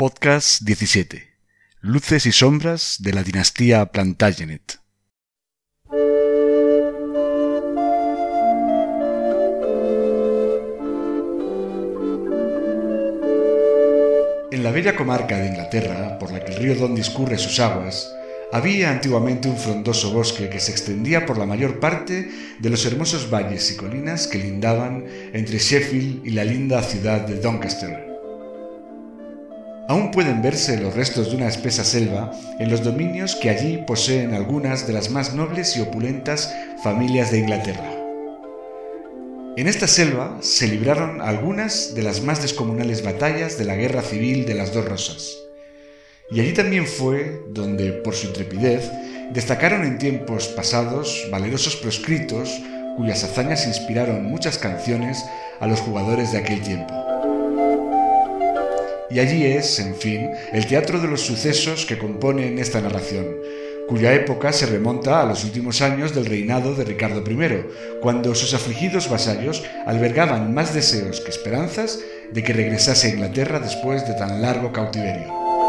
Podcast 17. Luces y sombras de la dinastía Plantagenet. En la bella comarca de Inglaterra, por la que el río Don discurre sus aguas, había antiguamente un frondoso bosque que se extendía por la mayor parte de los hermosos valles y colinas que lindaban entre Sheffield y la linda ciudad de Doncaster. Aún pueden verse los restos de una espesa selva en los dominios que allí poseen algunas de las más nobles y opulentas familias de Inglaterra. En esta selva se libraron algunas de las más descomunales batallas de la Guerra Civil de las Dos Rosas. Y allí también fue donde, por su intrepidez, destacaron en tiempos pasados valerosos proscritos cuyas hazañas inspiraron muchas canciones a los jugadores de aquel tiempo. Y allí es, en fin, el teatro de los sucesos que componen esta narración, cuya época se remonta a los últimos años del reinado de Ricardo I, cuando sus afligidos vasallos albergaban más deseos que esperanzas de que regresase a Inglaterra después de tan largo cautiverio.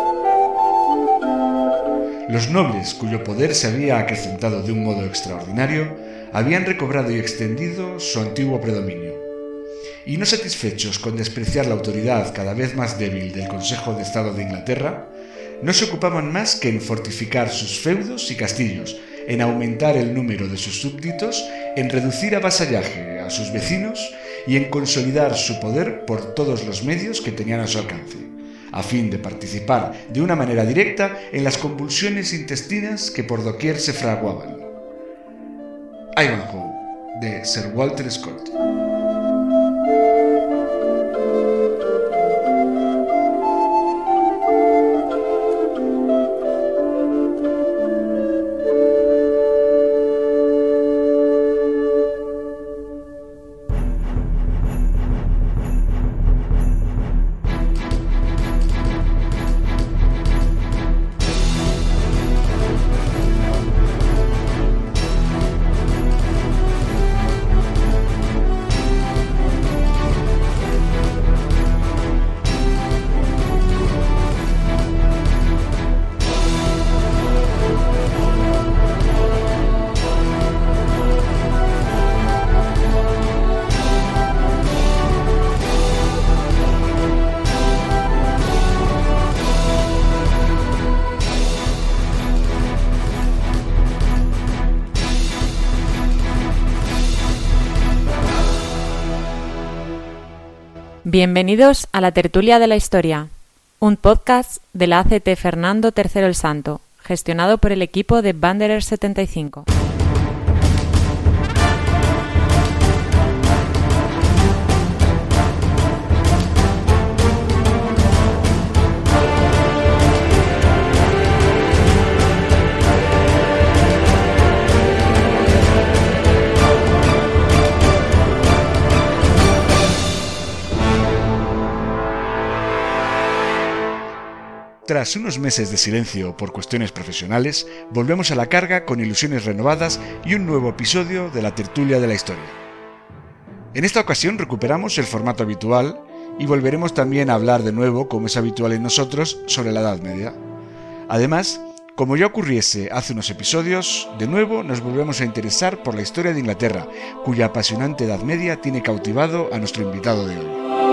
Los nobles, cuyo poder se había acrecentado de un modo extraordinario, habían recobrado y extendido su antiguo predominio. Y no satisfechos con despreciar la autoridad cada vez más débil del Consejo de Estado de Inglaterra, no se ocupaban más que en fortificar sus feudos y castillos, en aumentar el número de sus súbditos, en reducir a vasallaje a sus vecinos y en consolidar su poder por todos los medios que tenían a su alcance, a fin de participar de una manera directa en las convulsiones intestinas que por doquier se fraguaban. Ivanhoe, de Sir Walter Scott. Bienvenidos a la Tertulia de la Historia, un podcast de la ACT Fernando III el Santo, gestionado por el equipo de Wanderers 75. Tras unos meses de silencio por cuestiones profesionales, volvemos a la carga con ilusiones renovadas y un nuevo episodio de la Tertulia de la Historia. En esta ocasión recuperamos el formato habitual y volveremos también a hablar de nuevo, como es habitual en nosotros, sobre la Edad Media. Además, como ya ocurriese hace unos episodios, de nuevo nos volvemos a interesar por la historia de Inglaterra, cuya apasionante Edad Media tiene cautivado a nuestro invitado de hoy.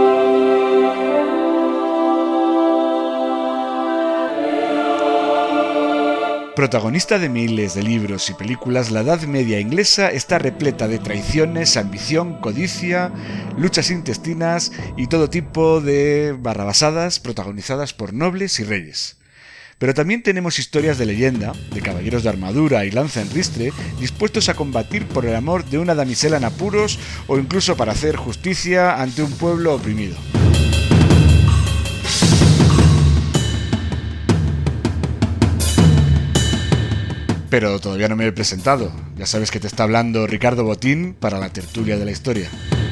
Protagonista de miles de libros y películas, la Edad Media inglesa está repleta de traiciones, ambición, codicia, luchas intestinas y todo tipo de barrabasadas protagonizadas por nobles y reyes. Pero también tenemos historias de leyenda, de caballeros de armadura y lanza en ristre, dispuestos a combatir por el amor de una damisela en apuros o incluso para hacer justicia ante un pueblo oprimido. Pero todavía no me he presentado. Ya sabes que te está hablando Ricardo Botín para la Tertulia de la Historia.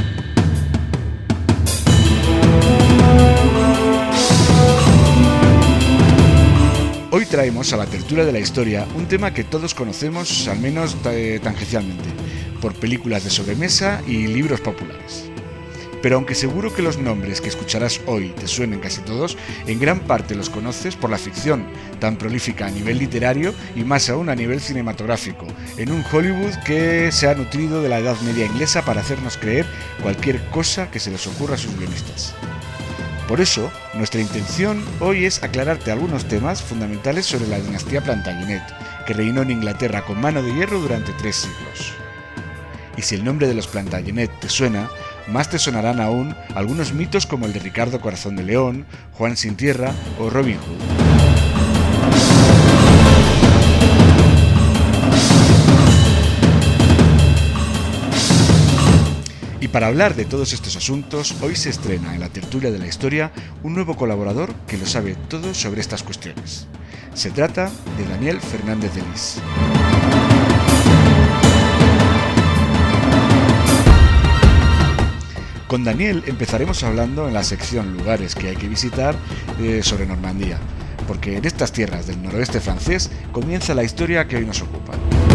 Hoy traemos a la Tertulia de la Historia un tema que todos conocemos, al menos tangencialmente, por películas de sobremesa y libros populares. pero aunque seguro que los nombres que escucharás hoy te suenen casi todos, en gran parte los conoces por la ficción, tan prolífica a nivel literario y más aún a nivel cinematográfico, en un Hollywood que se ha nutrido de la Edad Media inglesa para hacernos creer cualquier cosa que se les ocurra a sus guionistas. Por eso, nuestra intención hoy es aclararte algunos temas fundamentales sobre la dinastía Plantagenet, que reinó en Inglaterra con mano de hierro durante 3 siglos. Y si el nombre de los Plantagenet te suena, más te sonarán aún algunos mitos como el de Ricardo Corazón de León, Juan Sin Tierra o Robin Hood. Y para hablar de todos estos asuntos, hoy se estrena en la tertulia de la historia un nuevo colaborador que lo sabe todo sobre estas cuestiones. Se trata de Daniel Fernández de Lis. Con Daniel empezaremos hablando en la sección Lugares que hay que visitar sobre Normandía, porque en estas tierras del noroeste francés comienza la historia que hoy nos ocupa.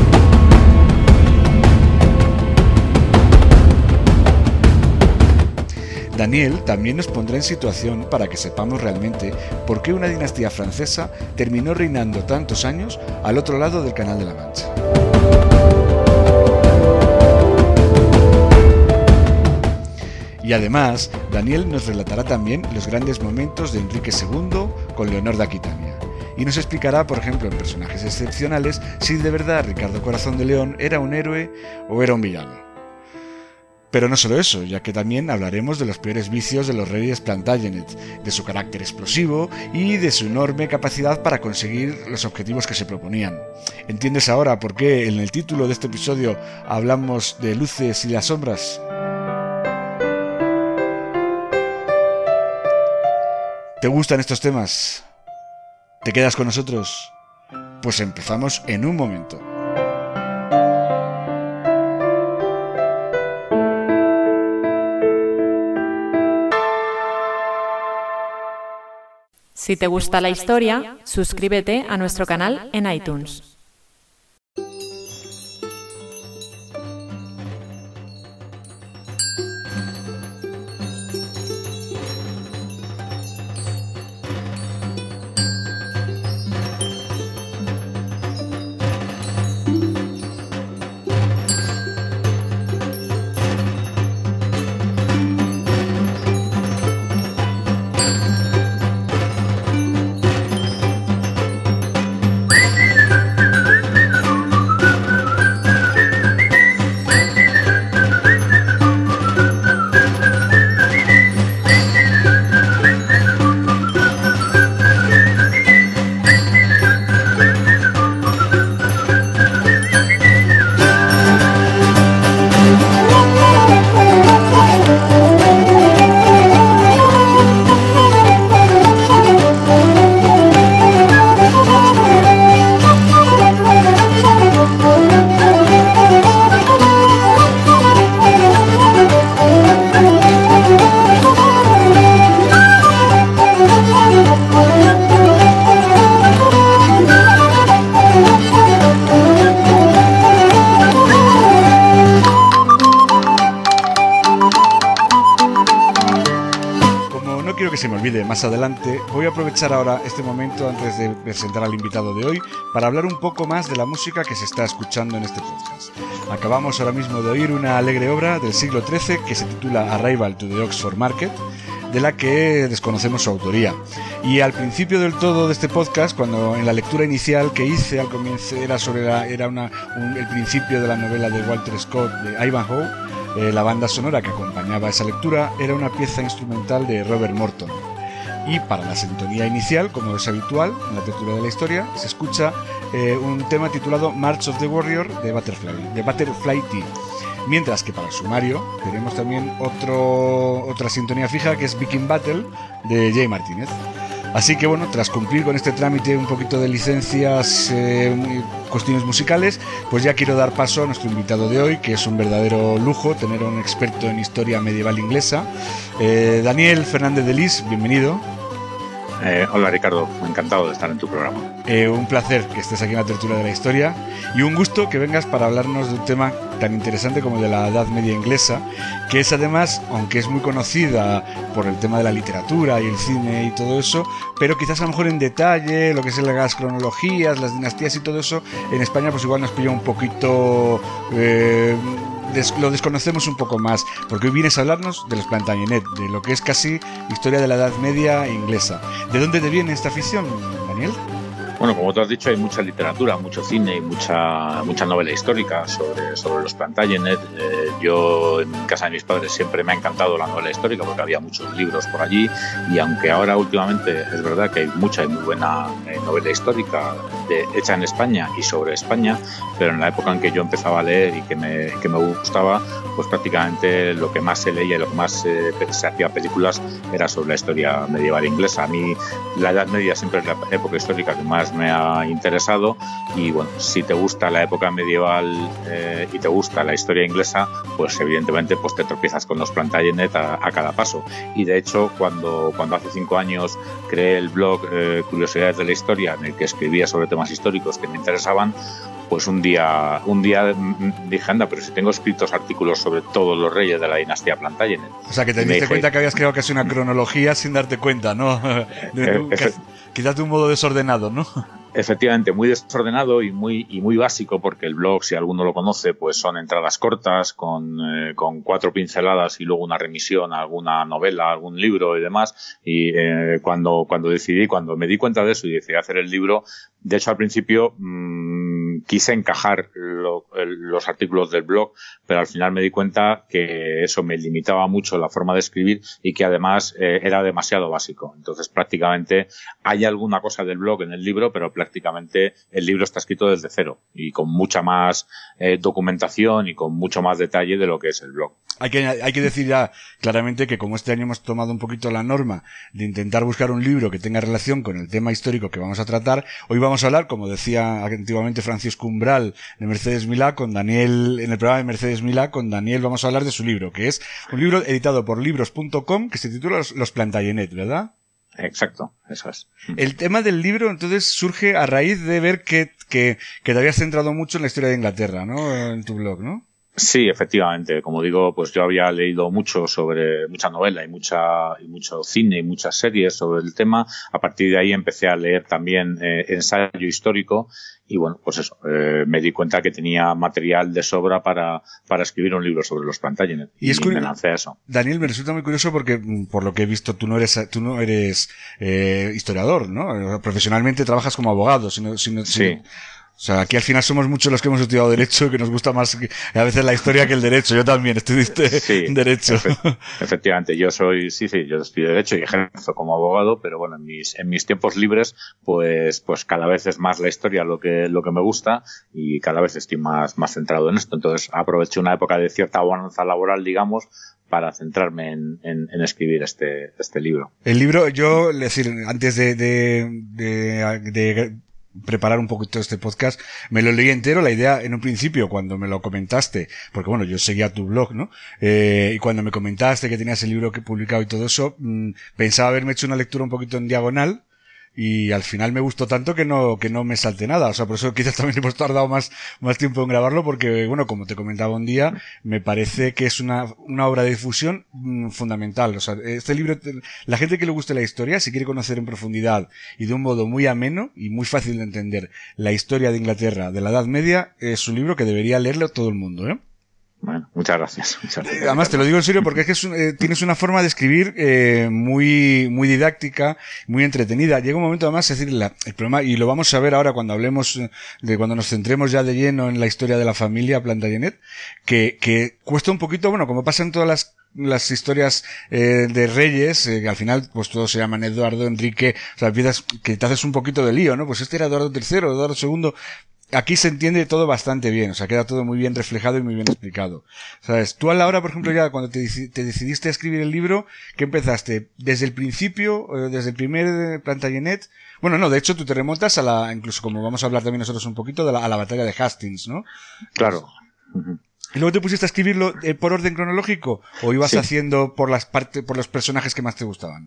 Daniel también nos pondrá en situación para que sepamos realmente por qué una dinastía francesa terminó reinando tantos años al otro lado del Canal de la Mancha. Y además, Daniel nos relatará también los grandes momentos de Enrique II con Leonor de Aquitania. Y nos explicará, por ejemplo, en personajes excepcionales, si de verdad Ricardo Corazón de León era un héroe o era un villano. Pero no solo eso, ya que también hablaremos de los peores vicios de los reyes Plantagenet, de su carácter explosivo y de su enorme capacidad para conseguir los objetivos que se proponían. ¿Entiendes ahora por qué en el título de este episodio hablamos de luces y las sombras? ¿Te gustan estos temas? ¿Te quedas con nosotros? Pues empezamos en un momento. Si te gusta la historia, suscríbete a nuestro canal en iTunes. Más adelante, voy a aprovechar ahora este momento antes de presentar al invitado de hoy para hablar un poco más de la música que se está escuchando en este podcast. Acabamos ahora mismo de oír una alegre obra del siglo XIII que se titula Arrival to the Oxford Market, de la que desconocemos su autoría. Y al principio del todo de este podcast, cuando en la lectura inicial que hice al comienzo era sobre el principio de la novela de Walter Scott de Ivanhoe, la banda sonora que acompañaba esa lectura era una pieza instrumental de Robert Morton. Y para la sintonía inicial, como es habitual en la tertulia de la historia, se escucha un tema titulado March of the Warrior de Butterfly Tea. Mientras que para el sumario tenemos también otra sintonía fija que es Viking Battle de Jay Martínez. Así que bueno, tras cumplir con este trámite un poquito de licencias, cuestiones musicales, pues ya quiero dar paso a nuestro invitado de hoy, que es un verdadero lujo tener a un experto en historia medieval inglesa. Daniel Fernández de Lis, bienvenido. Hola Ricardo, encantado de estar en tu programa. Un placer que estés aquí en la tertulia de la historia y un gusto que vengas para hablarnos de un tema tan interesante como el de la Edad Media inglesa, que es además, aunque es muy conocida por el tema de la literatura y el cine y todo eso, pero quizás a lo mejor en detalle, lo que es las cronologías, las dinastías y todo eso, en España pues igual nos pilla un poquito... lo desconocemos un poco más, porque hoy vienes a hablarnos de los Plantagenet, de lo que es casi historia de la Edad Media inglesa. ¿De dónde te viene esta afición, Daniel? Bueno, como tú has dicho, hay mucha literatura, mucho cine y mucha novela histórica sobre los Plantagenet. Yo, en casa de mis padres, siempre me ha encantado la novela histórica porque había muchos libros por allí, y aunque ahora últimamente es verdad que hay mucha y muy buena novela histórica hecha en España y sobre España, pero en la época en que yo empezaba a leer y que me gustaba, pues prácticamente lo que más se leía y lo que más se hacía películas era sobre la historia medieval inglesa. A mí la Edad Media siempre es la época histórica que más me ha interesado, y bueno, si te gusta la época medieval y te gusta la historia inglesa, pues evidentemente pues te tropiezas con los Plantagenet a cada paso. Y de hecho, cuando hace 5 años creé el blog Curiosidades de la Historia, en el que escribía sobre temas históricos que me interesaban, pues un día dije, anda, pero si tengo escritos artículos sobre todos los reyes de la dinastía Plantagenet. O sea, que te diste cuenta que habías creado casi una cronología sin darte cuenta, ¿no? Quizás de un modo desordenado, ¿no? Efectivamente, muy desordenado y muy básico, porque el blog, si alguno lo conoce, pues son entradas cortas con 4 pinceladas y luego una remisión a alguna novela, algún libro y demás. Y cuando me di cuenta de eso y decidí hacer el libro, de hecho al principio quise encajar los artículos del blog, pero al final me di cuenta que eso me limitaba mucho la forma de escribir y que además era demasiado básico. Entonces prácticamente hay alguna cosa del blog en el libro, pero prácticamente el libro está escrito desde cero y con mucha más documentación y con mucho más detalle de lo que es el blog. Hay que decir ya claramente que como este año hemos tomado un poquito la norma de intentar buscar un libro que tenga relación con el tema histórico que vamos a tratar, hoy vamos a hablar, como decía antiguamente Francisco Umbral, de Mercedes Milá, con Daniel, en el programa de Mercedes Milá, con Daniel vamos a hablar de su libro, que es un libro editado por libros.com que se titula Los Plantagenet, ¿verdad? Exacto, eso es. El tema del libro entonces surge a raíz de ver que te habías centrado mucho en la historia de Inglaterra, ¿no? En tu blog, ¿no? Sí, efectivamente. Como digo, pues yo había leído mucho sobre mucha novela y mucho cine y muchas series sobre el tema. A partir de ahí empecé a leer también ensayo histórico y bueno, pues eso, me di cuenta que tenía material de sobra para escribir un libro sobre los Plantagenet y me lancé a eso. Daniel, me resulta muy curioso porque por lo que he visto tú no eres historiador, ¿no? Profesionalmente trabajas como abogado, Sí. O sea, aquí al final somos muchos los que hemos estudiado Derecho y que nos gusta más a veces la historia que el Derecho. Yo también estudié Derecho. Efectivamente, yo estudié Derecho y ejerzo como abogado, pero bueno, en mis tiempos libres, pues cada vez es más la historia lo que me gusta y cada vez estoy más centrado en esto. Entonces aproveché una época de cierta bonanza laboral, digamos, para centrarme en escribir este libro. El libro, yo, es decir, antes de preparar un poquito este podcast, me lo leí entero. La idea, en un principio, cuando me lo comentaste, porque bueno, yo seguía tu blog, ¿no? Y cuando me comentaste que tenías el libro que publicado y todo eso, pensaba haberme hecho una lectura un poquito en diagonal, y al final me gustó tanto que no me salté nada. O sea, por eso quizás también hemos tardado más tiempo en grabarlo, porque bueno, como te comentaba un día, me parece que es una obra de difusión fundamental. O sea, este libro, la gente que le guste la historia, si quiere conocer en profundidad y de un modo muy ameno y muy fácil de entender la historia de Inglaterra de la Edad Media, es un libro que debería leerlo todo el mundo, ¿eh? Bueno, muchas gracias. Además, te lo digo en serio porque es que tienes una forma de escribir muy didáctica, muy entretenida. Llega un momento, además, es decir, el problema, y lo vamos a ver ahora cuando hablemos cuando nos centremos ya de lleno en la historia de la familia Plantagenet, que cuesta un poquito, bueno, como pasa en todas las historias de reyes, que al final pues todos se llaman Eduardo, Enrique, o sea, empiezas que te haces un poquito de lío, ¿no? Pues este era Eduardo III, Eduardo II. Aquí se entiende todo bastante bien, o sea, queda todo muy bien reflejado y muy bien explicado. ¿Sabes? Tú a la hora, por ejemplo, ya cuando te decidiste a escribir el libro, ¿qué empezaste? ¿Desde el principio, desde el primer Plantagenet? Bueno, no, de hecho tú te remontas incluso como vamos a hablar también nosotros un poquito, a la batalla de Hastings, ¿no? Claro. ¿Y luego te pusiste a escribirlo por orden cronológico? ¿O ibas haciendo por los personajes que más te gustaban?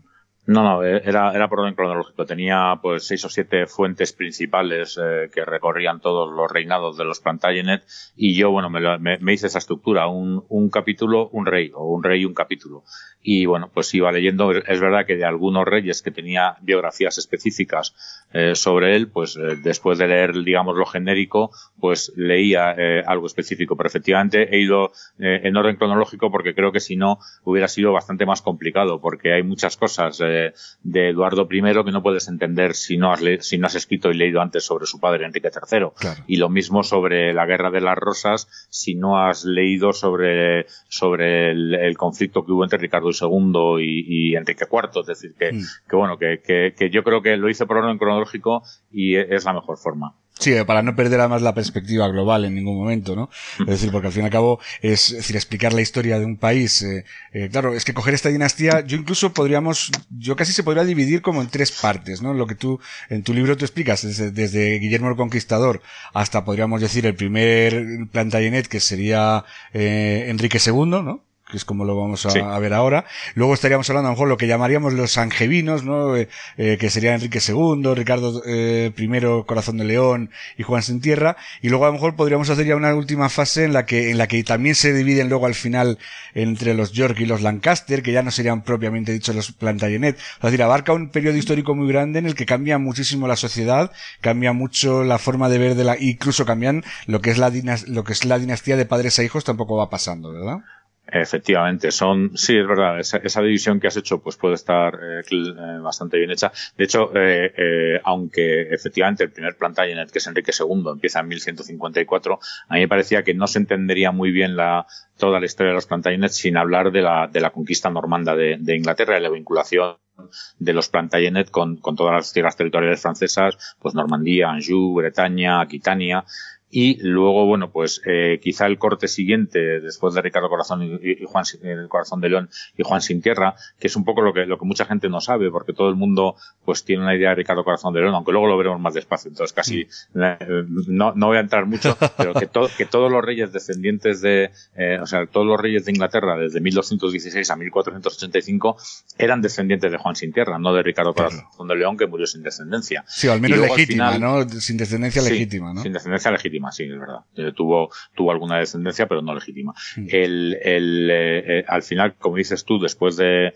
No, era por orden cronológico. Tenía pues 6 o 7 fuentes principales que recorrían todos los reinados de los Plantagenet, y yo, bueno, me hice esa estructura, un capítulo, un rey, o un rey, un capítulo. Y bueno, pues iba leyendo. Es verdad que de algunos reyes que tenía biografías específicas sobre él, pues después de leer, digamos, lo genérico, pues leía algo específico. Pero efectivamente he ido en orden cronológico, porque creo que si no hubiera sido bastante más complicado, porque hay muchas cosas de Eduardo I que no puedes entender si no has escrito y leído antes sobre su padre Enrique III. Claro. Y lo mismo sobre la Guerra de las Rosas, si no has leído sobre el conflicto que hubo entre Ricardo II y Enrique IV. Es decir, que yo creo que lo hice por orden cronológico y es la mejor forma. Sí, para no perder además la perspectiva global en ningún momento, ¿no? Es decir, porque al fin y al cabo es decir, explicar la historia de un país. Claro, es que coger esta dinastía, yo casi se podría dividir como en 3 partes, ¿no? Lo que tú, en tu libro tú explicas, desde Guillermo el Conquistador hasta, podríamos decir, el primer Plantagenet, que sería Enrique II, ¿no? Que es como lo vamos a ver ahora. Luego estaríamos hablando a lo mejor lo que llamaríamos los angevinos, ¿no? Que sería Enrique II, Ricardo I, Corazón de León y Juan Sin Tierra. Y luego a lo mejor podríamos hacer ya una última fase en la que también se dividen luego al final entre los York y los Lancaster, que ya no serían propiamente dichos los Plantagenet. Es decir, abarca un periodo histórico muy grande en el que cambia muchísimo la sociedad, cambia mucho la forma de ver incluso cambian lo que es la dinastía de padres a hijos, tampoco va pasando, ¿verdad? Efectivamente, sí, es verdad, esa división que has hecho pues puede estar bastante bien hecha. De hecho, aunque efectivamente el primer Plantagenet, que es Enrique II, empieza en 1154, a mí me parecía que no se entendería muy bien toda la historia de los Plantagenet sin hablar de la conquista normanda de Inglaterra y la vinculación de los Plantagenet con todas las tierras territoriales francesas, pues Normandía, Anjou, Bretaña, Aquitania. Y luego, bueno, pues quizá el corte siguiente, después de Ricardo Corazón y Juan, el Corazón de León y Juan Sin Tierra, que es un poco lo que mucha gente no sabe, porque todo el mundo pues tiene una idea de Ricardo Corazón de León, aunque luego lo veremos más despacio, entonces casi no voy a entrar mucho, pero que todos los reyes descendientes todos los reyes de Inglaterra desde 1216 a 1485 eran descendientes de Juan Sin Tierra, no de Ricardo Corazón de León, que murió sin descendencia. Sí, o al menos legítima, al final, ¿no? Sin descendencia legítima, ¿no? Sin descendencia legítima. Sí, es verdad. Tuvo alguna descendencia, pero no legítima. Al final, como dices tú, después en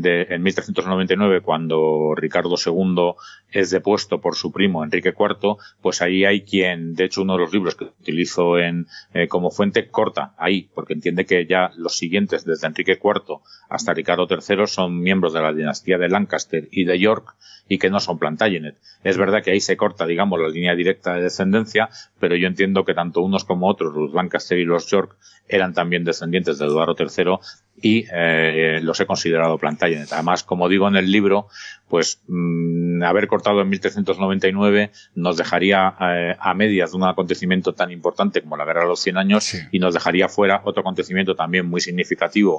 1399, cuando Ricardo II es depuesto por su primo Enrique IV, pues ahí hay quien, de hecho, uno de los libros que utilizo como fuente corta ahí, porque entiende que ya los siguientes, desde Enrique IV hasta Ricardo III, son miembros de la dinastía de Lancaster y de York, y que no son Plantagenet. Es verdad que ahí se corta, digamos, la línea directa de descendencia, pero yo entiendo que tanto unos como otros, los Lancaster y los York, eran también descendientes de Eduardo III y los he considerado Plantagenet. Además, como digo en el libro, pues haber cortado en 1399 nos dejaría a medias de un acontecimiento tan importante como la Guerra de los 100 años, y nos dejaría fuera otro acontecimiento también muy significativo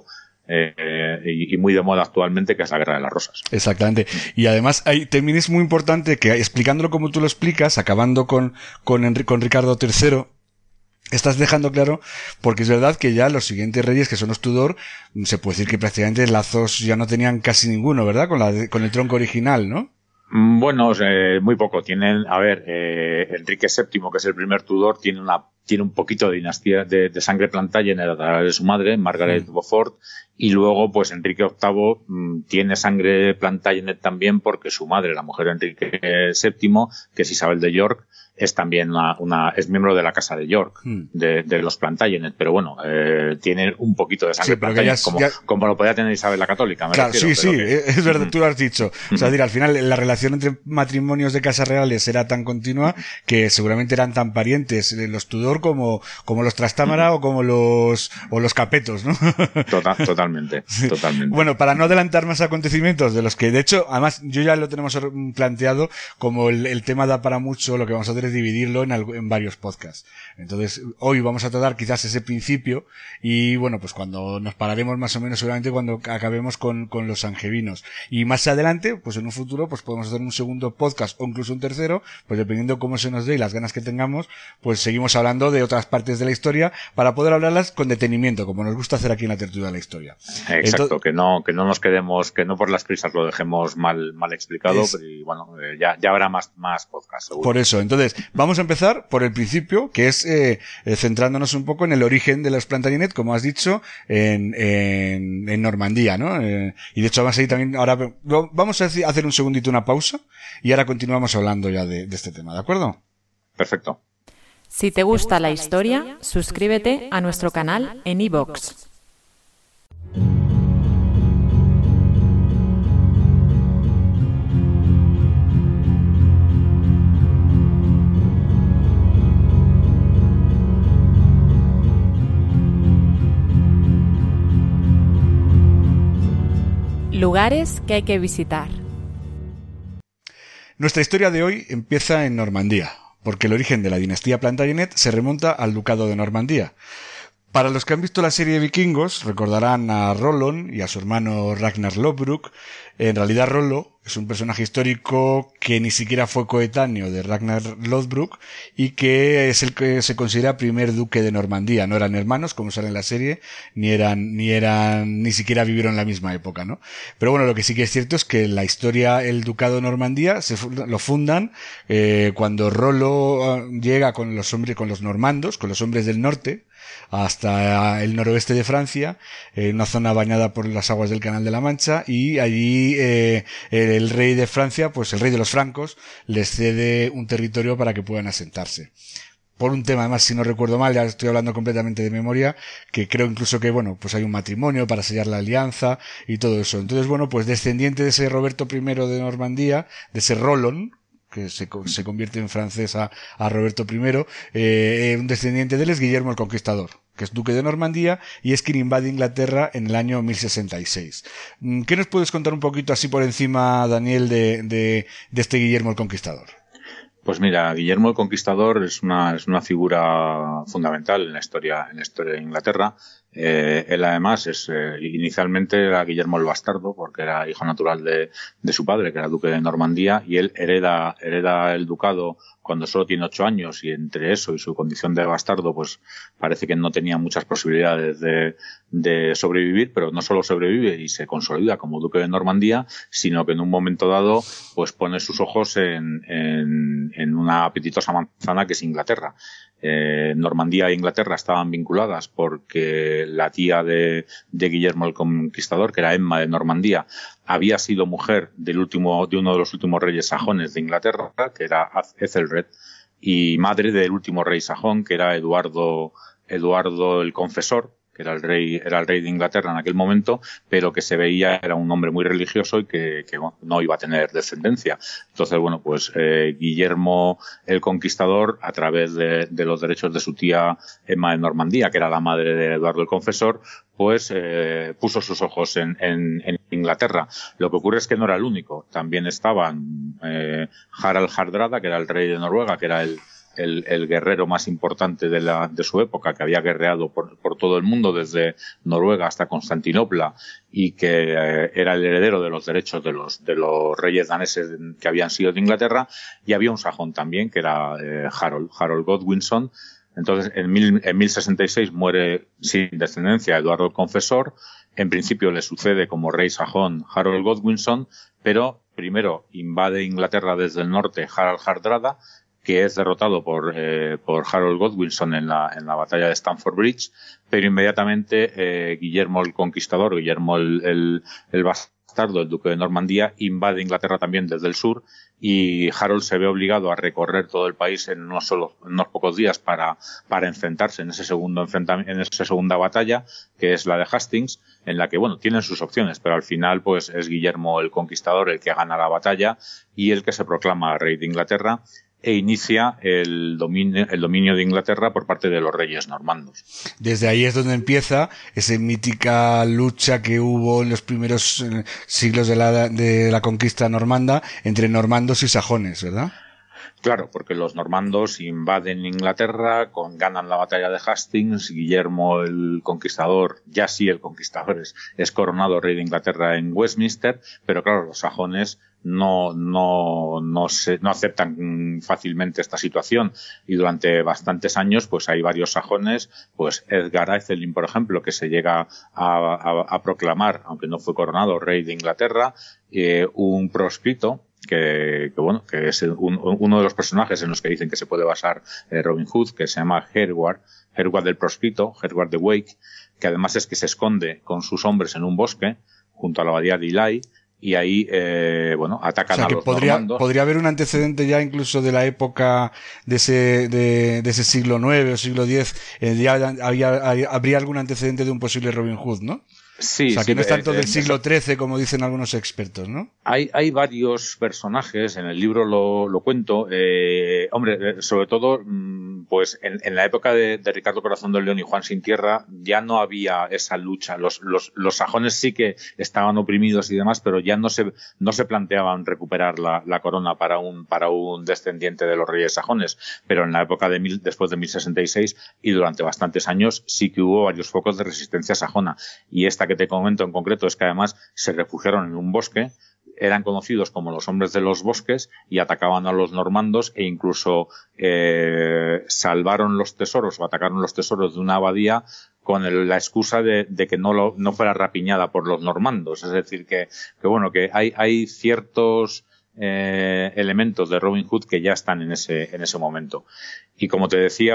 y muy de moda actualmente, que es la Guerra de las Rosas. Exactamente. Y además también es muy importante que, explicándolo como tú lo explicas, acabando con Ricardo III, estás dejando claro, porque es verdad que ya los siguientes reyes, que son los Tudor, se puede decir que prácticamente lazos ya no tenían casi ninguno, ¿verdad? Con el tronco original, ¿no? Bueno, muy poco. Tienen, Enrique VII, que es el primer Tudor, tiene un poquito de dinastía de sangre Plantagenet a través de su madre, Margaret Beaufort, y luego pues Enrique VIII tiene sangre Plantagenet también porque su madre, la mujer de Enrique VII, que es Isabel de York, es también es miembro de la casa de York, de los Plantagenet, pero bueno, tiene un poquito de sangre Plantagenet, como lo podía tener Isabel la Católica, claro, refiero, es verdad, tú lo has dicho. O sea, al final la relación entre matrimonios de casas reales era tan continua que seguramente eran tan parientes los Tudor como los Trastámara o como los Capetos, ¿no? Totalmente. Bueno, para no adelantar más acontecimientos de los que, de hecho, además yo ya lo tenemos planteado, como el tema da para mucho, lo que vamos a hacer es dividirlo en varios podcasts. Entonces, hoy vamos a tratar quizás ese principio y bueno, pues cuando nos pararemos más o menos seguramente cuando acabemos con los angevinos. Y más adelante, pues en un futuro, pues podemos hacer un segundo podcast o incluso un tercero, pues dependiendo cómo se nos dé y las ganas que tengamos, pues seguimos hablando no de otras partes de la historia, para poder hablarlas con detenimiento, como nos gusta hacer aquí en la tertulia de la historia. Exacto, que no nos quedemos, que no por las prisas lo dejemos mal explicado, y bueno, ya habrá más podcasts, seguro. Por eso, entonces, vamos a empezar por el principio, que es centrándonos un poco en el origen de los Plantagenet, como has dicho, en Normandía, ¿no? Y de hecho, vamos a ir también, ahora vamos a hacer un segundito una pausa y ahora continuamos hablando ya de este tema, ¿de acuerdo? Perfecto. Si te gusta la historia, suscríbete a nuestro canal en iVoox. Lugares que hay que visitar. Nuestra historia de hoy empieza en Normandía, porque el origen de la dinastía Plantagenet se remonta al ducado de Normandía. Para los que han visto la serie Vikingos, recordarán a Rollo y a su hermano Ragnar Lothbrok. En realidad Rollo es un personaje histórico que ni siquiera fue coetáneo de Ragnar Lothbrok y que es el que se considera primer duque de Normandía. No eran hermanos, como sale en la serie, ni siquiera vivieron en la misma época, ¿no? Pero bueno, lo que sí que es cierto es que la historia, el ducado de Normandía, lo fundan cuando Rollo llega con los normandos, con los hombres del norte, hasta el noroeste de Francia, una zona bañada por las aguas del Canal de la Mancha, y allí el rey de Francia, pues el rey de los francos, les cede un territorio para que puedan asentarse. Por un tema, además, si no recuerdo mal, ya estoy hablando completamente de memoria, que creo incluso que, bueno, pues hay un matrimonio para sellar la alianza y todo eso. Entonces, bueno, pues descendiente de ese Roberto I de Normandía, de ese Rollon, que se convierte en francés a Roberto I, un descendiente de él es Guillermo el Conquistador, que es duque de Normandía y es quien invade Inglaterra en el año 1066. ¿Qué nos puedes contar un poquito así por encima, Daniel, de este Guillermo el Conquistador? Pues mira, Guillermo el Conquistador es una figura fundamental en la historia de Inglaterra. Él además inicialmente era Guillermo el Bastardo, porque era hijo natural de su padre, que era duque de Normandía, y él hereda el ducado cuando solo tiene 8 años, y entre eso y su condición de bastardo, pues parece que no tenía muchas posibilidades de sobrevivir, pero no solo sobrevive y se consolida como duque de Normandía, sino que en un momento dado pues pone sus ojos en una apetitosa manzana que es Inglaterra. Normandía e Inglaterra estaban vinculadas porque la tía de Guillermo el Conquistador, que era Emma de Normandía, había sido mujer de uno de los últimos reyes sajones de Inglaterra, que era Ethelred, y madre del último rey sajón, que era Eduardo el Confesor, que era el rey de Inglaterra en aquel momento, pero que se veía era un hombre muy religioso y que no iba a tener descendencia. Entonces, bueno, pues Guillermo el Conquistador, a través de los derechos de su tía Emma de Normandía, que era la madre de Eduardo el Confesor, pues puso sus ojos en Inglaterra. Lo que ocurre es que no era el único. También estaban Harald Hardrada, que era el rey de Noruega, que era el guerrero más importante de su época, que había guerreado por todo el mundo, desde Noruega hasta Constantinopla, y que era el heredero de los derechos de los reyes daneses que habían sido de Inglaterra. Y había un sajón también, que era Harold Godwinson. Entonces, en 1066 muere sin descendencia Eduardo el Confesor. En principio le sucede como rey sajón Harold Godwinson, pero primero invade Inglaterra desde el norte Harald Hardrada, que es derrotado por Harold Godwinson en la batalla de Stamford Bridge, pero inmediatamente Guillermo el Conquistador, Guillermo el Bastardo, el duque de Normandía, invade Inglaterra también desde el sur, y Harold se ve obligado a recorrer todo el país en unos pocos días para enfrentarse en esa segunda batalla, que es la de Hastings, en la que, bueno, tienen sus opciones, pero al final pues es Guillermo el Conquistador el que gana la batalla y el que se proclama rey de Inglaterra e inicia el dominio de Inglaterra por parte de los reyes normandos. Desde ahí es donde empieza esa mítica lucha que hubo en los primeros siglos de la conquista normanda entre normandos y sajones, ¿verdad? Claro, porque los normandos invaden Inglaterra, ganan la batalla de Hastings, Guillermo el Conquistador, es coronado rey de Inglaterra en Westminster, pero claro, los sajones no aceptan fácilmente esta situación, y durante bastantes años pues hay varios sajones, pues Edgar Aethelin, por ejemplo, que se llega a proclamar, aunque no fue coronado, rey de Inglaterra, un proscrito que es uno de los personajes en los que dicen que se puede basar Robin Hood, que se llama Hereward del proscrito, Hereward the Wake, que además es que se esconde con sus hombres en un bosque junto a la abadía de Ely, y ahí atacan a los normandos. Podría haber un antecedente ya incluso de la época de ese siglo IX o siglo X, ya habría algún antecedente de un posible Robin Hood, ¿no? Sí, o sea, que no es tanto del siglo XIII como dicen algunos expertos, ¿no? Hay varios personajes, en el libro lo cuento, sobre todo, pues en la época de Ricardo Corazón del León y Juan Sin Tierra ya no había esa lucha. Los sajones sí que estaban oprimidos y demás, pero ya no se planteaban recuperar la corona para un descendiente de los reyes sajones. Pero en la época después de 1066 y durante bastantes años sí que hubo varios focos de resistencia sajona. Y esta que te comento en concreto es que además se refugiaron en un bosque, eran conocidos como los hombres de los bosques y atacaban a los normandos, e incluso salvaron los tesoros o atacaron los tesoros de una abadía con la excusa de que no fuera rapiñada por los normandos. Es decir, que hay ciertos elementos de Robin Hood que ya están en ese momento. Y como te decía,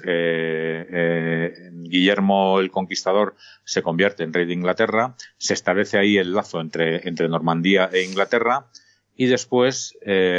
Guillermo el Conquistador se convierte en rey de Inglaterra, se establece ahí el lazo entre Normandía e Inglaterra, y después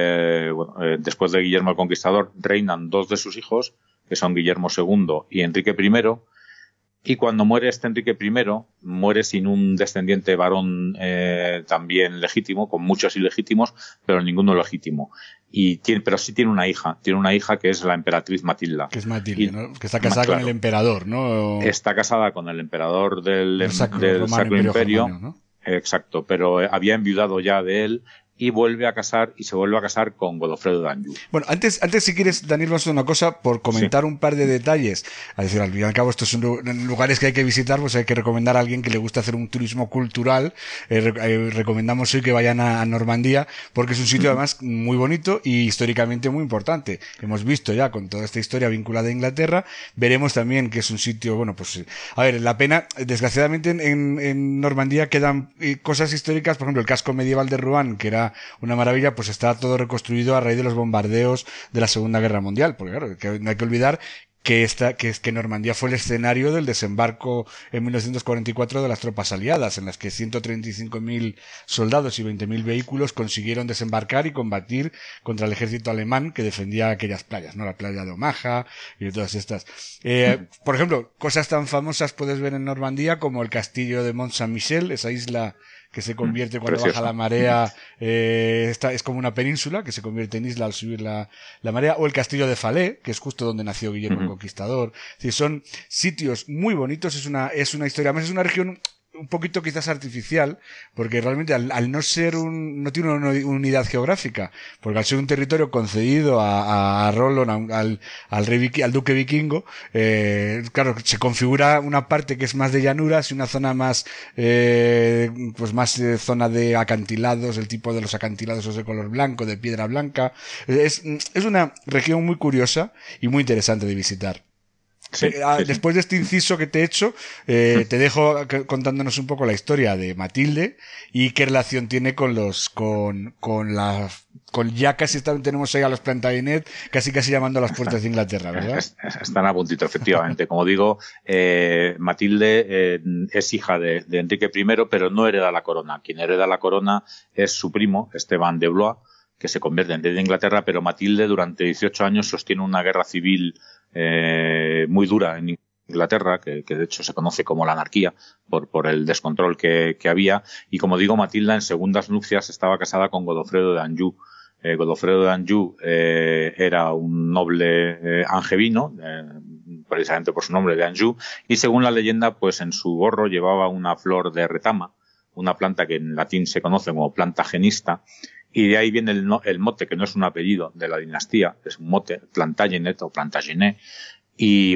de Guillermo el Conquistador reinan dos de sus hijos, que son Guillermo II y Enrique I. Y cuando muere Enrique I, muere sin un descendiente varón también legítimo, con muchos ilegítimos, pero ninguno legítimo. Pero sí tiene una hija que es la emperatriz Matilda. Que es Matilde, ¿no? Que está casada con el emperador, ¿no? Está casada con el emperador del Sacro Imperio, Germano, ¿no? Exacto, pero había enviudado ya de él, y se vuelve a casar con Godofredo de Anjou. Bueno, antes si quieres, Daniel, vamos a hacer una cosa por comentar un par de detalles. Es decir, al fin y al cabo, estos son lugares que hay que visitar, pues hay que recomendar a alguien que le gusta hacer un turismo cultural. Recomendamos hoy que vayan a Normandía, porque es un sitio además muy bonito y históricamente muy importante. Hemos visto ya con toda esta historia vinculada a Inglaterra, veremos también que es un sitio, la pena, desgraciadamente en Normandía quedan cosas históricas, por ejemplo, el casco medieval de Rouen, que era una maravilla, pues está todo reconstruido a raíz de los bombardeos de la Segunda Guerra Mundial, porque claro, no hay que olvidar que Normandía fue el escenario del desembarco en 1944 de las tropas aliadas, en las que 135.000 soldados y 20.000 vehículos consiguieron desembarcar y combatir contra el ejército alemán que defendía aquellas playas, ¿no? La playa de Omaha y todas estas. Por ejemplo, cosas tan famosas puedes ver en Normandía como el castillo de Mont Saint-Michel, esa isla que se convierte cuando baja la marea, es como una península que se convierte en isla al subir la marea, o el castillo de Falais, que es justo donde nació Guillermo el Conquistador. Es decir, son sitios muy bonitos, es una historia, además es una región un poquito quizás artificial, porque realmente al no ser no tiene una unidad geográfica, porque al ser un territorio concedido a Roland, al duque vikingo, claro, se configura una parte que es más de llanuras y una zona más, zona de acantilados, el tipo de los acantilados es de color blanco, de piedra blanca. Es una región muy curiosa y muy interesante de visitar. Después de este inciso que te he hecho, te dejo contándonos un poco la historia de Matilde y qué relación tiene con ya casi tenemos ahí a los Plantagenet casi llamando a las puertas de Inglaterra, ¿verdad? Están a puntito, efectivamente. Como digo, Matilde es hija de Enrique I, pero no hereda la corona. Quien hereda la corona es su primo, Esteban de Blois, que se convierte en rey de Inglaterra, pero Matilde durante 18 años sostiene una guerra civil muy dura en Inglaterra, que de hecho se conoce como la anarquía por el descontrol que había. Y como digo, Matilda en segundas nupcias estaba casada con Godofredo de Anjou. Godofredo de Anjou era un noble angevino, precisamente por su nombre de Anjou, y según la leyenda, pues en su gorro llevaba una flor de retama, una planta que en latín se conoce como planta genista. Y de ahí viene el mote, que no es un apellido de la dinastía, es un mote, Plantagenet o Plantagenet. Y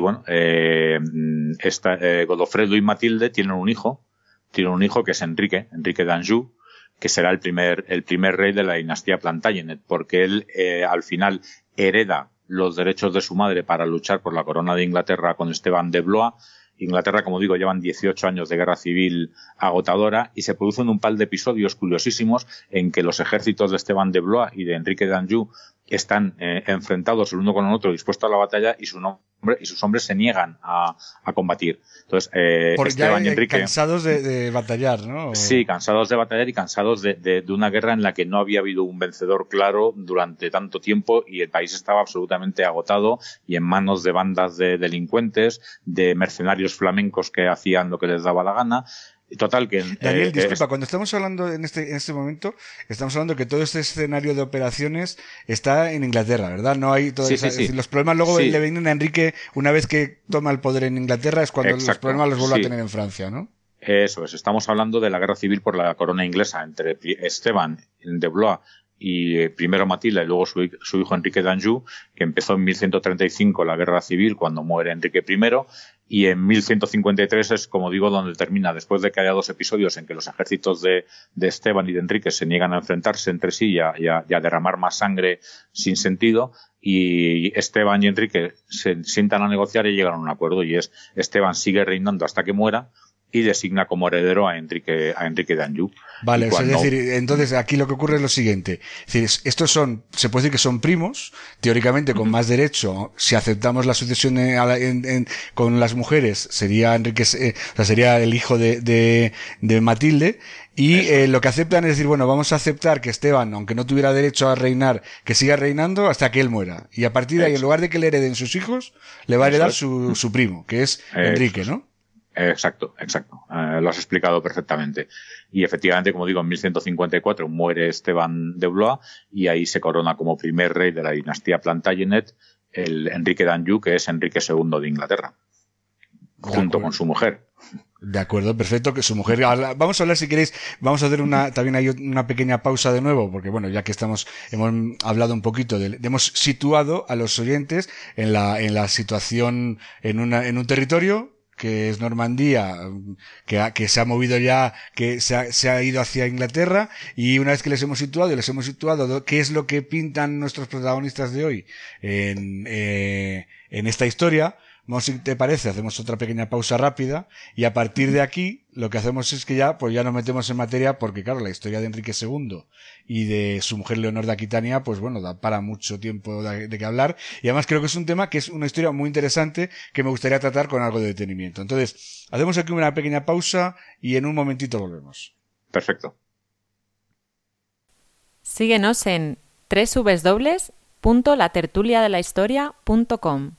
Godofredo y Matilde tienen un hijo que es Enrique de Anjou, que será el primer rey de la dinastía Plantagenet, porque él al final hereda los derechos de su madre para luchar por la corona de Inglaterra con Esteban de Blois. Inglaterra, como digo, llevan 18 años de guerra civil agotadora y se producen un par de episodios curiosísimos en que los ejércitos de Esteban de Blois y de Enrique d'Anjou están enfrentados el uno con el otro, dispuestos a la batalla, y sus hombres se niegan a combatir. Entonces, Esteban y Enrique, cansados de batallar, ¿no? Sí, cansados de batallar y cansados de una guerra en la que no había habido un vencedor claro durante tanto tiempo y el país estaba absolutamente agotado y en manos de bandas de delincuentes, de mercenarios flamencos que hacían lo que les daba la gana. Total que Daniel, disculpa, cuando estamos hablando en este momento, estamos hablando que todo este escenario de operaciones está en Inglaterra, ¿verdad? No hay todo sí. Es decir, los problemas luego le vienen a Enrique una vez que toma el poder en Inglaterra, es cuando los problemas los vuelve a tener en Francia, ¿no? Eso es, estamos hablando de la guerra civil por la corona inglesa entre Esteban de Blois y primero Matilda y luego su hijo Enrique d'Anjou, que empezó en 1135 la guerra civil cuando muere Enrique I, y en 1153 es, como digo, donde termina, después de que haya dos episodios en que los ejércitos de Esteban y de Enrique se niegan a enfrentarse entre sí y a derramar más sangre sin sentido, y Esteban y Enrique se sientan a negociar y llegan a un acuerdo, y es Esteban sigue reinando hasta que muera y designa como heredero a Enrique d'Anjou. Vale, es decir, entonces aquí lo que ocurre es lo siguiente. Es decir, estos se puede decir que son primos, teóricamente con más derecho, si aceptamos la sucesión con las mujeres, sería sería el hijo de Matilde, y lo que aceptan es decir, bueno, vamos a aceptar que Esteban, aunque no tuviera derecho a reinar, que siga reinando hasta que él muera. Y a partir de ahí, en lugar de que le hereden sus hijos, le va a heredar su primo, que es Enrique, ¿no? Exacto. Lo has explicado perfectamente. Y efectivamente, como digo, en 1154 muere Esteban de Blois y ahí se corona como primer rey de la dinastía Plantagenet el Enrique d'Anjou, que es Enrique II de Inglaterra, junto con su mujer. De acuerdo, perfecto, que su mujer. Vamos a hablar, si queréis, vamos a hacer también hay una pequeña pausa de nuevo, porque bueno, ya que hemos hablado un poquito hemos situado a los oyentes en la situación en un territorio que es Normandía, que se ha movido ya, que se ha ido hacia Inglaterra, y una vez que les hemos situado qué es lo que pintan nuestros protagonistas de hoy en esta historia. Vamos, si te parece, hacemos otra pequeña pausa rápida y a partir de aquí lo que hacemos es que ya nos metemos en materia, porque claro, la historia de Enrique II y de su mujer Leonor de Aquitania, pues bueno, da para mucho tiempo de que hablar, y además creo que es un tema que es una historia muy interesante que me gustaría tratar con algo de detenimiento. Entonces, hacemos aquí una pequeña pausa y en un momentito volvemos. Perfecto. Síguenos en www.latertuliadelahistoria.com.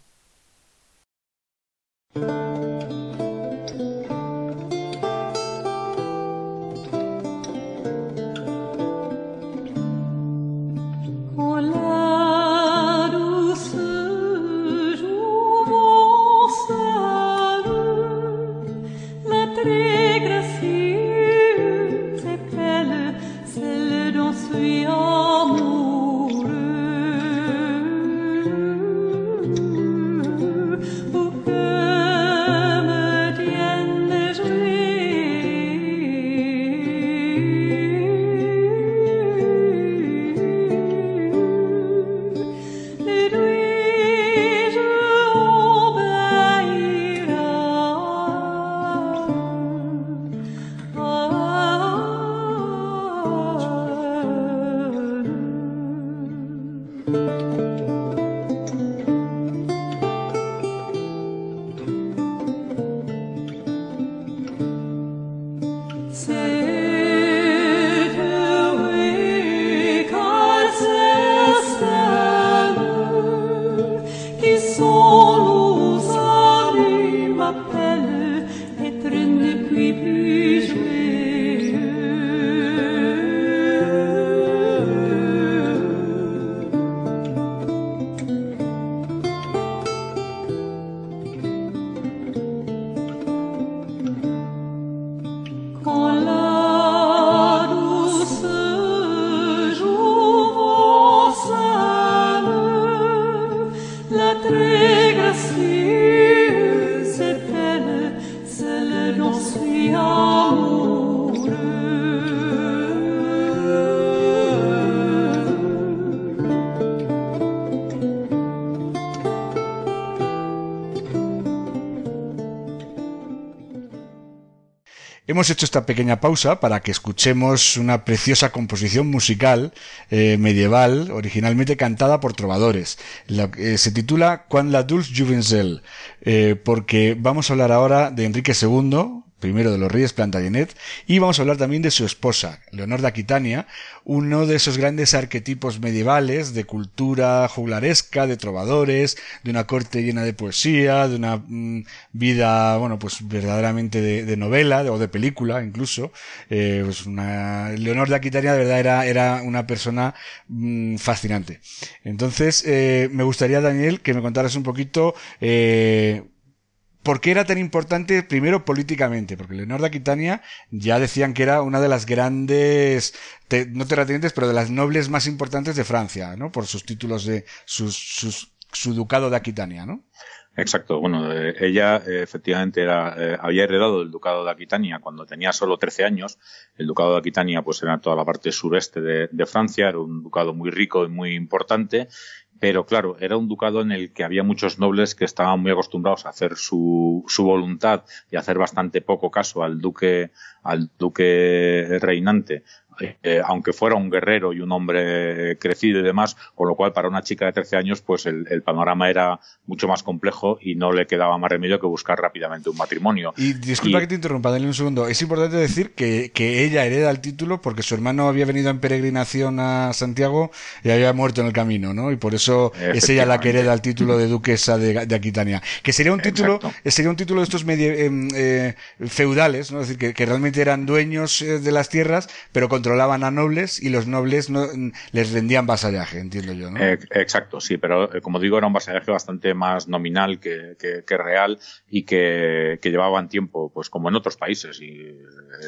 Hemos hecho esta pequeña pausa para que escuchemos una preciosa composición musical medieval, originalmente cantada por trovadores. Se titula Quan la dulce juvenzel, porque vamos a hablar ahora de Enrique II, primero de los reyes Plantagenet, y vamos a hablar también de su esposa, Leonor de Aquitania, uno de esos grandes arquetipos medievales de cultura juglaresca, de trovadores, de una corte llena de poesía, de una vida, bueno, pues verdaderamente de novela o de película incluso. Leonor de Aquitania de verdad era una persona fascinante. Entonces, me gustaría, Daniel, que me contaras un poquito ¿por qué era tan importante, primero, políticamente? Porque Leonor de Aquitania ya decían que era una de las grandes, no terratenientes, pero de las nobles más importantes de Francia, ¿no? Por sus títulos de su ducado de Aquitania, ¿no? Exacto. Bueno, ella efectivamente había heredado el ducado de Aquitania cuando tenía solo 13 años. El ducado de Aquitania pues era toda la parte sureste de Francia, era un ducado muy rico y muy importante. Pero claro, era un ducado en el que había muchos nobles que estaban muy acostumbrados a hacer su voluntad y a hacer bastante poco caso al duque reinante, aunque fuera un guerrero y un hombre crecido y demás, con lo cual para una chica de 13 años pues el panorama era mucho más complejo y no le quedaba más remedio que buscar rápidamente un matrimonio. Y disculpa que te interrumpa, dale un segundo. Es importante decir que ella hereda el título porque su hermano había venido en peregrinación a Santiago y había muerto en el camino, ¿no? Y por eso es ella la que hereda el título de duquesa de Aquitania. Que sería un título de estos feudales, ¿no? Es decir, que realmente eran dueños de las tierras, pero controlaban a nobles y los nobles no les rendían vasallaje, entiendo yo, ¿no? Exacto, sí, pero como digo, era un vasallaje bastante más nominal que real y que llevaban tiempo, pues como en otros países, y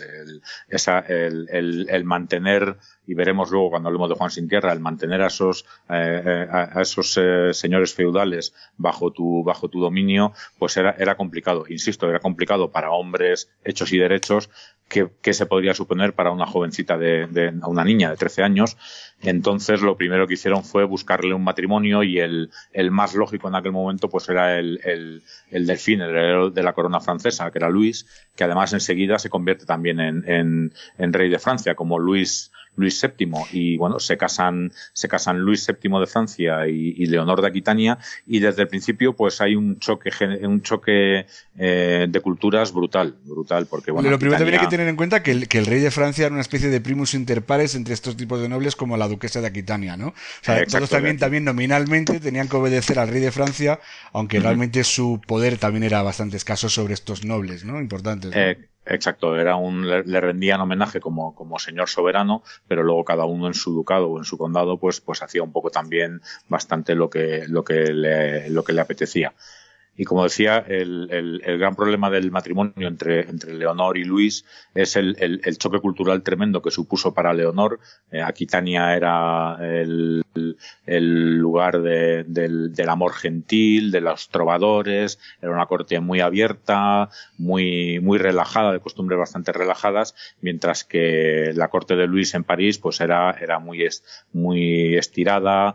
el mantener, y veremos luego cuando hablemos de Juan sin Tierra, el mantener a esos señores feudales bajo tu dominio, pues era complicado. Insisto, era complicado para hombres hechos y derechos, que se podría suponer para una jovencita una niña de 13 años. Entonces lo primero que hicieron fue buscarle un matrimonio, y el más lógico en aquel momento pues era el delfín, el heredero de la corona francesa, que era Luis, que además enseguida se convierte también en rey de Francia, como Luis VII, y bueno, se casan Luis VII de Francia y Leonor de Aquitania, y desde el principio pues hay un choque de culturas brutal, porque bueno, lo primero también hay que tener en cuenta que el rey de Francia era una especie de primus inter pares entre estos tipos de nobles como la duquesa de Aquitania, ¿no? O sea, todos también nominalmente tenían que obedecer al rey de Francia, aunque realmente su poder también era bastante escaso sobre estos nobles, ¿no? Importantes, ¿no? Exacto, le rendían homenaje como señor soberano, pero luego cada uno en su ducado o en su condado pues hacía un poco también bastante lo que le apetecía. Y como decía, el gran problema del matrimonio entre Leonor y Luis es el choque cultural tremendo que supuso para Leonor. Aquitania era el lugar del amor gentil, de los trovadores, era una corte muy abierta, muy relajada, de costumbres bastante relajadas, mientras que la corte de Luis en París pues era muy estirada,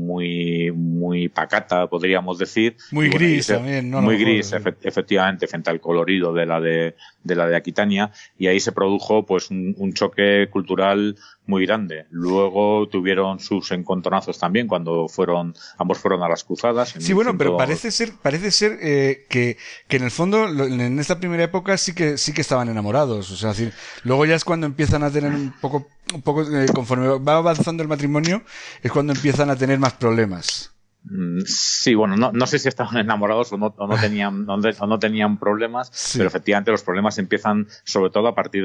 muy pacata, podríamos decir. Muy gris también, ¿no? Muy gris, efectivamente, frente al colorido de la de Aquitania, y ahí se produjo pues un choque cultural muy grande. Luego tuvieron sus encontronazos también cuando ambos fueron a las cruzadas. Sí, bueno, pero parece ser que en el fondo en esta primera época sí que estaban enamorados. O sea, decir, luego ya es cuando empiezan a tener un poco conforme va avanzando el matrimonio, es cuando empiezan a tener más problemas. Sí, bueno, no sé si estaban enamorados o no tenían problemas, sí. Pero efectivamente los problemas empiezan sobre todo a partir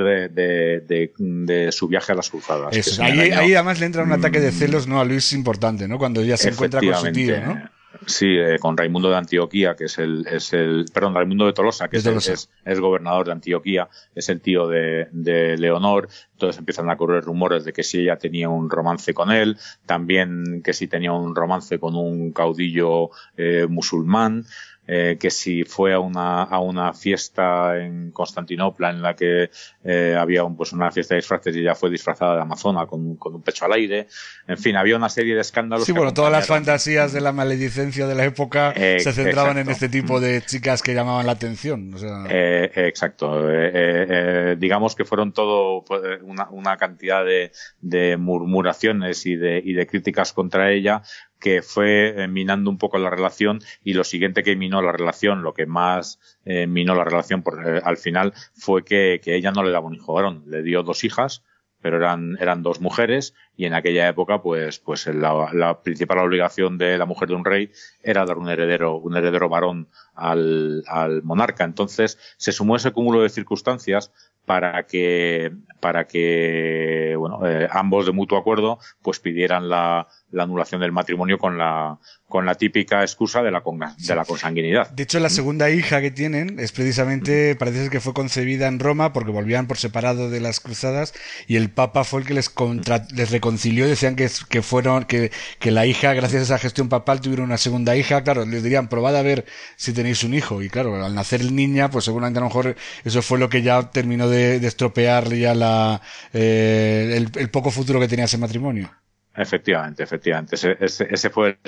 de su viaje a las cruzadas. Eso, ahí además le entra un ataque de celos, ¿no? A Luis importante, ¿no? Cuando ya se encuentra con su tío, ¿no? Sí, con Raimundo de Antioquía, que Raimundo de Tolosa, que es gobernador de Antioquía, es el tío de Leonor. Entonces empiezan a correr rumores de que si ella tenía un romance con él, también que si tenía un romance con un caudillo musulmán. que si fue a una fiesta en Constantinopla en la que había una fiesta de disfraces y ella fue disfrazada de amazona con un pecho al aire. En fin, había una serie de escándalos. Sí, bueno, todas las fantasías de la maledicencia de la época se centraban en este tipo de chicas que llamaban la atención. O sea... exacto. Digamos que fueron todo una cantidad de murmuraciones y de críticas contra ella, que fue minando un poco la relación, y lo siguiente que minó la relación, lo que más minó la relación al final, fue que ella no le daba un hijo varón, le dio 2 hijas, pero eran 2 mujeres, y en aquella época pues la principal obligación de la mujer de un rey era dar un heredero varón al monarca. Entonces se sumó ese cúmulo de circunstancias para que ambos de mutuo acuerdo pues pidieran la anulación del matrimonio con la típica excusa de la consanguinidad. De hecho, la segunda hija que tienen es precisamente, parece ser que fue concebida en Roma, porque volvían por separado de las cruzadas, y el Papa fue el que les reconcilió. Decían que la hija, gracias a esa gestión papal, tuvieron una segunda hija. Claro, les dirían, probad a ver si tenéis un hijo, y claro, al nacer el niña, pues seguramente a lo mejor eso fue lo que ya terminó de estropear ya el poco futuro que tenía ese matrimonio. Efectivamente. Ese fue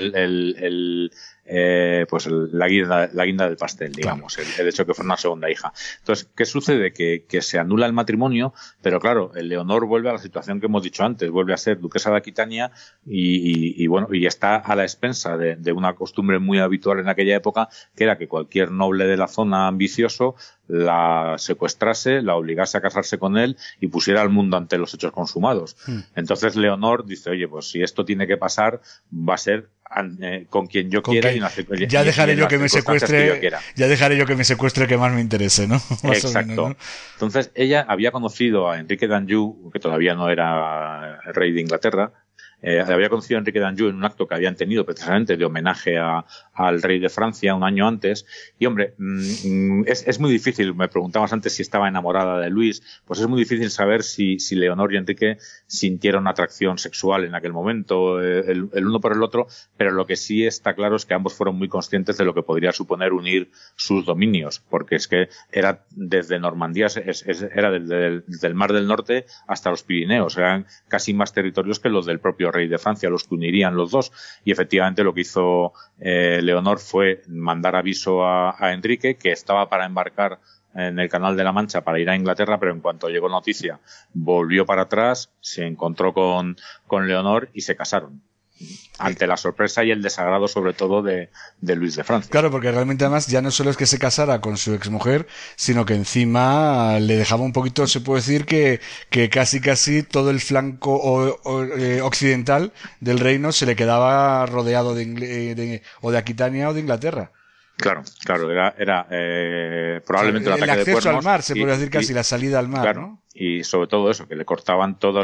la guinda del pastel, digamos, claro. El hecho de que fuera una segunda hija. Entonces, ¿qué sucede? Que se anula el matrimonio, pero claro, Leonor vuelve a la situación que hemos dicho antes, vuelve a ser duquesa de Aquitania y está a la expensa de una costumbre muy habitual en aquella época, que era que cualquier noble de la zona ambicioso la secuestrase, la obligase a casarse con él y pusiera al mundo ante los hechos consumados. Entonces Leonor dice, oye, pues si esto tiene que pasar, va a ser con quien yo quiera. Ya dejaré yo que me secuestre, que más me interese, ¿no? Más exacto. O menos, ¿no? Entonces ella había conocido a Enrique d'Anjou, que todavía no era rey de Inglaterra. Había conocido a Enrique d'Anjou en un acto que habían tenido precisamente de homenaje al rey de Francia un año antes, y hombre, es muy difícil. Me preguntabas antes si estaba enamorada de Luis. Pues es muy difícil saber si Leonor y Enrique sintieron atracción sexual en aquel momento, el uno por el otro, pero lo que sí está claro es que ambos fueron muy conscientes de lo que podría suponer unir sus dominios, porque es que era desde Normandía, era desde el Mar del Norte hasta los Pirineos, eran casi más territorios que los del propio rey de Francia, los que unirían los dos. Y efectivamente lo que hizo Leonor fue mandar aviso a Enrique, que estaba para embarcar en el Canal de la Mancha para ir a Inglaterra, pero en cuanto llegó noticia volvió para atrás, se encontró con Leonor y se casaron, ante la sorpresa y el desagrado sobre todo de Luis de Francia. Claro, porque realmente además ya no solo es que se casara con su exmujer, sino que encima le dejaba un poquito, se puede decir que casi todo el flanco occidental del reino se le quedaba rodeado de Aquitania o de Inglaterra. Claro, era probablemente el ataque de cuernos. El acceso al mar, se podría decir casi la salida al mar, claro, ¿no? Y sobre todo eso, que le cortaban todo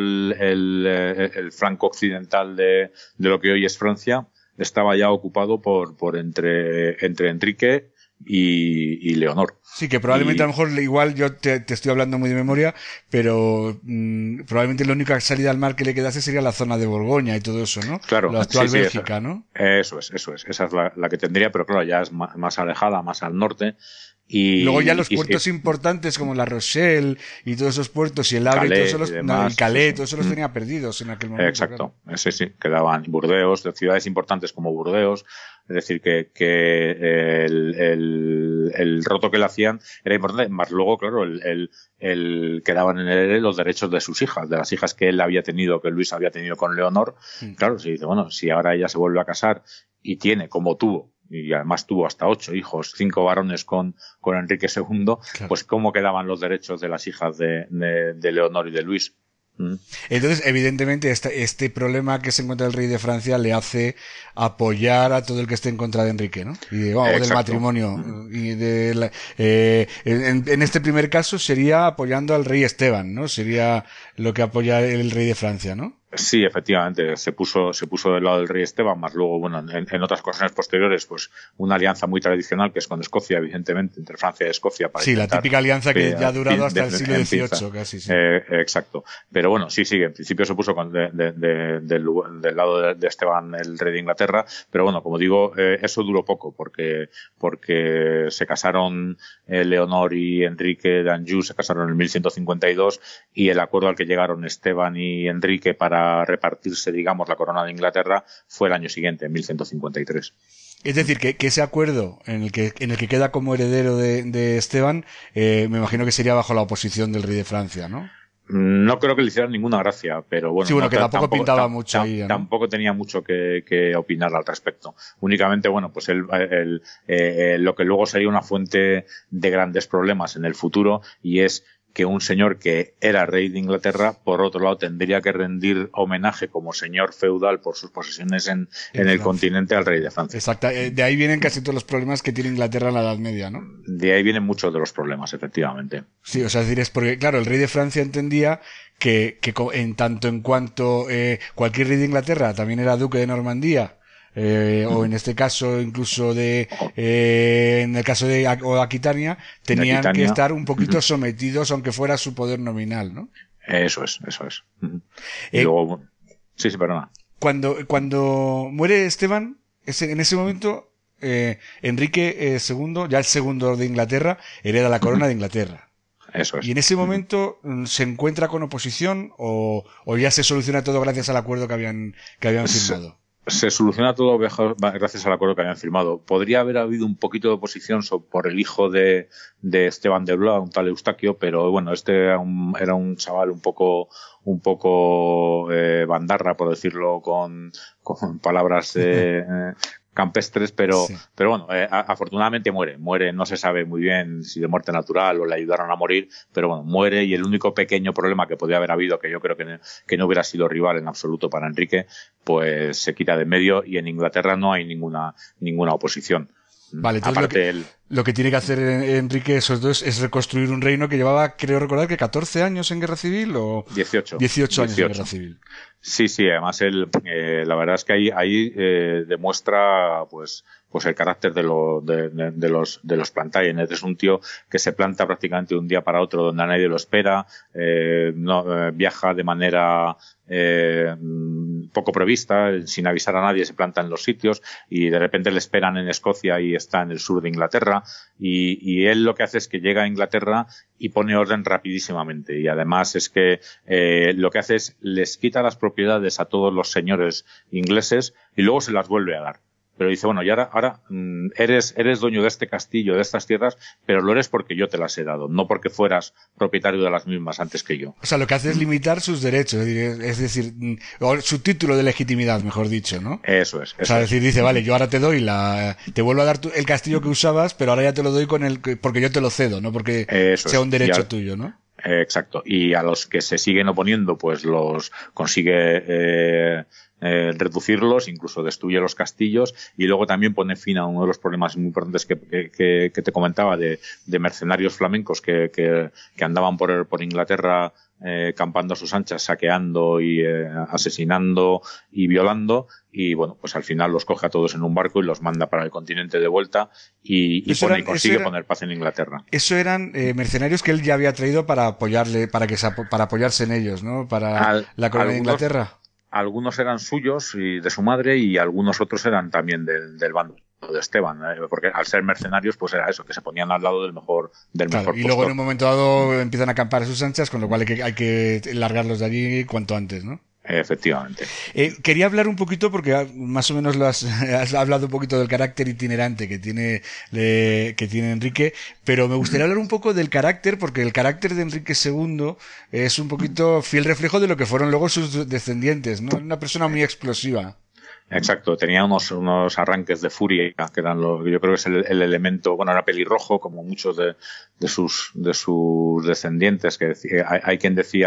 el flanco occidental de lo que hoy es Francia, estaba ya ocupado por entre Enrique y Leonor. Sí, que probablemente a lo mejor, igual yo te estoy hablando muy de memoria, pero probablemente la única salida al mar que le quedase sería la zona de Borgoña y todo eso, ¿no? Claro. La actual sí, Bélgica, ¿no? Eso es. Esa es la que tendría, pero claro, ya es más alejada, más al norte. Y luego ya los puertos importantes como La Rochelle y todos esos puertos y el Havre, Calais, todos demás, Calais, todos esos los tenía perdidos en aquel momento. Exacto, claro. Sí, quedaban Burdeos, de ciudades importantes como Burdeos, es decir, que el roto que le hacían era importante, más luego, claro, quedaban en él los derechos de sus hijas, de las hijas que él había tenido, que Luis había tenido con Leonor. Claro, si dice, bueno, si ahora ella se vuelve a casar y tiene, como tuvo, y además tuvo hasta 8 hijos, 5 varones con Enrique II, claro. Pues cómo quedaban los derechos de las hijas de Leonor y de Luis. Entonces, evidentemente, este problema que se encuentra el rey de Francia le hace apoyar a todo el que esté en contra de Enrique, ¿no? O del matrimonio. Y en este primer caso sería apoyando al rey Esteban, ¿no? Sería lo que apoya el rey de Francia, ¿no? Sí, efectivamente, se puso del lado del rey Esteban, más luego, bueno, en otras ocasiones posteriores, pues una alianza muy tradicional que es con Escocia, evidentemente, entre Francia y Escocia. Para sí, la típica alianza que ya ha durado hasta el siglo XVIII, casi, sí. Exacto. Pero bueno, sí, en principio se puso del lado de Esteban, el rey de Inglaterra, pero bueno, como digo, eso duró poco, porque se casaron Leonor y Enrique de Anjou, se casaron en 1152, y el acuerdo al que llegaron Esteban y Enrique para repartirse, digamos, la corona de Inglaterra fue el año siguiente, en 1153. Es decir, que ese acuerdo en el que queda como heredero de Esteban, me imagino que sería bajo la oposición del rey de Francia, ¿no? No creo que le hicieran ninguna gracia, pero bueno. Sí, bueno, que tampoco pintaba mucho ahí, ¿no? Tampoco tenía mucho que opinar al respecto. Únicamente, bueno, pues lo que luego sería una fuente de grandes problemas en el futuro, y es que un señor que era rey de Inglaterra, por otro lado, tendría que rendir homenaje como señor feudal por sus posesiones en el continente al rey de Francia. Exacto. De ahí vienen casi todos los problemas que tiene Inglaterra en la Edad Media, ¿no? De ahí vienen muchos de los problemas, efectivamente. Sí, o sea, es decir, es porque, claro, el rey de Francia entendía que en tanto en cuanto cualquier rey de Inglaterra también era duque de Normandía, o en este caso incluso en el caso de Aquitania, tenían que estar un poquito sometidos, aunque fuera su poder nominal, ¿no? Eso es. Y luego, sí, perdona. Cuando muere Esteban, en ese momento, Enrique II, ya el segundo de Inglaterra, hereda la corona de Inglaterra. Eso es. Y en ese momento se encuentra con oposición o ya se soluciona todo gracias al acuerdo que habían firmado. Se soluciona todo gracias al acuerdo que habían firmado. Podría haber habido un poquito de oposición por el hijo de Esteban de Blois, un tal Eustaquio, pero bueno, era un chaval un poco bandarra, por decirlo con palabras campestres, pero bueno, afortunadamente muere, no se sabe muy bien si de muerte natural o le ayudaron a morir, pero bueno, muere, y el único pequeño problema que podía haber habido, que yo creo que no hubiera sido rival en absoluto para Enrique, pues se quita de en medio, y en Inglaterra no hay ninguna oposición. Vale, entonces lo que tiene que hacer Enrique esos dos es reconstruir un reino que llevaba, creo recordar, que 14 años en guerra civil o 18 años en guerra civil. Sí, además la verdad es que ahí demuestra pues el carácter de los Plantagenet. Es un tío que se planta prácticamente de un día para otro donde nadie lo espera, viaja de manera poco prevista, sin avisar a nadie, se planta en los sitios y de repente le esperan en Escocia y está en el sur de Inglaterra, y él lo que hace es que llega a Inglaterra y pone orden rapidísimamente, y además es que lo que hace es les quita las propiedades a todos los señores ingleses y luego se las vuelve a dar. Pero dice, bueno, y ahora eres dueño de este castillo, de estas tierras, pero lo eres porque yo te las he dado, no porque fueras propietario de las mismas antes que yo. O sea, lo que hace es limitar sus derechos, es decir, su título de legitimidad, mejor dicho, ¿no? Eso es. O sea, es decir, dice, vale, yo ahora te doy te vuelvo a dar el castillo que usabas, pero ahora ya te lo doy porque yo te lo cedo, no porque sea un derecho tuyo, ¿no? Exacto. Y a los que se siguen oponiendo, pues los consigue reducirlos, incluso destruye los castillos, y luego también pone fin a uno de los problemas muy importantes que te comentaba de mercenarios flamencos que andaban por Inglaterra campando a sus anchas, saqueando y asesinando y violando, y bueno, pues al final los coge a todos en un barco y los manda para el continente de vuelta y consigue poner paz en Inglaterra. Eso eran mercenarios que él ya había traído para apoyarse en ellos, ¿no? Para la corona de Inglaterra. Algunos eran suyos y de su madre, y algunos otros eran también del bando de Esteban, porque al ser mercenarios pues era eso, que se ponían al lado del mejor y luego en un momento dado empiezan a acampar a sus anchas, con lo cual hay que largarlos de allí cuanto antes, ¿no? Efectivamente. Quería hablar un poquito, porque más o menos has hablado un poquito del carácter itinerante que tiene Enrique, pero me gustaría hablar un poco del carácter, porque el carácter de Enrique II es un poquito fiel reflejo de lo que fueron luego sus descendientes, ¿no? Una persona muy explosiva. Exacto, tenía unos arranques de furia que eran yo creo que es el elemento, bueno, era pelirrojo como muchos de sus descendientes, que hay quien decía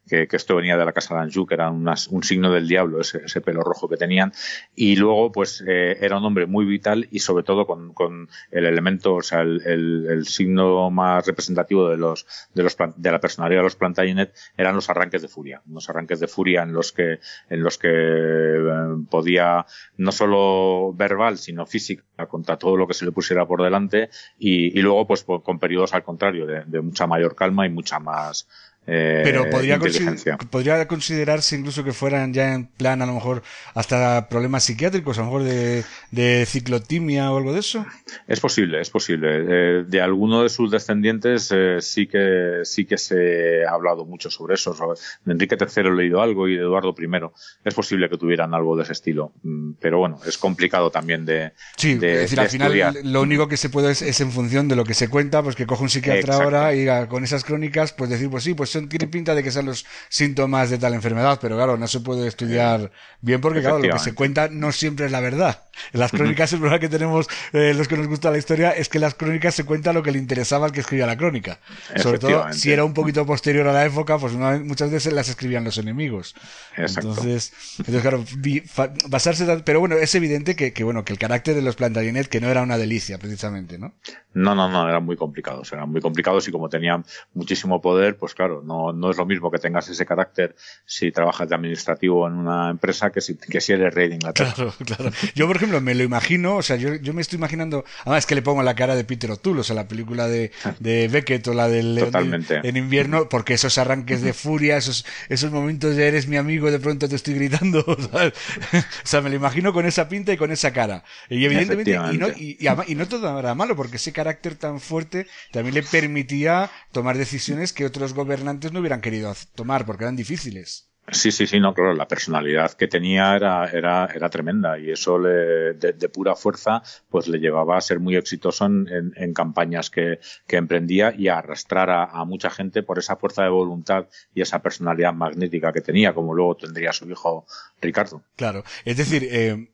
que esto venía de la casa de Anjou, que era un signo del diablo, ese pelo rojo que tenían, y luego pues era un hombre muy vital y sobre todo con el elemento, o sea, el signo más representativo de la personalidad de los Plantagenet eran los arranques de furia, unos arranques de furia en los que podía no solo verbal sino física contra todo lo que se le pusiera por delante y luego pues con periodos al contrario de mucha mayor calma y mucha más pero podría considerarse incluso que fueran ya en plan a lo mejor hasta problemas psiquiátricos, a lo mejor de ciclotimia o algo de eso. Es posible. De alguno de sus descendientes sí que se ha hablado mucho sobre eso. De Enrique III he leído algo y de Eduardo I. Es posible que tuvieran algo de ese estilo, pero bueno, es complicado también de es decir, al final estudiar. Lo único que se puede es en función de lo que se cuenta, pues que coge un psiquiatra. Exacto. Ahora y con esas crónicas pues decir pues sí, pues tiene pinta de que sean los síntomas de tal enfermedad, pero claro, no se puede estudiar bien porque claro, lo que se cuenta no siempre es la verdad. En las crónicas el problema que tenemos los que nos gusta la historia es que en las crónicas se cuenta lo que le interesaba al que escribía la crónica. Sobre todo si era un poquito posterior a la época, pues muchas veces las escribían los enemigos. Exacto. Entonces claro, basarse, pero bueno, es evidente que el carácter de los Plantagenet que no era una delicia precisamente, ¿no? No, eran muy complicados y como tenían muchísimo poder, pues claro, no es lo mismo que tengas ese carácter si trabajas de administrativo en una empresa que si eres rey de Inglaterra. Claro. Yo, por ejemplo, me lo imagino, o sea, yo me estoy imaginando, además es que le pongo la cara de Peter O'Toole, o sea, la película de Beckett o la del León en invierno, porque esos arranques de furia, esos momentos de eres mi amigo, de pronto te estoy gritando, ¿sabes? O sea, me lo imagino con esa pinta y con esa cara. Y evidentemente, y no todo era malo, porque ese carácter tan fuerte también le permitía tomar decisiones que otros gobernantes no hubieran querido tomar porque eran difíciles. Sí, no, claro, la personalidad que tenía era tremenda y eso de pura fuerza pues le llevaba a ser muy exitoso en campañas que emprendía y a arrastrar a mucha gente por esa fuerza de voluntad y esa personalidad magnética que tenía, como luego tendría su hijo Ricardo. Claro, es decir,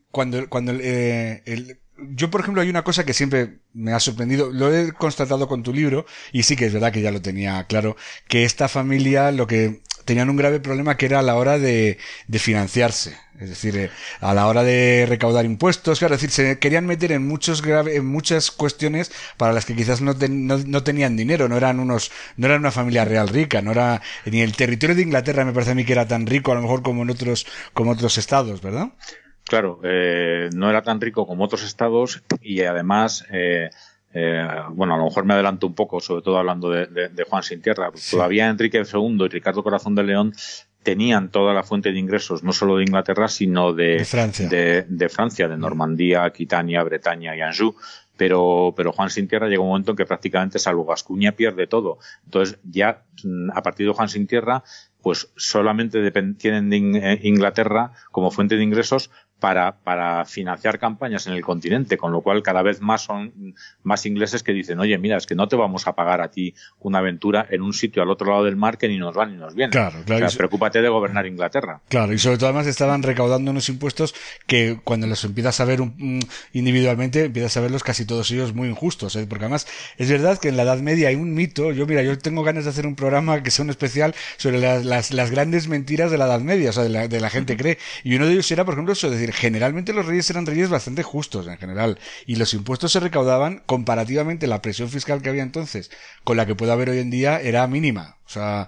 yo, por ejemplo, hay una cosa que siempre me ha sorprendido, lo he constatado con tu libro, y sí que es verdad que ya lo tenía claro, que esta familia lo que tenían un grave problema que era a la hora de financiarse, es decir, a la hora de recaudar impuestos, claro, es decir, se querían meter en muchas cuestiones para las que quizás no tenían dinero, no eran una familia real rica, no era ni el territorio de Inglaterra me parece a mí que era tan rico a lo mejor como en otros estados, ¿verdad? Claro, no era tan rico como otros estados y además, bueno, a lo mejor me adelanto un poco, sobre todo hablando de Juan Sin Tierra. Sí. Todavía Enrique II y Ricardo Corazón de León tenían toda la fuente de ingresos, no solo de Inglaterra, sino de Francia, de Normandía, Aquitania, Bretaña y Anjou. Pero Juan Sin Tierra llega un momento en que prácticamente, salvo Gascuña, pierde todo. Entonces ya a partir de Juan Sin Tierra pues solamente tienen de Inglaterra como fuente de ingresos para financiar campañas en el continente, con lo cual cada vez más son más ingleses que dicen, oye, mira, es que no te vamos a pagar a ti una aventura en un sitio al otro lado del mar que ni nos va ni nos viene. Claro. O sea, preocúpate de gobernar Inglaterra. Claro, y sobre todo además estaban recaudando unos impuestos que cuando los empiezas a ver individualmente, empiezas a verlos casi todos ellos muy injustos, ¿eh? Porque además es verdad que en la Edad Media hay un mito, yo tengo ganas de hacer un programa que sea un especial sobre las grandes mentiras de la Edad Media, o sea, de la gente cree, y uno de ellos era, por ejemplo, eso, decir, generalmente los reyes eran reyes bastante justos en general y los impuestos se recaudaban comparativamente, la presión fiscal que había entonces con la que puede haber hoy en día era mínima, o sea,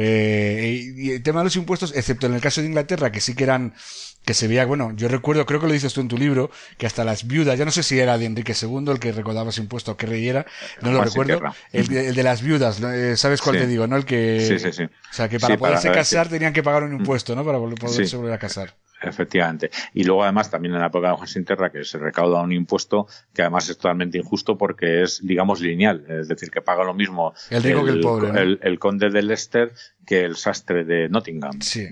y el tema de los impuestos, excepto en el caso de Inglaterra, que sí que se veía, bueno, yo recuerdo, creo que lo dices tú en tu libro, que hasta las viudas, ya no sé si era de Enrique II el que recaudaba ese impuesto o qué rey era, no lo recuerdo, el de las viudas, ¿sabes cuál te digo, no? El que, sí. O sea, que para poderse casar tenían que pagar un impuesto, ¿no? Para poderse volver a casar. Efectivamente. Y luego además también en la época de Juan Sin Tierra que se recauda un impuesto que además es totalmente injusto porque es, digamos, lineal. Es decir, que paga lo mismo el rico que el pobre, ¿no? el conde de Leicester que el sastre de Nottingham. Sí.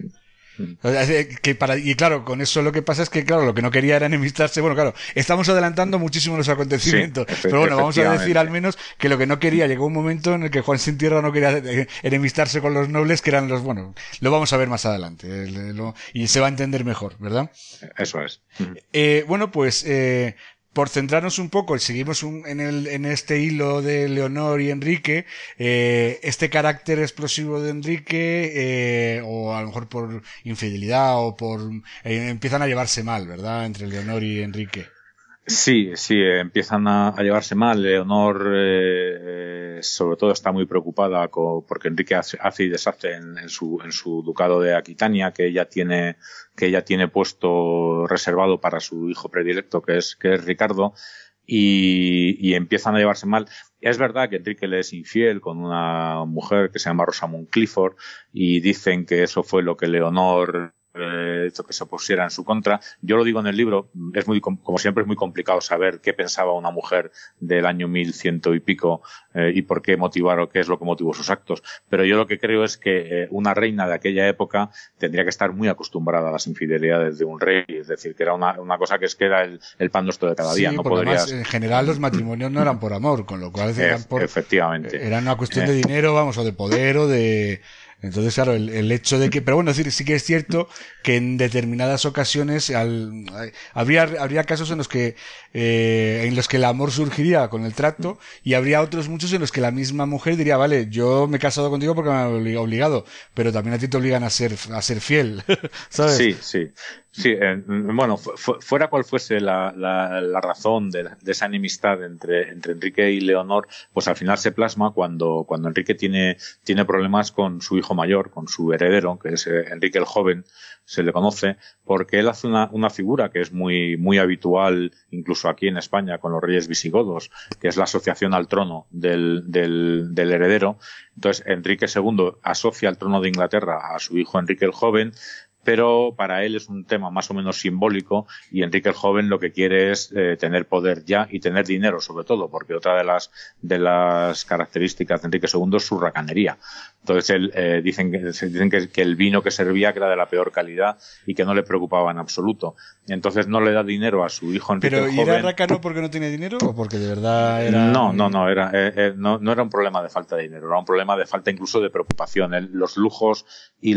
Y claro, con eso lo que pasa es que, claro, lo que no quería era enemistarse. Bueno, claro, estamos adelantando muchísimo los acontecimientos, pero bueno, vamos a decir al menos que lo que no quería, llegó un momento en el que Juan Sin Tierra no quería enemistarse con los nobles, que eran los, bueno, lo vamos a ver más adelante, y se va a entender mejor, ¿verdad? Eso es. Bueno, pues, por centrarnos un poco, seguimos en este hilo de Leonor y Enrique, este carácter explosivo de Enrique, o a lo mejor por infidelidad o por empiezan a llevarse mal, ¿verdad? Entre Leonor y Enrique. Sí, empiezan a llevarse mal. Leonor, sobre todo, está muy preocupada porque Enrique hace y deshace en su ducado de Aquitania, que ella tiene puesto reservado para su hijo predilecto, que es Ricardo, y empiezan a llevarse mal. Es verdad que Enrique le es infiel con una mujer que se llama Rosamund Clifford, y dicen que eso fue lo que Leonor que se pusiera en su contra. Yo lo digo en el libro, es como siempre es muy complicado saber qué pensaba una mujer del año 1100 y pico y por qué motivaron, qué es lo que motivó sus actos. Pero yo lo que creo es que una reina de aquella época tendría que estar muy acostumbrada a las infidelidades de un rey, es decir, que era una cosa que era el pan nuestro de cada día. Sí, no porque podrías... además, en general los matrimonios no eran por amor, con lo cual efectivamente. Era una cuestión de dinero, vamos, o de poder o de... Entonces, claro, el hecho de que... Pero bueno, es decir, sí que es cierto que en determinadas ocasiones habría casos en los que el amor surgiría con el trato, y habría otros muchos en los que la misma mujer diría, vale, yo me he casado contigo porque me han obligado, pero también a ti te obligan a ser fiel, ¿sabes? Sí, bueno, fuera cual fuese la razón de esa enemistad entre Enrique y Leonor, pues al final se plasma cuando Enrique tiene problemas con su hijo mayor, con su heredero, que es Enrique el Joven, se le conoce, porque él hace una figura que es muy, muy habitual, incluso aquí en España, con los reyes visigodos, que es la asociación al trono del heredero. Entonces, Enrique II asocia al trono de Inglaterra a su hijo Enrique el Joven, pero para él es un tema más o menos simbólico, y Enrique el Joven lo que quiere es tener poder ya y tener dinero, sobre todo, porque otra de las características de Enrique II es su racanería. Entonces él dicen que el vino que servía que era de la peor calidad y que no le preocupaba en absoluto. Entonces no le da dinero a su hijo Enrique el Joven. ¿Pero y era rácano porque no tenía dinero o porque de verdad era...? No era un problema de falta de dinero, era un problema de falta incluso de preocupación. Los lujos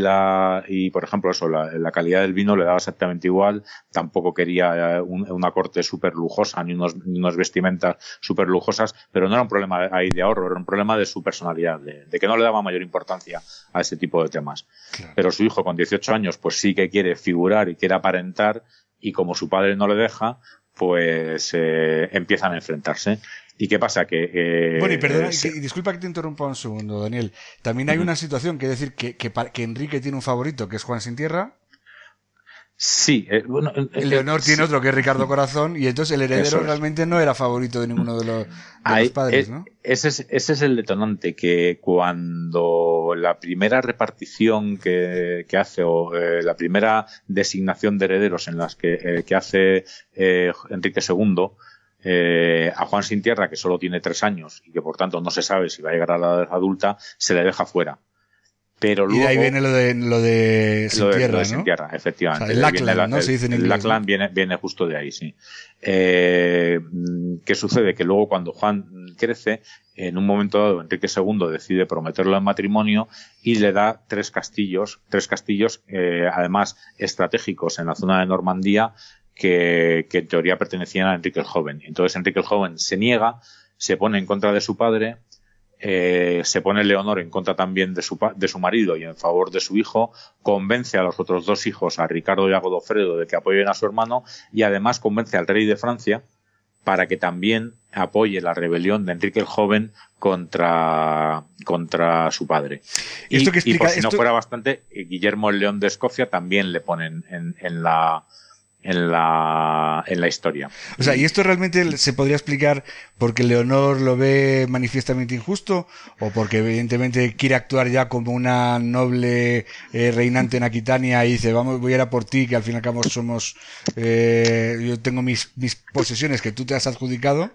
y por ejemplo eso, la calidad del vino le daba exactamente igual. Tampoco quería una corte súper lujosa ni unos vestimentas súper lujosas, pero no era un problema ahí de ahorro, era un problema de su personalidad, de que no le daba mayor importancia a ese tipo de temas. Claro. Pero su hijo con 18 años pues sí que quiere figurar y quiere aparentar, y como su padre no le deja, pues empiezan a enfrentarse. ¿Y qué pasa? Bueno, y perdona, disculpa que te interrumpa un segundo, Daniel. También hay una situación, que es decir, que Enrique tiene un favorito, que es Juan Sin Tierra. Sí, Leonor tiene otro, que es Ricardo Corazón, y entonces el heredero realmente no era favorito de ninguno de los padres, ¿no? Ese es el detonante, que cuando la primera repartición que hace, o la primera designación de herederos en las que hace Enrique II, a Juan Sin Tierra, que solo tiene 3 años y que por tanto no se sabe si va a llegar a la edad adulta, se le deja fuera. Pero luego, y de ahí viene lo de Sin Tierra, ¿no? Sin Tierra, efectivamente. O sea, el Lackland, ¿no? Se dice en inglés. El Lackland viene justo de ahí, sí. ¿Qué sucede? Que luego cuando Juan crece, en un momento dado Enrique II decide prometerlo en matrimonio y le da 3 castillos, además estratégicos en la zona de Normandía, que en teoría pertenecían a Enrique el Joven. Entonces Enrique el Joven se niega, se pone en contra de su padre, se pone Leonor en contra también de su marido y en favor de su hijo, convence a los otros 2 hijos, a Ricardo y a Godofredo, de que apoyen a su hermano, y además convence al rey de Francia para que también apoye la rebelión de Enrique el Joven contra su padre. Y por si no fuera bastante, Guillermo el León de Escocia también le ponen en la historia. O sea, ¿y esto realmente se podría explicar porque Leonor lo ve manifiestamente injusto, o porque evidentemente quiere actuar ya como una noble reinante en Aquitania y dice, voy a ir a por ti, que al fin y al cabo somos yo tengo mis posesiones que tú te has adjudicado,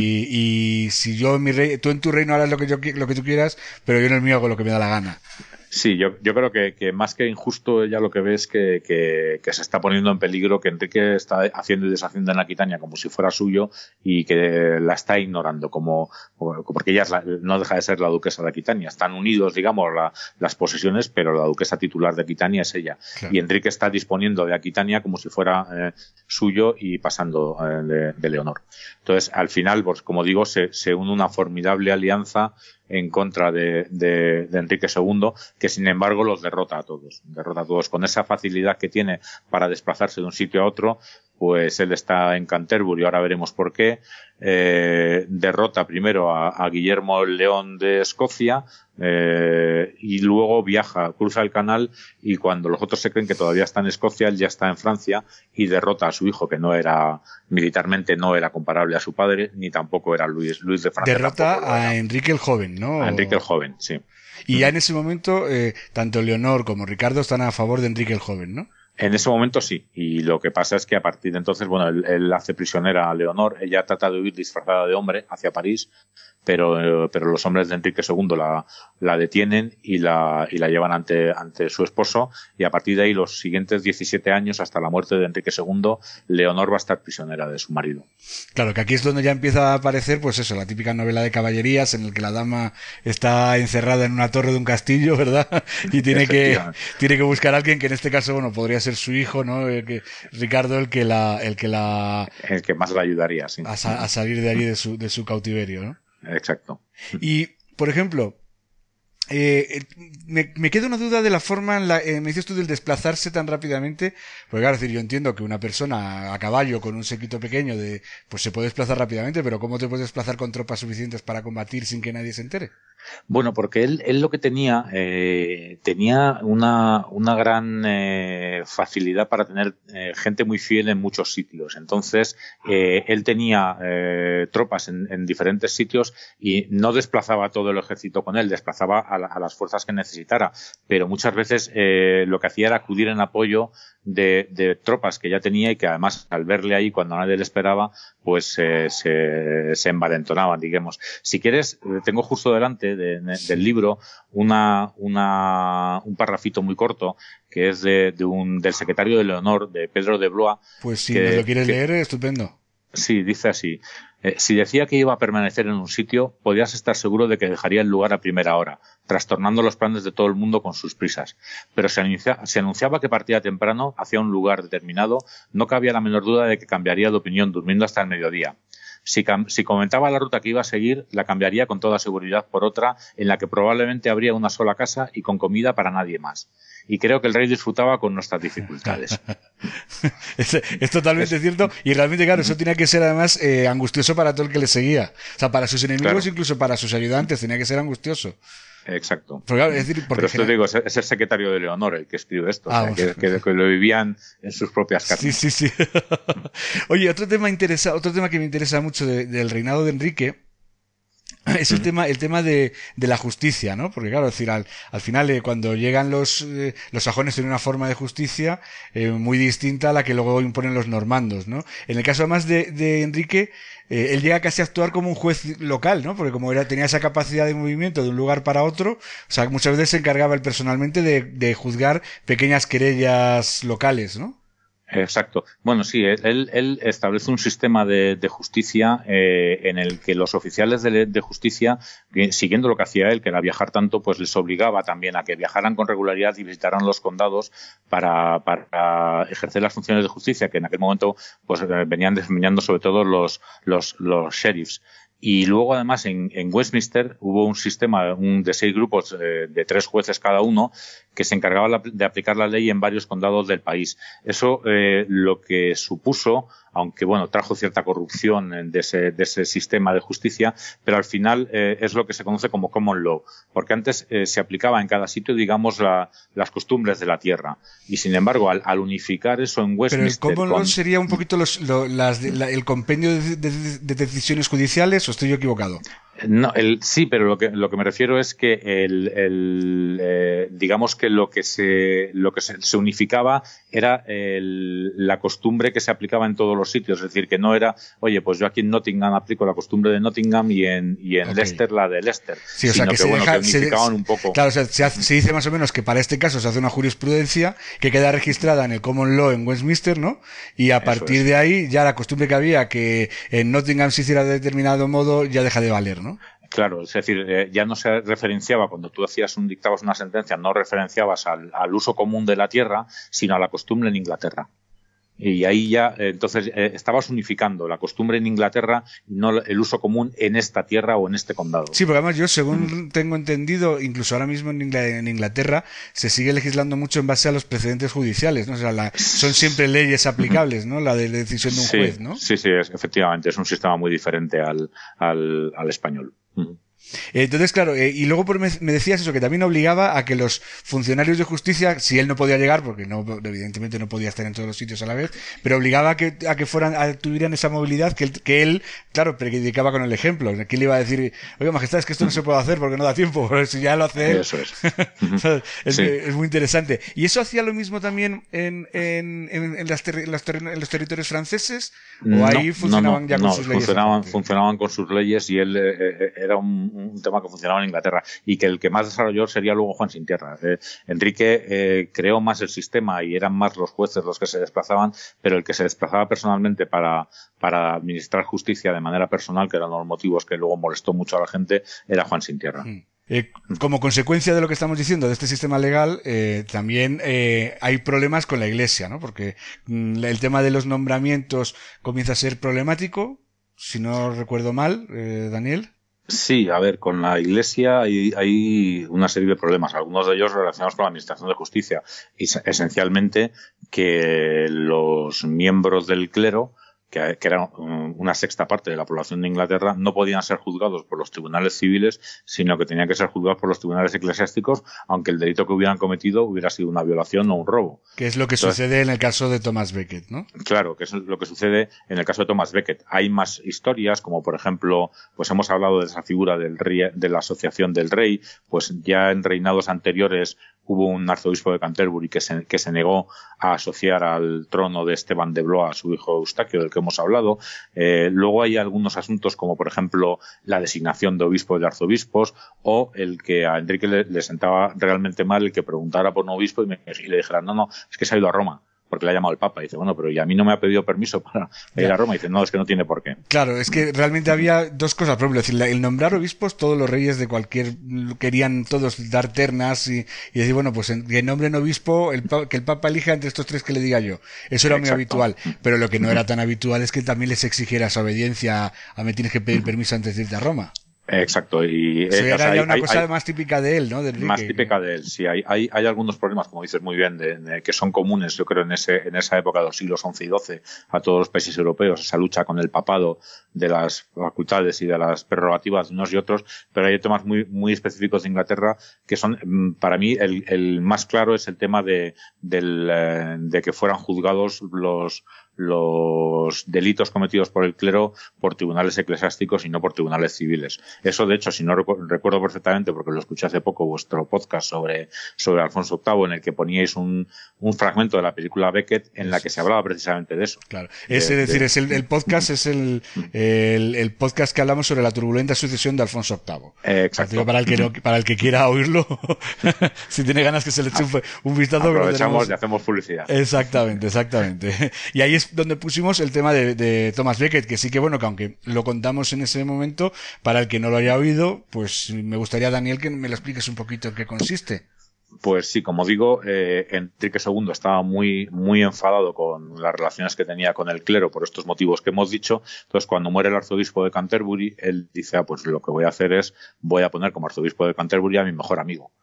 y si yo tú en tu reino harás lo que tú quieras, pero yo en el mío hago lo que me da la gana? Sí, yo creo que más que injusto, ella lo que ve es que se está poniendo en peligro, que Enrique está haciendo y deshaciendo en Aquitania como si fuera suyo y que la está ignorando, porque ella no deja de ser la duquesa de Aquitania. Están unidos, digamos, las posesiones, pero la duquesa titular de Aquitania es ella. Claro. Y Enrique está disponiendo de Aquitania como si fuera suyo y pasando de Leonor. Entonces, al final, pues como digo, se une una formidable alianza en contra de Enrique II, que sin embargo los derrota a todos. Con esa facilidad que tiene para desplazarse de un sitio a otro, pues él está en Canterbury, ahora veremos por qué. Derrota primero a Guillermo el León de Escocia, y luego cruza el canal, y cuando los otros se creen que todavía está en Escocia, él ya está en Francia y derrota a su hijo, que militarmente no era comparable a su padre, ni tampoco era Luis de Francia. Derrota a Enrique el Joven, ¿no? A Enrique el Joven, sí. Y ya en ese momento, tanto Leonor como Ricardo están a favor de Enrique el Joven, ¿no? En ese momento sí, y lo que pasa es que a partir de entonces, bueno, él hace prisionera a Leonor, ella trata de huir disfrazada de hombre hacia París, pero los hombres de Enrique II la detienen y la llevan ante su esposo, y a partir de ahí los siguientes 17 años, hasta la muerte de Enrique II, Leonor va a estar prisionera de su marido. Claro, que aquí es donde ya empieza a aparecer, pues eso, la típica novela de caballerías en el que la dama está encerrada en una torre de un castillo, ¿verdad? Y tiene que buscar a alguien que en este caso, bueno, podría ser su hijo, ¿no? Ricardo, el que más la ayudaría, sí. A salir de allí de su cautiverio, ¿no? Exacto. Y, por ejemplo, me queda una duda de la forma en la me dices tú del desplazarse tan rápidamente, porque claro, es decir, yo entiendo que una persona a caballo con un séquito pequeño pues se puede desplazar rápidamente, pero ¿cómo te puedes desplazar con tropas suficientes para combatir sin que nadie se entere? Bueno, porque él lo que tenía una gran facilidad para tener gente muy fiel en muchos sitios. Entonces, él tenía tropas en diferentes sitios y no desplazaba todo el ejército con él, desplazaba a las fuerzas que necesitara. Pero muchas veces lo que hacía era acudir en apoyo de tropas que ya tenía y que además al verle ahí cuando nadie le esperaba, pues se envalentonaban, digamos. Si quieres, tengo justo delante del libro un parrafito muy corto que es del secretario de Leonor, de Pedro de Blois. Pues si nos lo quieres leer, estupendo. Sí, dice así. Si decía que iba a permanecer en un sitio, podías estar seguro de que dejaría el lugar a primera hora, trastornando los planes de todo el mundo con sus prisas. Pero si anunciaba que partía temprano hacia un lugar determinado, no cabía la menor duda de que cambiaría de opinión durmiendo hasta el mediodía. Si comentaba la ruta que iba a seguir, la cambiaría con toda seguridad por otra en la que probablemente habría una sola casa y con comida para nadie más. Y creo que el rey disfrutaba con nuestras dificultades. Es totalmente cierto, y realmente, claro, eso tenía que ser además angustioso para todo el que le seguía. O sea, para sus enemigos, claro. Incluso para sus ayudantes, tenía que ser angustioso. Exacto. Pero, claro, es decir, pero esto digo, es el secretario de Leonor el que escribe esto, que lo vivían en sus propias carnes. Sí. Oye, otro tema que me interesa mucho del reinado de Enrique es el tema de la justicia, ¿no? Porque claro, es decir, al final cuando llegan los sajones tienen una forma de justicia muy distinta a la que luego imponen los normandos, ¿no? En el caso además de Enrique, él llega casi a actuar como un juez local, ¿no? Porque como tenía esa capacidad de movimiento de un lugar para otro, o sea, muchas veces se encargaba él personalmente de juzgar pequeñas querellas locales, ¿no? Exacto. Bueno, sí, él establece un sistema de justicia en el que los oficiales de justicia, siguiendo lo que hacía él, que era viajar tanto, pues les obligaba también a que viajaran con regularidad y visitaran los condados para ejercer las funciones de justicia, que en aquel momento pues venían desempeñando sobre todo los sheriffs. Y luego, además, en Westminster hubo un sistema de 6 grupos de 3 jueces cada uno que se encargaban de aplicar la ley en varios condados del país. Eso lo que supuso, aunque bueno, trajo cierta corrupción de ese sistema de justicia, pero al final es lo que se conoce como common law, porque antes se aplicaba en cada sitio, digamos, las costumbres de la tierra. Y sin embargo, al unificar eso en Westminster... Pero el common law sería un poquito el compendio de decisiones judiciales, ¿o estoy yo equivocado? No, sí, pero lo que me refiero es que digamos que lo que se unificaba era la costumbre que se aplicaba en todos los sitios, es decir, que no era, oye, pues yo aquí en Nottingham aplico la costumbre de Nottingham y en Leicester la de Leicester, sí, o sea, sino que unificaban un poco. Claro, o sea, se dice más o menos que para este caso se hace una jurisprudencia que queda registrada en el Common Law en Westminster, ¿no? Y a partir de ahí ya la costumbre que había que en Nottingham se hiciera de determinado modo ya deja de valer, ¿no? Claro, es decir, ya no se referenciaba, cuando tú dictabas una sentencia, no referenciabas al uso común de la tierra, sino a la costumbre en Inglaterra. Y ahí ya, entonces, estabas unificando la costumbre en Inglaterra y no el uso común en esta tierra o en este condado. Sí, porque además yo, según tengo entendido, incluso ahora mismo en Inglaterra se sigue legislando mucho en base a los precedentes judiciales, ¿no? O sea, son siempre leyes aplicables, ¿no? La de decisión de un juez, ¿no? Sí, efectivamente, es un sistema muy diferente al español. Entonces, claro, y luego me decías eso, que también obligaba a que los funcionarios de justicia, si él no podía llegar, porque no, evidentemente no podía estar en todos los sitios a la vez, pero obligaba a que tuvieran esa movilidad que él, claro, predicaba con el ejemplo. Aquí le iba a decir, oiga, majestad, es que esto no se puede hacer porque no da tiempo, pero si ya lo hace él. Eso es. Es muy interesante. ¿Y eso hacía lo mismo también en los territorios franceses? ¿O ahí funcionaban ya con sus leyes? Funcionaban con sus leyes, y él era un tema que funcionaba en Inglaterra, y que el que más desarrolló sería luego Juan Sin Tierra. Enrique creó más el sistema y eran más los jueces los que se desplazaban, pero el que se desplazaba personalmente para administrar justicia de manera personal, que eran los motivos que luego molestó mucho a la gente, era Juan Sin Tierra. Como consecuencia de lo que estamos diciendo, de este sistema legal, también hay problemas con la Iglesia, ¿no? Porque el tema de los nombramientos comienza a ser problemático, si no recuerdo mal, Daniel. Sí, a ver, con la Iglesia hay una serie de problemas, algunos de ellos relacionados con la administración de justicia, y esencialmente que los miembros del clero, que era una sexta parte de la población de Inglaterra, no podían ser juzgados por los tribunales civiles, sino que tenían que ser juzgados por los tribunales eclesiásticos, aunque el delito que hubieran cometido hubiera sido una violación o un robo. Que es lo que sucede en el caso de Thomas Becket, ¿no? Claro, que es lo que sucede en el caso de Thomas Becket. Hay más historias, como por ejemplo, pues hemos hablado de esa figura del rey, de la asociación del rey, pues ya en reinados anteriores hubo un arzobispo de Canterbury que se negó a asociar al trono de Esteban de Blois a su hijo Eustaquio, del que hemos hablado. Luego hay algunos asuntos como, por ejemplo, la designación de obispos y de arzobispos, o el que a Enrique le sentaba realmente mal el que preguntara por un obispo y le dijera, no, es que se ha ido a Roma, porque le ha llamado el Papa. Y dice, bueno, pero y a mí no me ha pedido permiso para ir a Roma. Y dice, no, es que no tiene por qué. Claro, es que realmente había dos cosas. Por ejemplo, es decir, el nombrar obispos, todos los reyes de querían todos dar ternas y decir, bueno, pues que nombren obispo, que el Papa elija entre estos tres que le diga yo. Eso era muy habitual. Pero lo que no era tan habitual es que también les exigiera esa obediencia a me tienes que pedir permiso antes de irte a Roma. Exacto, y era ya una cosa más típica de él, ¿no? De Enrique. Más típica de él, sí. Hay algunos problemas, como dices muy bien, que son comunes, yo creo, en esa época de los siglos XI y XII a todos los países europeos, esa lucha con el papado de las facultades y de las prerrogativas de unos y otros, pero hay temas muy, muy específicos de Inglaterra que son, para mí, el más claro es el tema de que fueran juzgados los delitos cometidos por el clero por tribunales eclesiásticos y no por tribunales civiles. Eso, de hecho, si no recuerdo perfectamente, porque lo escuché hace poco, vuestro podcast sobre Alfonso VIII, en el que poníais un fragmento de la película Becket en la que se hablaba precisamente de eso. Claro. Es decir, el podcast es el podcast que hablamos sobre la turbulenta sucesión de Alfonso VIII. Exacto. Para el que quiera oírlo, si tiene ganas que se le eche un vistazo. Aprovechamos y hacemos publicidad. Exactamente. Y ahí es donde pusimos el tema de Thomas Becket, que sí que bueno, que aunque lo contamos en ese momento, para el que no lo haya oído, pues me gustaría, Daniel, que me lo expliques un poquito en qué consiste. Pues sí, como digo, Enrique II estaba muy, muy enfadado con las relaciones que tenía con el clero por estos motivos que hemos dicho. Entonces, cuando muere el arzobispo de Canterbury, él dice, pues lo que voy a hacer es, voy a poner como arzobispo de Canterbury a mi mejor amigo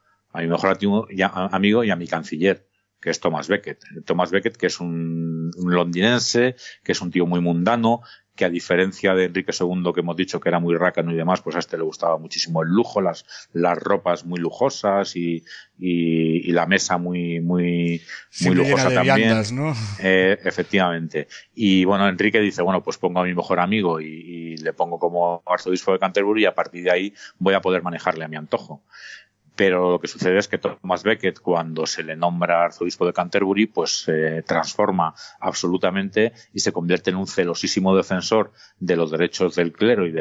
y a mi canciller, que es Thomas Becket. Thomas Becket, que es un londinense, que es un tío muy mundano, que a diferencia de Enrique II, que hemos dicho que era muy rácano y demás, pues a este le gustaba muchísimo el lujo, las ropas muy lujosas y la mesa muy lujosa también. Viandas, ¿no? Efectivamente. Y bueno, Enrique dice, bueno, pues pongo a mi mejor amigo y le pongo como arzobispo de Canterbury, y a partir de ahí voy a poder manejarle a mi antojo. Pero lo que sucede es que Thomas Becket, cuando se le nombra arzobispo de Canterbury, pues se transforma absolutamente y se convierte en un celosísimo defensor de los derechos del clero y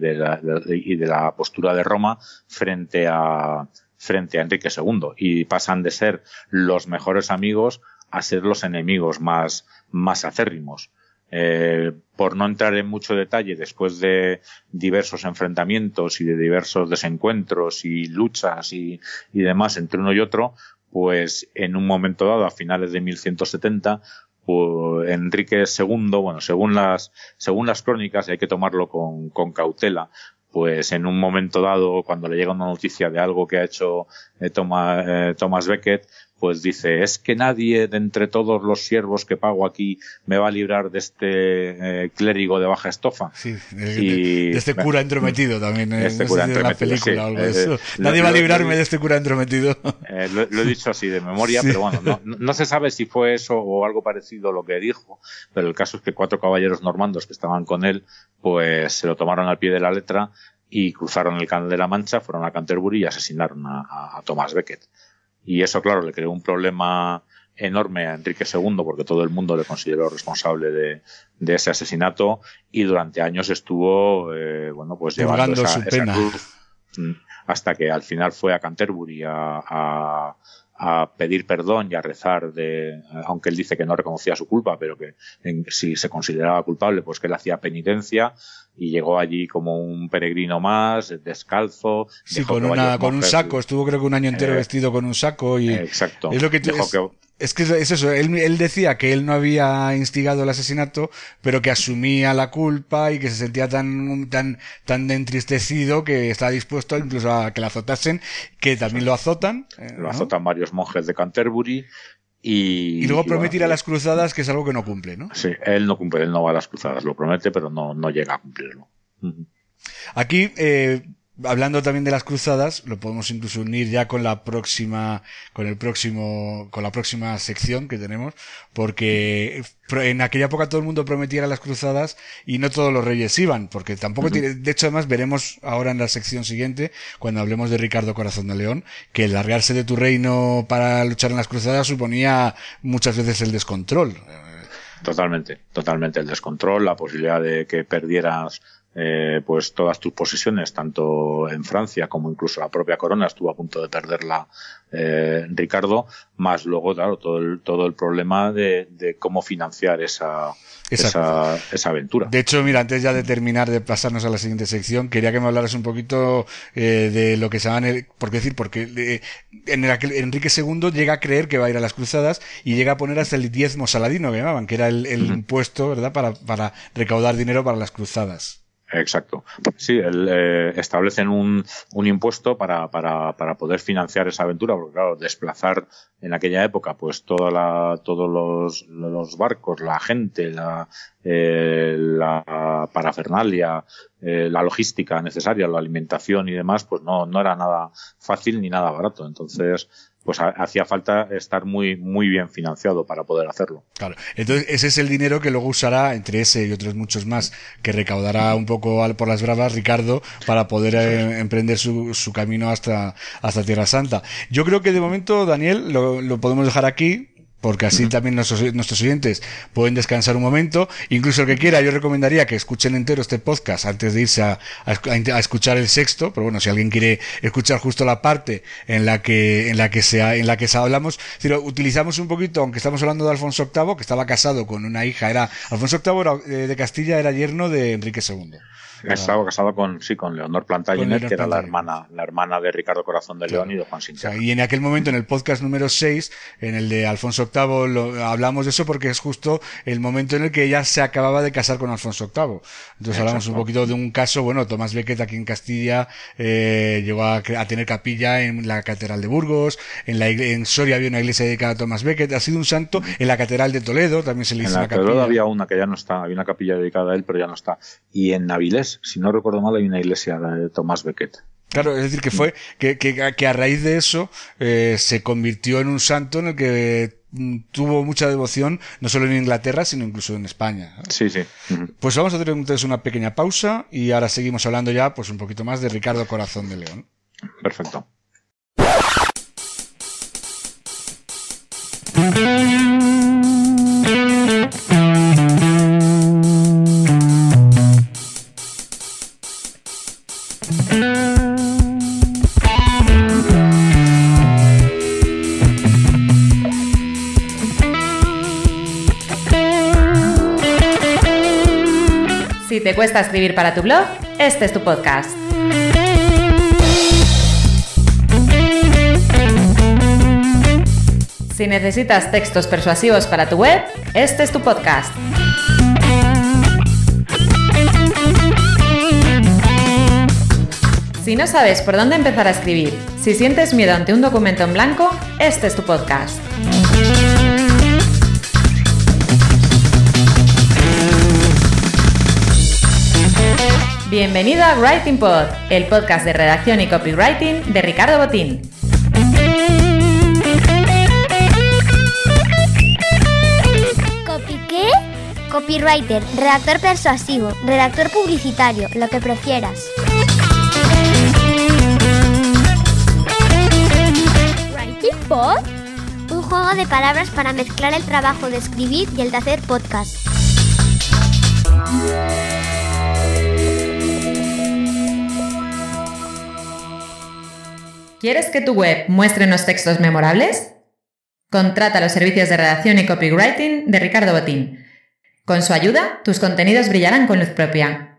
de la postura de Roma frente a Enrique II, y pasan de ser los mejores amigos a ser los enemigos más acérrimos. Por no entrar en mucho detalle, después de diversos enfrentamientos y de diversos desencuentros y luchas y demás entre uno y otro, pues en un momento dado, a finales de 1170, pues Enrique II, bueno, según las crónicas, hay que tomarlo con cautela, pues en un momento dado, cuando le llega una noticia de algo que ha hecho Thomas Becket, pues dice, es que nadie de entre todos los siervos que pago aquí me va a librar de este clérigo de baja estofa. Sí, de este cura entrometido también. Este cura entrometido, la película, sí, algo de eso. Nadie va a librarme de este cura entrometido. Lo he dicho así de memoria, sí. Pero bueno, no se sabe si fue eso o algo parecido a lo que dijo, pero el caso es que 4 caballeros normandos que estaban con él, pues se lo tomaron al pie de la letra y cruzaron el Canal de la Mancha, fueron a Canterbury y asesinaron a Thomas Becket. Y eso, claro, le creó un problema enorme a Enrique II, porque todo el mundo le consideró responsable de ese asesinato, y durante años estuvo pues llevando esa cruz, hasta que al final fue a Canterbury a pedir perdón y a rezar, aunque él dice que no reconocía su culpa, pero que si se consideraba culpable, pues que él hacía penitencia, y llegó allí como un peregrino más, descalzo. Sí, con un saco, estuvo creo que un año entero vestido con un saco. Y exacto. Es lo que es que es eso, él decía que él no había instigado el asesinato, pero que asumía la culpa y que se sentía tan entristecido que estaba dispuesto incluso a que la azotasen, que también lo azotan. Lo azotan varios monjes de Canterbury. Y luego promete ir a las cruzadas, que es algo que no cumple, ¿no? Sí, él no cumple, él no va a las cruzadas, lo promete, pero no llega a cumplirlo. Aquí, hablando también de las cruzadas, lo podemos incluso unir ya con la próxima sección que tenemos, porque en aquella época todo el mundo prometía ir a las cruzadas y no todos los reyes iban, porque tampoco de hecho, además veremos ahora en la sección siguiente, cuando hablemos de Ricardo Corazón de León, que el largarse de tu reino para luchar en las cruzadas suponía muchas veces el descontrol. Totalmente el descontrol, la posibilidad de que perdieras pues todas tus posesiones, tanto en Francia como incluso la propia corona estuvo a punto de perderla Ricardo, más luego, claro, todo el problema de cómo financiar esa aventura. De hecho, mira, antes ya de terminar, de pasarnos a la siguiente sección, quería que me hablaras un poquito de lo que se llama, porque Enrique II llega a creer que va a ir a las cruzadas y llega a poner hasta el diezmo saladino, que llamaban, que era el impuesto, ¿verdad?, para recaudar dinero para las cruzadas. Exacto. Sí, establecen un impuesto para poder financiar esa aventura, porque claro, desplazar en aquella época pues todos los barcos, la gente, la parafernalia, la logística necesaria, la alimentación y demás, pues no era nada fácil ni nada barato. Entonces, pues hacía falta estar muy muy bien financiado para poder hacerlo. Claro, entonces ese es el dinero que luego usará, entre ese y otros muchos más, que recaudará un poco por las bravas Ricardo para poder emprender su camino hasta Tierra Santa. Yo creo que de momento, Daniel, lo podemos dejar aquí, porque así también nuestros oyentes pueden descansar un momento. Incluso el que quiera, yo recomendaría que escuchen entero este podcast antes de irse a escuchar el sexto, pero bueno, si alguien quiere escuchar justo la parte en la que hablamos, utilizamos un poquito, aunque estamos hablando de Alfonso VIII, que estaba casado con una hija, Alfonso VIII de Castilla era yerno de Enrique II. Estaba casado con Leonor Plantagenet, que era la hermana de Ricardo Corazón de León y de Juan Sinterra. Y en aquel momento, en el podcast número 6, en el de Alfonso VIII, hablamos de eso porque es justo el momento en el que ella se acababa de casar con Alfonso VIII. Entonces hablamos un poquito de un caso, Tomás Becket aquí en Castilla llegó a tener capilla en la Catedral de Burgos, en Soria había una iglesia dedicada a Tomás Becket, ha sido un santo, en la Catedral de Toledo también se le hizo una capilla. En Toledo había una que ya no está, había una capilla dedicada a él, pero ya no está. Y en Avilés, si no recuerdo mal, hay una iglesia de Tomás Becket. Claro, es decir, que fue que a raíz de eso se convirtió en un santo en el que tuvo mucha devoción, no solo en Inglaterra, sino incluso en España. Sí. Pues vamos a tener entonces una pequeña pausa y ahora seguimos hablando ya pues un poquito más de Ricardo Corazón de León. Perfecto. Si te cuesta escribir para tu blog, este es tu podcast. Si necesitas textos persuasivos para tu web, este es tu podcast. Si no sabes por dónde empezar a escribir, si sientes miedo ante un documento en blanco, este es tu podcast. Bienvenido a Writing Pod, el podcast de redacción y copywriting de Ricardo Botín. ¿Copy qué? Copywriter, redactor persuasivo, redactor publicitario, lo que prefieras. ¿Writing Pod? Un juego de palabras para mezclar el trabajo de escribir y el de hacer podcast. ¿Quieres que tu web muestre unos textos memorables? Contrata los servicios de redacción y copywriting de Ricardo Botín. Con su ayuda, tus contenidos brillarán con luz propia.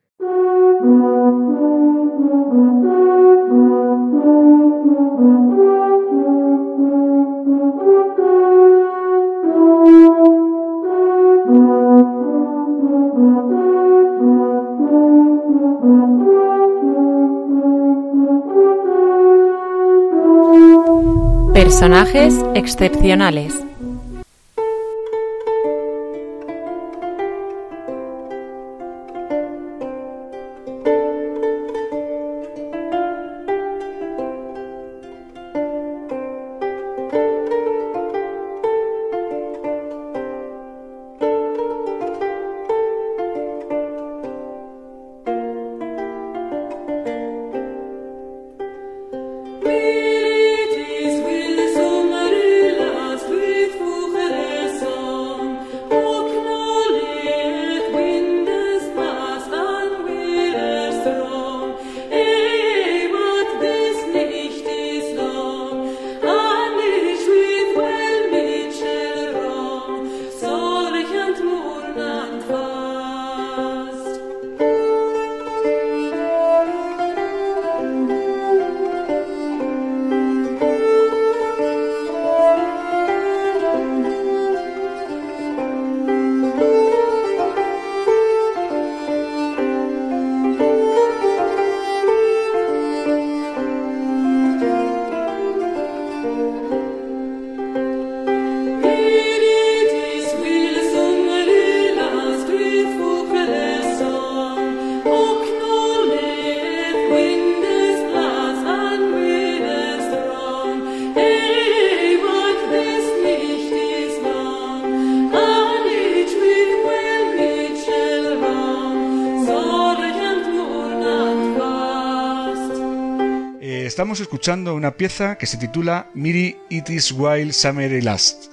Personajes excepcionales. Estamos escuchando una pieza que se titula Miri It Is While Summer Lasts.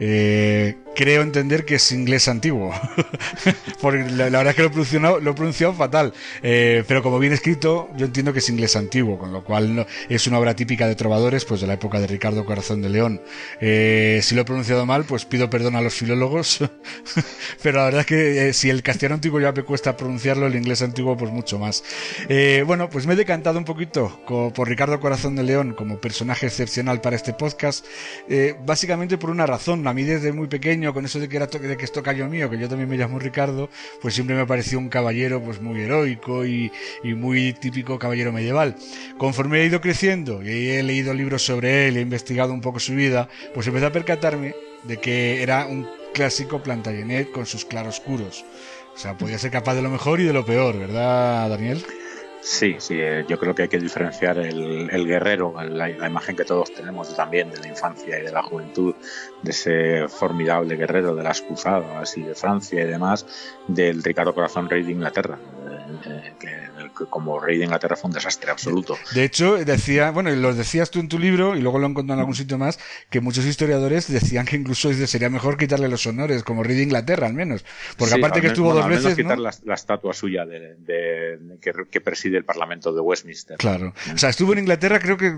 Creo entender que es inglés antiguo porque la verdad es que lo he pronunciado fatal, pero como bien escrito yo entiendo que es inglés antiguo, con lo cual no, es una obra típica de trovadores pues de la época de Ricardo Corazón de León. Si lo he pronunciado mal pues pido perdón a los filólogos pero la verdad es que si el castellano antiguo ya me cuesta pronunciarlo, el inglés antiguo pues mucho más. Bueno, pues me he decantado un poquito por Ricardo Corazón de León como personaje excepcional para este podcast, básicamente por una razón. A mí desde muy pequeño, con eso de que es tocayo mío, que yo también me llamo Ricardo, pues siempre me pareció un caballero pues muy heroico y muy típico caballero medieval. Conforme he ido creciendo y he leído libros sobre él, he investigado un poco su vida, pues empecé a percatarme de que era un clásico Plantagenet con sus claroscuros. O sea, podía ser capaz de lo mejor y de lo peor, ¿verdad, Daniel? Sí, yo creo que hay que diferenciar el guerrero, la imagen que todos tenemos también de la infancia y de la juventud, de ese formidable guerrero de las cruzadas y de Francia y demás, del Ricardo Corazón, rey de Inglaterra. como rey de Inglaterra fue un desastre absoluto. De hecho, decía, bueno, lo decías tú en tu libro, y luego lo encontré en algún sitio más, que muchos historiadores decían que incluso sería mejor quitarle los honores, como rey de Inglaterra, al menos. Porque aparte que estuvo dos veces, quitar, ¿no? la estatua suya que preside el Parlamento de Westminster. Claro. O sea, estuvo en Inglaterra creo que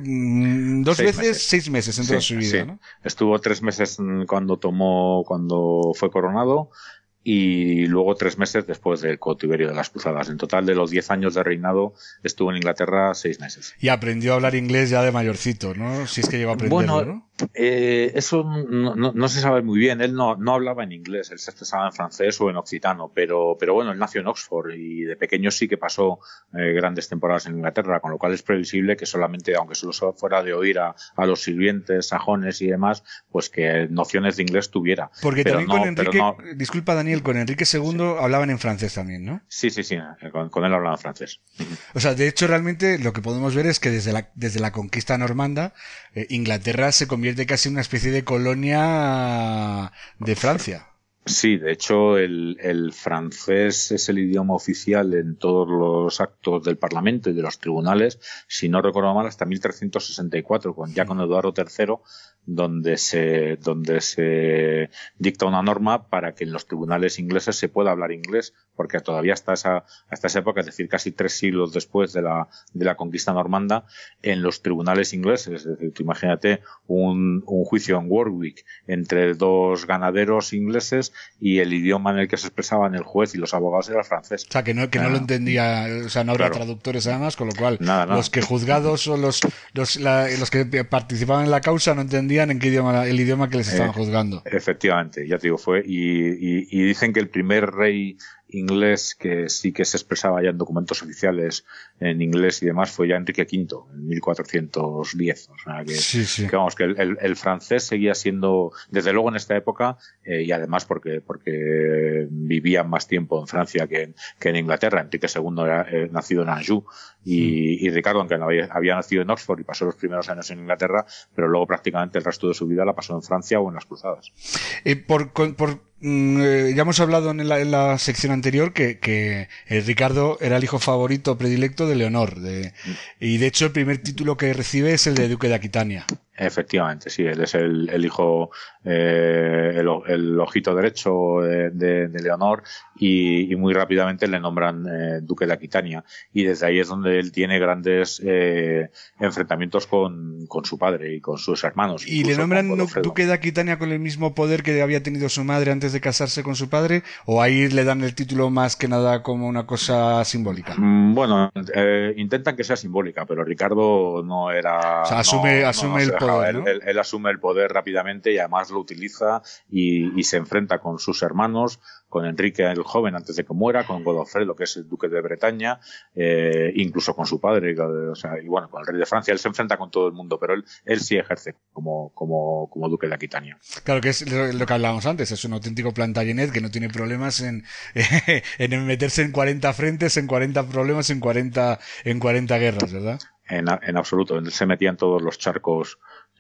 6 meses en toda su vida, ¿no? Estuvo 3 meses cuando fue coronado, y luego 3 meses después del cautiverio de las cruzadas. En total, de los 10 años de reinado, estuvo en Inglaterra 6 meses. Y aprendió a hablar inglés ya de mayorcito, ¿no? Si es que llegó a aprenderlo, ¿no? Eso no se sabe muy bien. Él no hablaba en inglés, él se expresaba en francés o en occitano, pero bueno, él nació en Oxford y de pequeño sí que pasó grandes temporadas en Inglaterra, con lo cual es previsible que solamente, aunque solo fuera de oír a los sirvientes, sajones y demás, pues que nociones de inglés tuviera. Porque pero también con Enrique, disculpa Daniel, con Enrique II hablaban en francés también, ¿no? Sí, con él hablaban francés. O sea, de hecho, realmente lo que podemos ver es que desde la conquista normanda, Inglaterra se convierte casi en una especie de colonia de Francia. Sí, de hecho, el francés es el idioma oficial en todos los actos del Parlamento y de los tribunales, si no recuerdo mal, hasta 1364, con Eduardo III, donde se dicta una norma para que en los tribunales ingleses se pueda hablar inglés, porque todavía hasta esa época, es decir, casi 3 siglos después de la conquista normanda, en los tribunales ingleses, es decir, tú imagínate un juicio en Warwick entre 2 ganaderos ingleses, y el idioma en el que se expresaban el juez y los abogados era el francés. O sea, que no lo entendía, o sea, no habría traductores además, con lo cual los que juzgados o los que participaban en la causa no entendían en qué idioma, el idioma que les estaban juzgando. Efectivamente, ya te digo, fue, y dicen que el primer rey inglés que sí que se expresaba ya en documentos oficiales en inglés y demás fue ya Enrique V en 1410. O sea que vamos, que el francés seguía siendo, desde luego en esta época, y además porque vivía más tiempo en Francia que en Inglaterra. Enrique II era nacido en Anjou y Ricardo, aunque había nacido en Oxford y pasó los primeros años en Inglaterra, pero luego prácticamente el resto de su vida la pasó en Francia o en las cruzadas. Ya hemos hablado en la sección anterior que Ricardo era el hijo favorito predilecto de Leonor, y de hecho el primer título que recibe es el de Duque de Aquitania. Efectivamente, sí, él es el hijo, el ojito derecho de Leonor, y muy rápidamente le nombran Duque de Aquitania, y desde ahí es donde él tiene grandes enfrentamientos con su padre y con sus hermanos. ¿Y le nombran Duque de Aquitania con el mismo poder que había tenido su madre antes de casarse con su padre, o ahí le dan el título más que nada como una cosa simbólica? Bueno, intentan que sea simbólica, pero Ricardo no era... O sea, asume el poder. ¿No? Él asume el poder rápidamente y además lo utiliza y se enfrenta con sus hermanos, con Enrique el joven antes de que muera, con Godofredo, que es el duque de Bretaña, incluso con su padre, o sea, y bueno, con el rey de Francia. Él se enfrenta con todo el mundo, pero él sí ejerce como duque de Aquitania. Claro, que es lo que hablábamos antes, es un auténtico Plantagenet que no tiene problemas en meterse en 40 frentes, en 40 problemas, en 40 guerras, ¿verdad? En absoluto, él se metía en todos los charcos.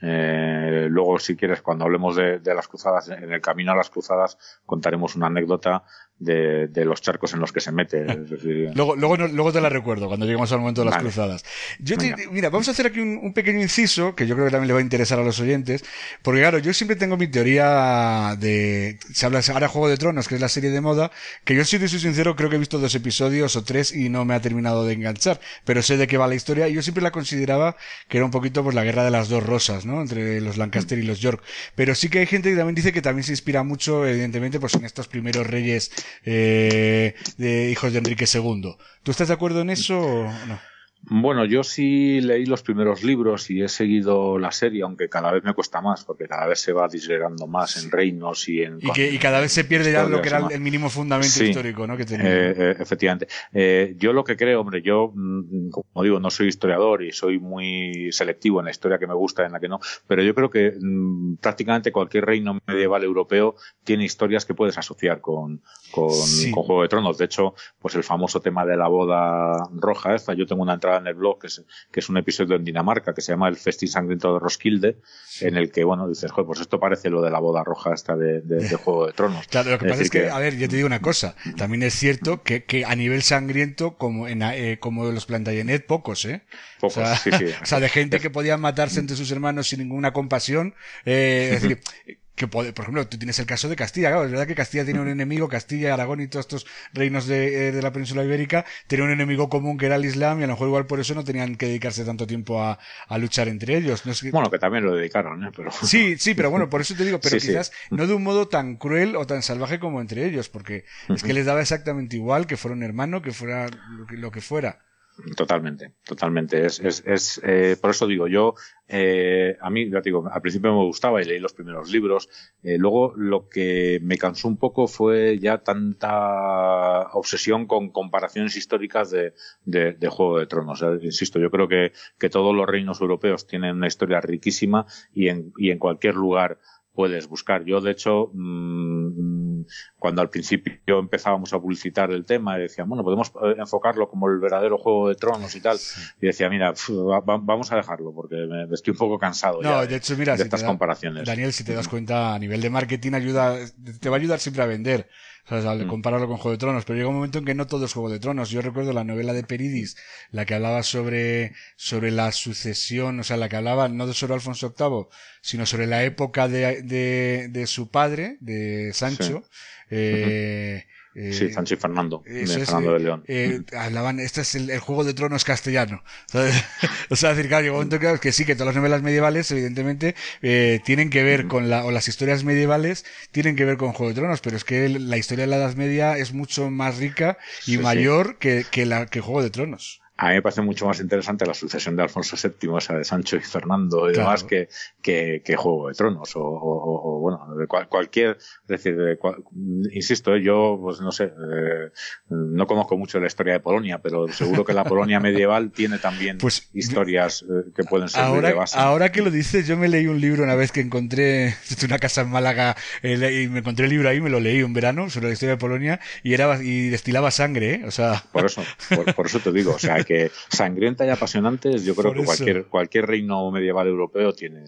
Luego, si quieres, cuando hablemos de las cruzadas, en el camino a las cruzadas contaremos una anécdota de los charcos en los que se mete. Es decir... luego te la recuerdo cuando lleguemos al momento de las cruzadas. Mira, vamos a hacer aquí un pequeño inciso que yo creo que también le va a interesar a los oyentes, porque claro, yo siempre tengo mi teoría se habla ahora Juego de Tronos, que es la serie de moda, que yo, si te soy sincero, creo que he visto 2 episodios o 3 y no me ha terminado de enganchar, pero sé de qué va la historia, y yo siempre la consideraba que era un poquito pues la guerra de las 2 rosas, ¿no? Entre los Lancaster y los York. Pero sí que hay gente que también dice que también se inspira mucho, evidentemente, pues en estos primeros reyes de hijos de Enrique II. ¿Tú estás de acuerdo en eso o no? Bueno, yo sí leí los primeros libros y he seguido la serie, aunque cada vez me cuesta más, porque cada vez se va disgregando más en reinos y cada vez se pierde ya lo que era el mínimo fundamento histórico, ¿no? Que tenía. Efectivamente. Yo lo que creo, hombre, yo, como digo, no soy historiador y soy muy selectivo en la historia que me gusta y en la que no, pero yo creo que prácticamente cualquier reino medieval europeo tiene historias que puedes asociar con Juego de Tronos. De hecho, pues el famoso tema de la boda roja yo tengo una entrada publicada en el blog, que es un episodio en Dinamarca que se llama El Festín Sangriento de Roskilde, en el que, bueno, dices, joder, pues esto parece lo de la boda roja esta de Juego de Tronos. Claro, lo que pasa es que, a ver, yo te digo una cosa, también es cierto que a nivel sangriento, como como los Plantagenet, pocos, Pocos, o sea, sí. O sea, de gente que podía matarse entre sus hermanos sin ninguna compasión, es decir, que por ejemplo, tú tienes el caso de Castilla, claro, es verdad que Castilla tiene un enemigo, Castilla, Aragón y todos estos reinos de la península ibérica, tenían un enemigo común que era el Islam, y a lo mejor igual por eso no tenían que dedicarse tanto tiempo a luchar entre ellos. No es que... Bueno, que también lo dedicaron, pero... Sí, pero bueno, por eso te digo, pero quizás no de un modo tan cruel o tan salvaje como entre ellos, porque es que les daba exactamente igual que fuera un hermano, que fuera lo que fuera. Totalmente. Por eso digo, yo, a mí, ya te digo, al principio me gustaba y leí los primeros libros. Luego lo que me cansó un poco fue ya tanta obsesión con comparaciones históricas de Juego de Tronos. Insisto, yo creo que todos los reinos europeos tienen una historia riquísima y en cualquier lugar puedes buscar. Yo, de hecho, cuando al principio empezábamos a publicitar el tema, decía, bueno, podemos enfocarlo como el verdadero Juego de Tronos y tal. Sí. Y decía, mira, vamos a dejarlo, porque me estoy un poco cansado de hecho, mira, de estas comparaciones. Daniel, si te das cuenta, a nivel de marketing te va a ayudar siempre a vender. O sea, al compararlo con Juego de Tronos, pero llega un momento en que no todo es Juego de Tronos. Yo recuerdo la novela de Peridis, la que hablaba sobre la sucesión, o sea, la que hablaba no sobre Alfonso VIII, sino sobre la época de su padre, de Sancho. Sí. Sancho y Fernando, Fernando de León. Hablaban, este es el Juego de Tronos castellano. ¿Sabes? O sea, decir, claro, llegó un momento que sí, que todas las novelas medievales, evidentemente, tienen que ver con o las historias medievales tienen que ver con Juego de Tronos, pero es que la historia de la Edad Media es mucho más rica y mayor que Juego de Tronos. A mí me parece mucho más interesante la sucesión de Alfonso VII, esa de Sancho y Fernando y demás, que Juego de Tronos o bueno, de cualquier, es decir, insisto, yo, pues no sé, no conozco mucho la historia de Polonia, pero seguro que la Polonia medieval tiene también historias que pueden ser de base. Ahora que lo dices, yo me leí un libro una vez que encontré una casa en Málaga y me encontré el libro ahí, me lo leí un verano sobre la historia de Polonia y destilaba sangre, o sea. Por eso te digo, o sea, que sangrienta y apasionantes, yo creo que cualquier reino medieval europeo tiene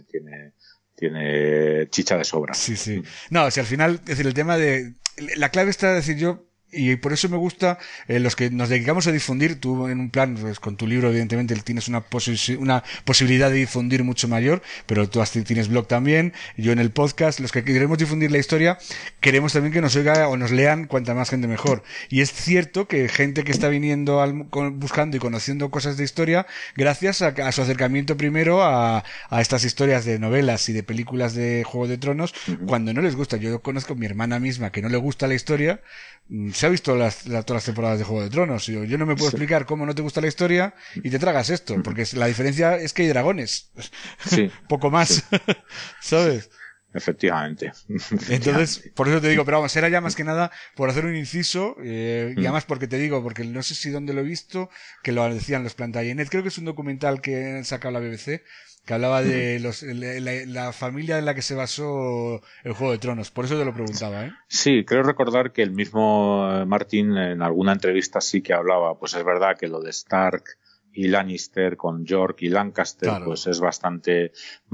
chicha de sobra. Sí. No, si al final, es decir, el tema la clave está, decir yo, y por eso me gusta los que nos dedicamos a difundir. Tú en un plan, pues, con tu libro evidentemente tienes una posibilidad de difundir mucho mayor, pero tú tienes blog también, yo en el podcast. Los que queremos difundir la historia queremos también que nos oiga o nos lean cuanta más gente mejor, y es cierto que gente que está viniendo buscando y conociendo cosas de historia gracias a su acercamiento primero a estas historias de novelas y de películas de Juego de Tronos, cuando no les gusta. Yo conozco a mi hermana misma que no le gusta la historia, se ha visto todas las temporadas de Juego de Tronos. Yo no me puedo explicar cómo no te gusta la historia y te tragas esto, porque la diferencia es que hay dragones. Poco más. ¿Sabes? Efectivamente. Entonces, por eso te digo, pero vamos, era ya más que nada por hacer un inciso, y además porque te digo, porque no sé si dónde lo he visto, que lo decían los Plantagenet, creo que es un documental que saca la BBC, que hablaba de la familia en la que se basó el Juego de Tronos. Por eso te lo preguntaba, ¿eh? Sí, creo recordar que el mismo Martin en alguna entrevista sí que hablaba, pues es verdad que lo de Stark y Lannister con York y Lancaster, claro, pues es bastante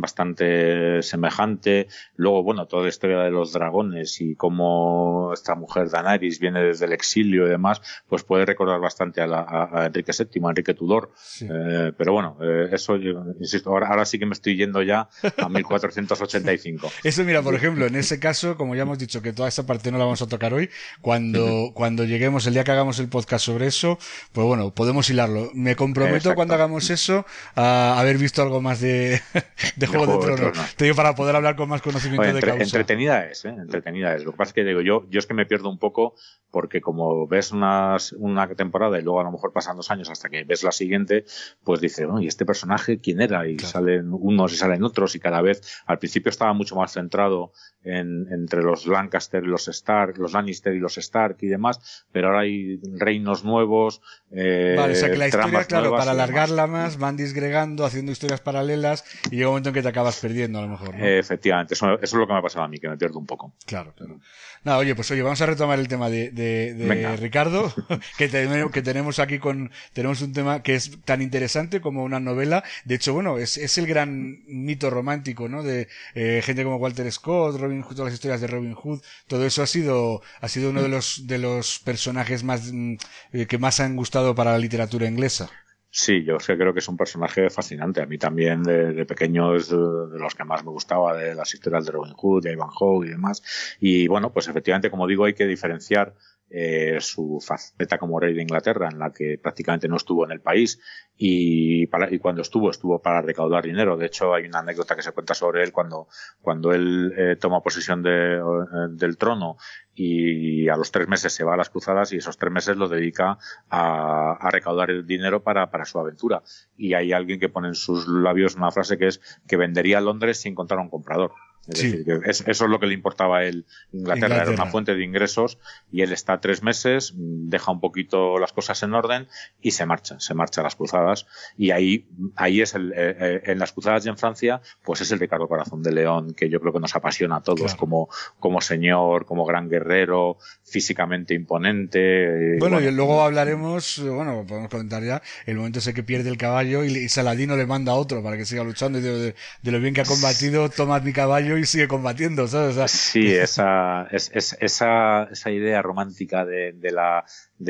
semejante. Luego, bueno, toda la historia de los dragones y cómo esta mujer Daenerys viene desde el exilio y demás, pues puede recordar bastante a Enrique VII, a Enrique Tudor. Sí. Pero bueno, eso, yo insisto, ahora sí que me estoy yendo ya a 1485. Eso, mira, por ejemplo, en ese caso, como ya hemos dicho que toda esta parte no la vamos a tocar hoy, cuando lleguemos, el día que hagamos el podcast sobre eso, pues bueno, podemos hilarlo. Me comprometo cuando hagamos eso a haber visto algo más de Juego de Tronos. Te digo, para poder hablar con más conocimiento de causa. Entretenida es. Lo que pasa es que digo, yo es que me pierdo un poco porque como ves una temporada y luego a lo mejor pasan 2 años hasta que ves la siguiente, pues dices, ¿y este personaje quién era? Y claro, salen unos y salen otros, y cada vez al principio estaba mucho más centrado entre los Lancaster y los Stark, los Lannister y los Stark y demás, pero ahora hay reinos nuevos, vale, o sea que la historia, claro, para alargarla más, van disgregando, haciendo historias paralelas y llega un momento en que te acabas perdiendo a lo mejor, ¿no? Efectivamente, eso es lo que me ha pasado a mí, que me pierdo un poco. Claro. Nada, vamos a retomar el tema de Ricardo, que tenemos aquí tenemos un tema que es tan interesante como una novela. De hecho, bueno, es el gran mito romántico, ¿no? De gente como Walter Scott, Robin Hood, todas las historias de Robin Hood, todo eso ha sido uno de los personajes más que más han gustado para la literatura inglesa. Sí, yo creo que es un personaje fascinante. A mí también de pequeño es de los que más me gustaba, de las historias de Robin Hood, de Ivanhoe y demás. Y bueno, pues efectivamente, como digo, hay que diferenciar su faceta como rey de Inglaterra, en la que prácticamente no estuvo en el país, y cuando estuvo para recaudar dinero. De hecho, hay una anécdota que se cuenta sobre él cuando él toma posesión del trono, y a los 3 meses se va a las cruzadas, y esos 3 meses los dedica a recaudar el dinero para su aventura. Y hay alguien que pone en sus labios una frase que es que vendería Londres si encontrara un comprador. Es decir, que eso es lo que le importaba a él. Inglaterra era una fuente de ingresos, y él está 3 meses, deja un poquito las cosas en orden y se marcha a las cruzadas. Y ahí es en las cruzadas y en Francia, pues es el Ricardo Corazón de León, que yo creo que nos apasiona a todos, claro. como señor, como gran guerrero, físicamente imponente. Bueno, y luego hablaremos, podemos comentar ya el momento ese que pierde el caballo y Saladino le manda a otro para que siga luchando, y de lo bien que ha combatido, toma mi caballo y sigue combatiendo, ¿sabes? O sea, sí, esa idea romántica de la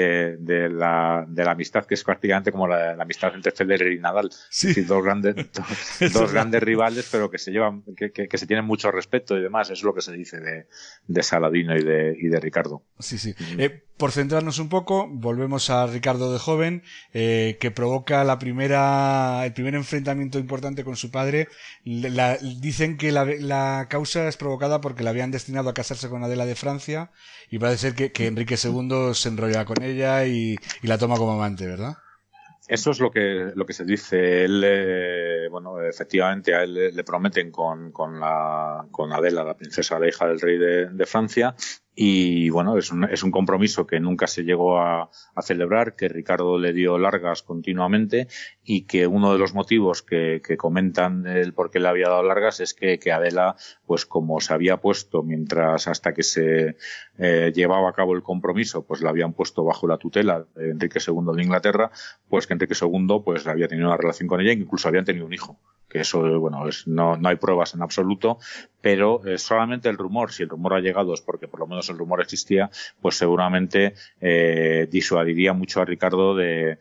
amistad, que es prácticamente como la amistad entre Federer y Nadal. Sí. Es decir, dos grandes rivales, pero que se llevan, que se tienen mucho respeto y demás. Es lo que se dice de Saladino y de Ricardo. Sí. Por centrarnos un poco, volvemos a Ricardo de joven, que provoca el primer enfrentamiento importante con su padre. Dicen que la causa es provocada porque le habían destinado a casarse con Adela de Francia, y parece ser que Enrique II se enrolla con ella y la toma como amante, ¿verdad? Eso es lo que se dice. Él, efectivamente a él le prometen con Adela, la princesa, la hija del rey de Francia. Y bueno, es un compromiso que nunca se llegó a celebrar, que Ricardo le dio largas continuamente, y que uno de los motivos que comentan el por qué le había dado largas es que Adela, pues como se había puesto hasta que se llevaba a cabo el compromiso, pues la habían puesto bajo la tutela de Enrique II de Inglaterra, pues que Enrique II pues había tenido una relación con ella, e incluso habían tenido un hijo. Que eso, no hay pruebas en absoluto, pero solamente el rumor, si el rumor ha llegado es porque por lo menos el rumor existía, pues seguramente disuadiría mucho a Ricardo de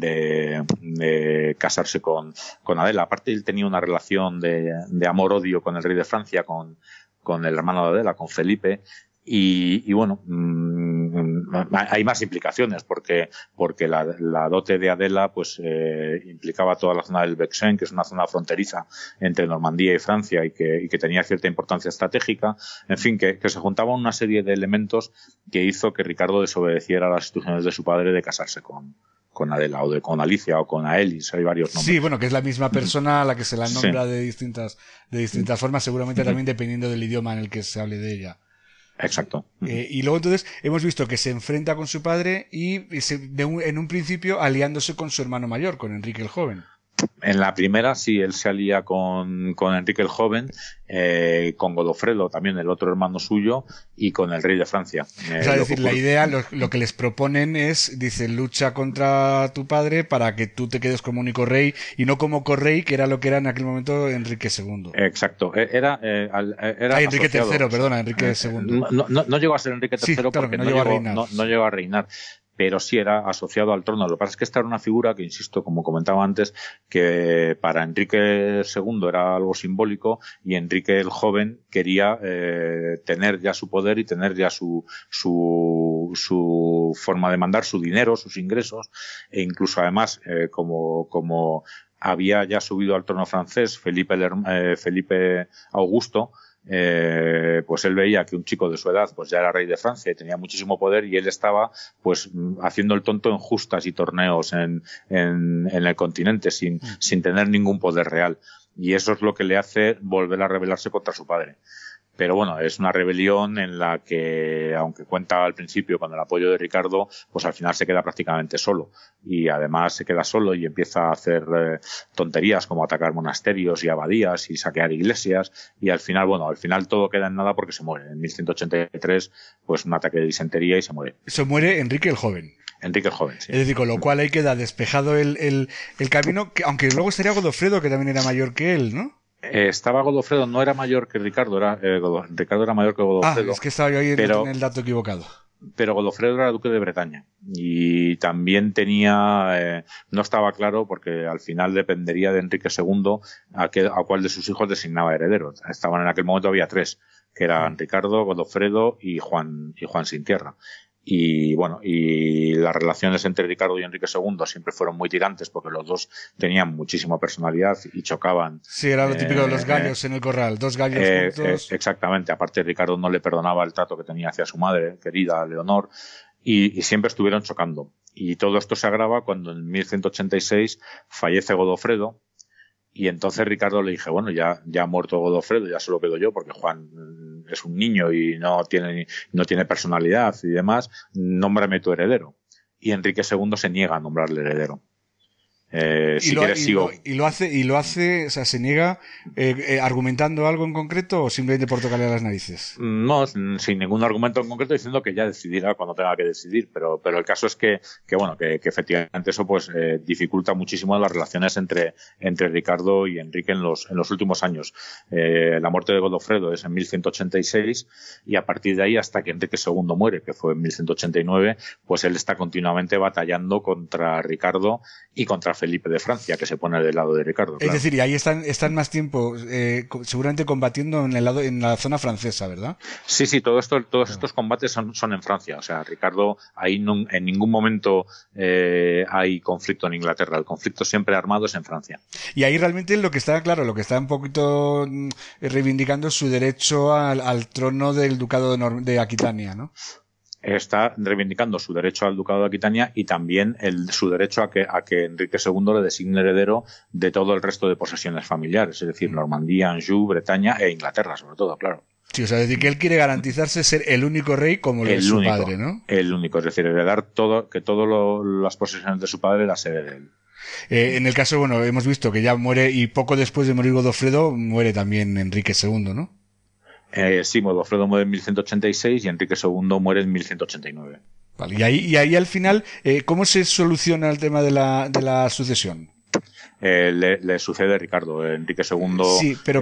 casarse con Adela. Aparte, él tenía una relación de amor-odio con el rey de Francia, con el hermano de Adela, con Felipe. Y bueno, hay más implicaciones porque la dote de Adela pues implicaba toda la zona del Vexin, que es una zona fronteriza entre Normandía y Francia, y que tenía cierta importancia estratégica. En fin, que se juntaban una serie de elementos que hizo que Ricardo desobedeciera las instrucciones de su padre de casarse con Adela, o con Alicia, o con Aelis. Hay varios nombres. Sí, bueno, que es la misma persona a la que se la nombra de distintas formas, seguramente también dependiendo del idioma en el que se hable de ella. Exacto. Y luego entonces hemos visto que se enfrenta con su padre y en un principio aliándose con su hermano mayor, con Enrique el Joven. En la primera sí, él se alía con Enrique el Joven, con Godofredo, también el otro hermano suyo, y con el rey de Francia. Es decir, la idea, lo que les proponen es, dice, lucha contra tu padre para que tú te quedes como único rey y no como correy, que era lo que era en aquel momento Enrique II. Exacto. Era Enrique III, perdona, Enrique II. No llegó a ser Enrique III, sí, porque no llegó a reinar. Pero sí era asociado al trono. Lo que pasa es que esta era una figura que, insisto, como comentaba antes, que para Enrique II era algo simbólico, y Enrique el Joven quería tener ya su poder y tener ya su forma de mandar, su dinero, sus ingresos, e incluso además como había ya subido al trono francés Felipe Augusto, pues él veía que un chico de su edad pues ya era rey de Francia y tenía muchísimo poder, y él estaba pues haciendo el tonto en justas y torneos en el continente sin tener ningún poder real, y eso es lo que le hace volver a rebelarse contra su padre. Pero bueno, es una rebelión en la que, aunque cuenta al principio con el apoyo de Ricardo, pues al final se queda prácticamente solo. Y además se queda solo y empieza a hacer tonterías como atacar monasterios y abadías y saquear iglesias. Y al final todo queda en nada porque se muere. En 1183, pues un ataque de disentería y se muere. Se muere Enrique el Joven. Enrique el Joven, sí. Es decir, con lo cual ahí queda despejado el camino, que, aunque luego estaría Godofredo, que también era mayor que él, ¿no? Estaba Godofredo, no era mayor que Ricardo, Ricardo era mayor que Godofredo. Es que estaba yo ahí en el dato equivocado. Pero Godofredo era duque de Bretaña y también tenía, no estaba claro porque al final dependería de Enrique II a cuál de sus hijos designaba heredero. Estaban en aquel momento, había 3, que eran Ricardo, Godofredo y Juan sin tierra. Y bueno, y las relaciones entre Ricardo y Enrique II siempre fueron muy tirantes porque los dos tenían muchísima personalidad y chocaban. Sí, era lo típico de los gallos en el corral, 2 gallos juntos. Exactamente, aparte Ricardo no le perdonaba el trato que tenía hacia su madre, querida Leonor, y siempre estuvieron chocando. Y todo esto se agrava cuando en 1186 fallece Godofredo. Y entonces Ricardo le dije, bueno, ya ha muerto Godofredo, ya solo quedo yo, porque Juan es un niño y no tiene personalidad y demás, nómbrame tu heredero. Y Enrique II se niega a nombrarle heredero. Y lo hace, o sea, se niega argumentando algo en concreto o simplemente por tocarle a las narices. No, sin ningún argumento en concreto, diciendo que ya decidirá cuando tenga que decidir, pero el caso es que efectivamente eso pues dificulta muchísimo las relaciones entre Ricardo y Enrique en los últimos años. La muerte de Godofredo es en 1186 y a partir de ahí hasta que Enrique II muere, que fue en 1189, pues él está continuamente batallando contra Ricardo y contra Felipe de Francia, que se pone del lado de Ricardo. Claro. Es decir, y ahí están más tiempo seguramente combatiendo en la zona francesa, ¿verdad? Sí, todos estos combates son en Francia. O sea, Ricardo, ahí en ningún momento hay conflicto en Inglaterra. El conflicto siempre armado es en Francia. Y ahí realmente lo que está un poquito reivindicando su derecho al trono del ducado de Aquitania, ¿no? Está reivindicando su derecho al ducado de Aquitania y también su derecho a que Enrique II le designe heredero de todo el resto de posesiones familiares, es decir, Normandía, Anjou, Bretaña e Inglaterra, sobre todo, claro. Sí, o sea, es decir, que él quiere garantizarse ser el único rey como lo es su padre, ¿no? El único, es decir, heredar que todas las posesiones de su padre las herede él. En el caso, bueno, hemos visto que ya muere y poco después de morir Godofredo muere también Enrique II, ¿no? Sí, Godofredo muere en 1186 y Enrique II muere en 1189. Vale, y ahí al final, ¿cómo se soluciona el tema de la sucesión? Le sucede Ricardo, Enrique II. Sí, pero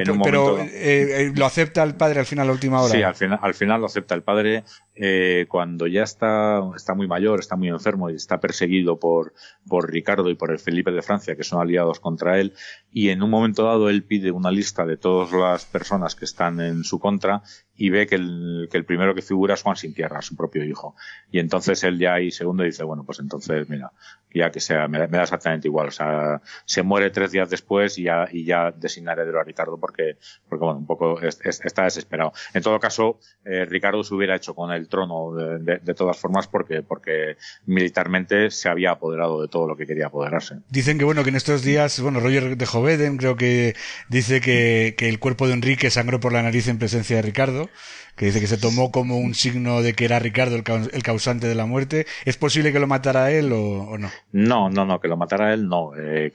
lo acepta el padre al final, a la última hora. Sí, al final lo acepta el padre cuando ya está muy mayor, está muy enfermo y está perseguido por Ricardo y por el Felipe de Francia, que son aliados contra él, y en un momento dado él pide una lista de todas las personas que están en su contra y ve que el primero que figura es Juan sin tierra, su propio hijo. Y entonces él ya ahí segundo dice, bueno, pues entonces mira, ya que sea, me da exactamente igual. O sea, se muere 3 días después y ya designa heredero a Ricardo porque bueno, un poco está desesperado. En todo caso, Ricardo se hubiera hecho con el trono de todas formas porque militarmente se había apoderado de todo lo que quería apoderarse. Dicen que bueno, que en estos días, bueno, Roger de Hoveden creo que dice que el cuerpo de Enrique sangró por la nariz en presencia de Ricardo, que dice que se tomó como un signo de que era Ricardo el causante de la muerte. ¿Es posible que lo matara a él o no? No, que lo matara a él no.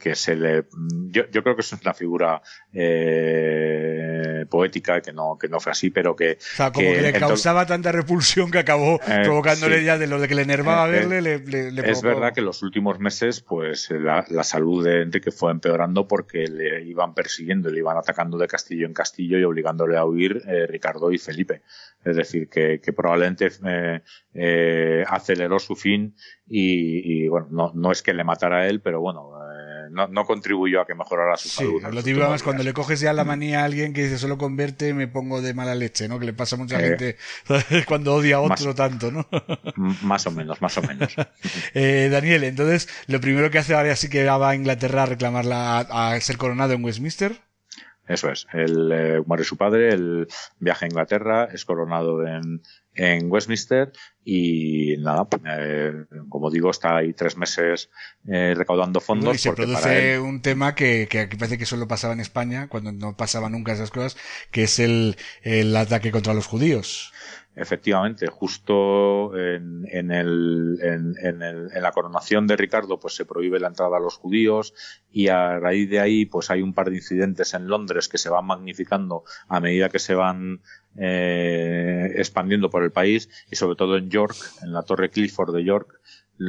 Yo creo que eso es una figura poética que no fue así, pero que... O sea, como que le causaba tanta repulsión que acabó provocándole ya de lo de que le enervaba verle, le provocó. Es verdad que los últimos meses pues la salud de Enrique fue empeorando porque le iban persiguiendo, le iban atacando de castillo en castillo y obligándole a huir Ricardo y Felipe. Es decir, que probablemente aceleró su fin y bueno, no es que le matara a él, pero bueno, no contribuyó a que mejorara su salud. Lo típico además cuando le coges ya la manía a alguien que dice solo convierte, me pongo de mala leche, ¿no? Que le pasa a mucha gente cuando odia a otro tanto, ¿no? Más o menos. Daniel, entonces, lo primero que hace ahora sí que va a Inglaterra a reclamarla a ser coronado en Westminster. Eso es. Él muere su padre, él viaja a Inglaterra, es coronado en en Westminster y nada, como digo, está ahí 3 meses recaudando fondos. Y se produce un tema que aquí parece que solo pasaba en España, cuando no pasaba nunca esas cosas, que es el ataque contra los judíos. Efectivamente, justo en la coronación de Ricardo pues se prohíbe la entrada a los judíos y a raíz de ahí pues hay un par de incidentes en Londres que se van magnificando a medida que se van expandiendo por el país y sobre todo en York, en la Torre Clifford de York,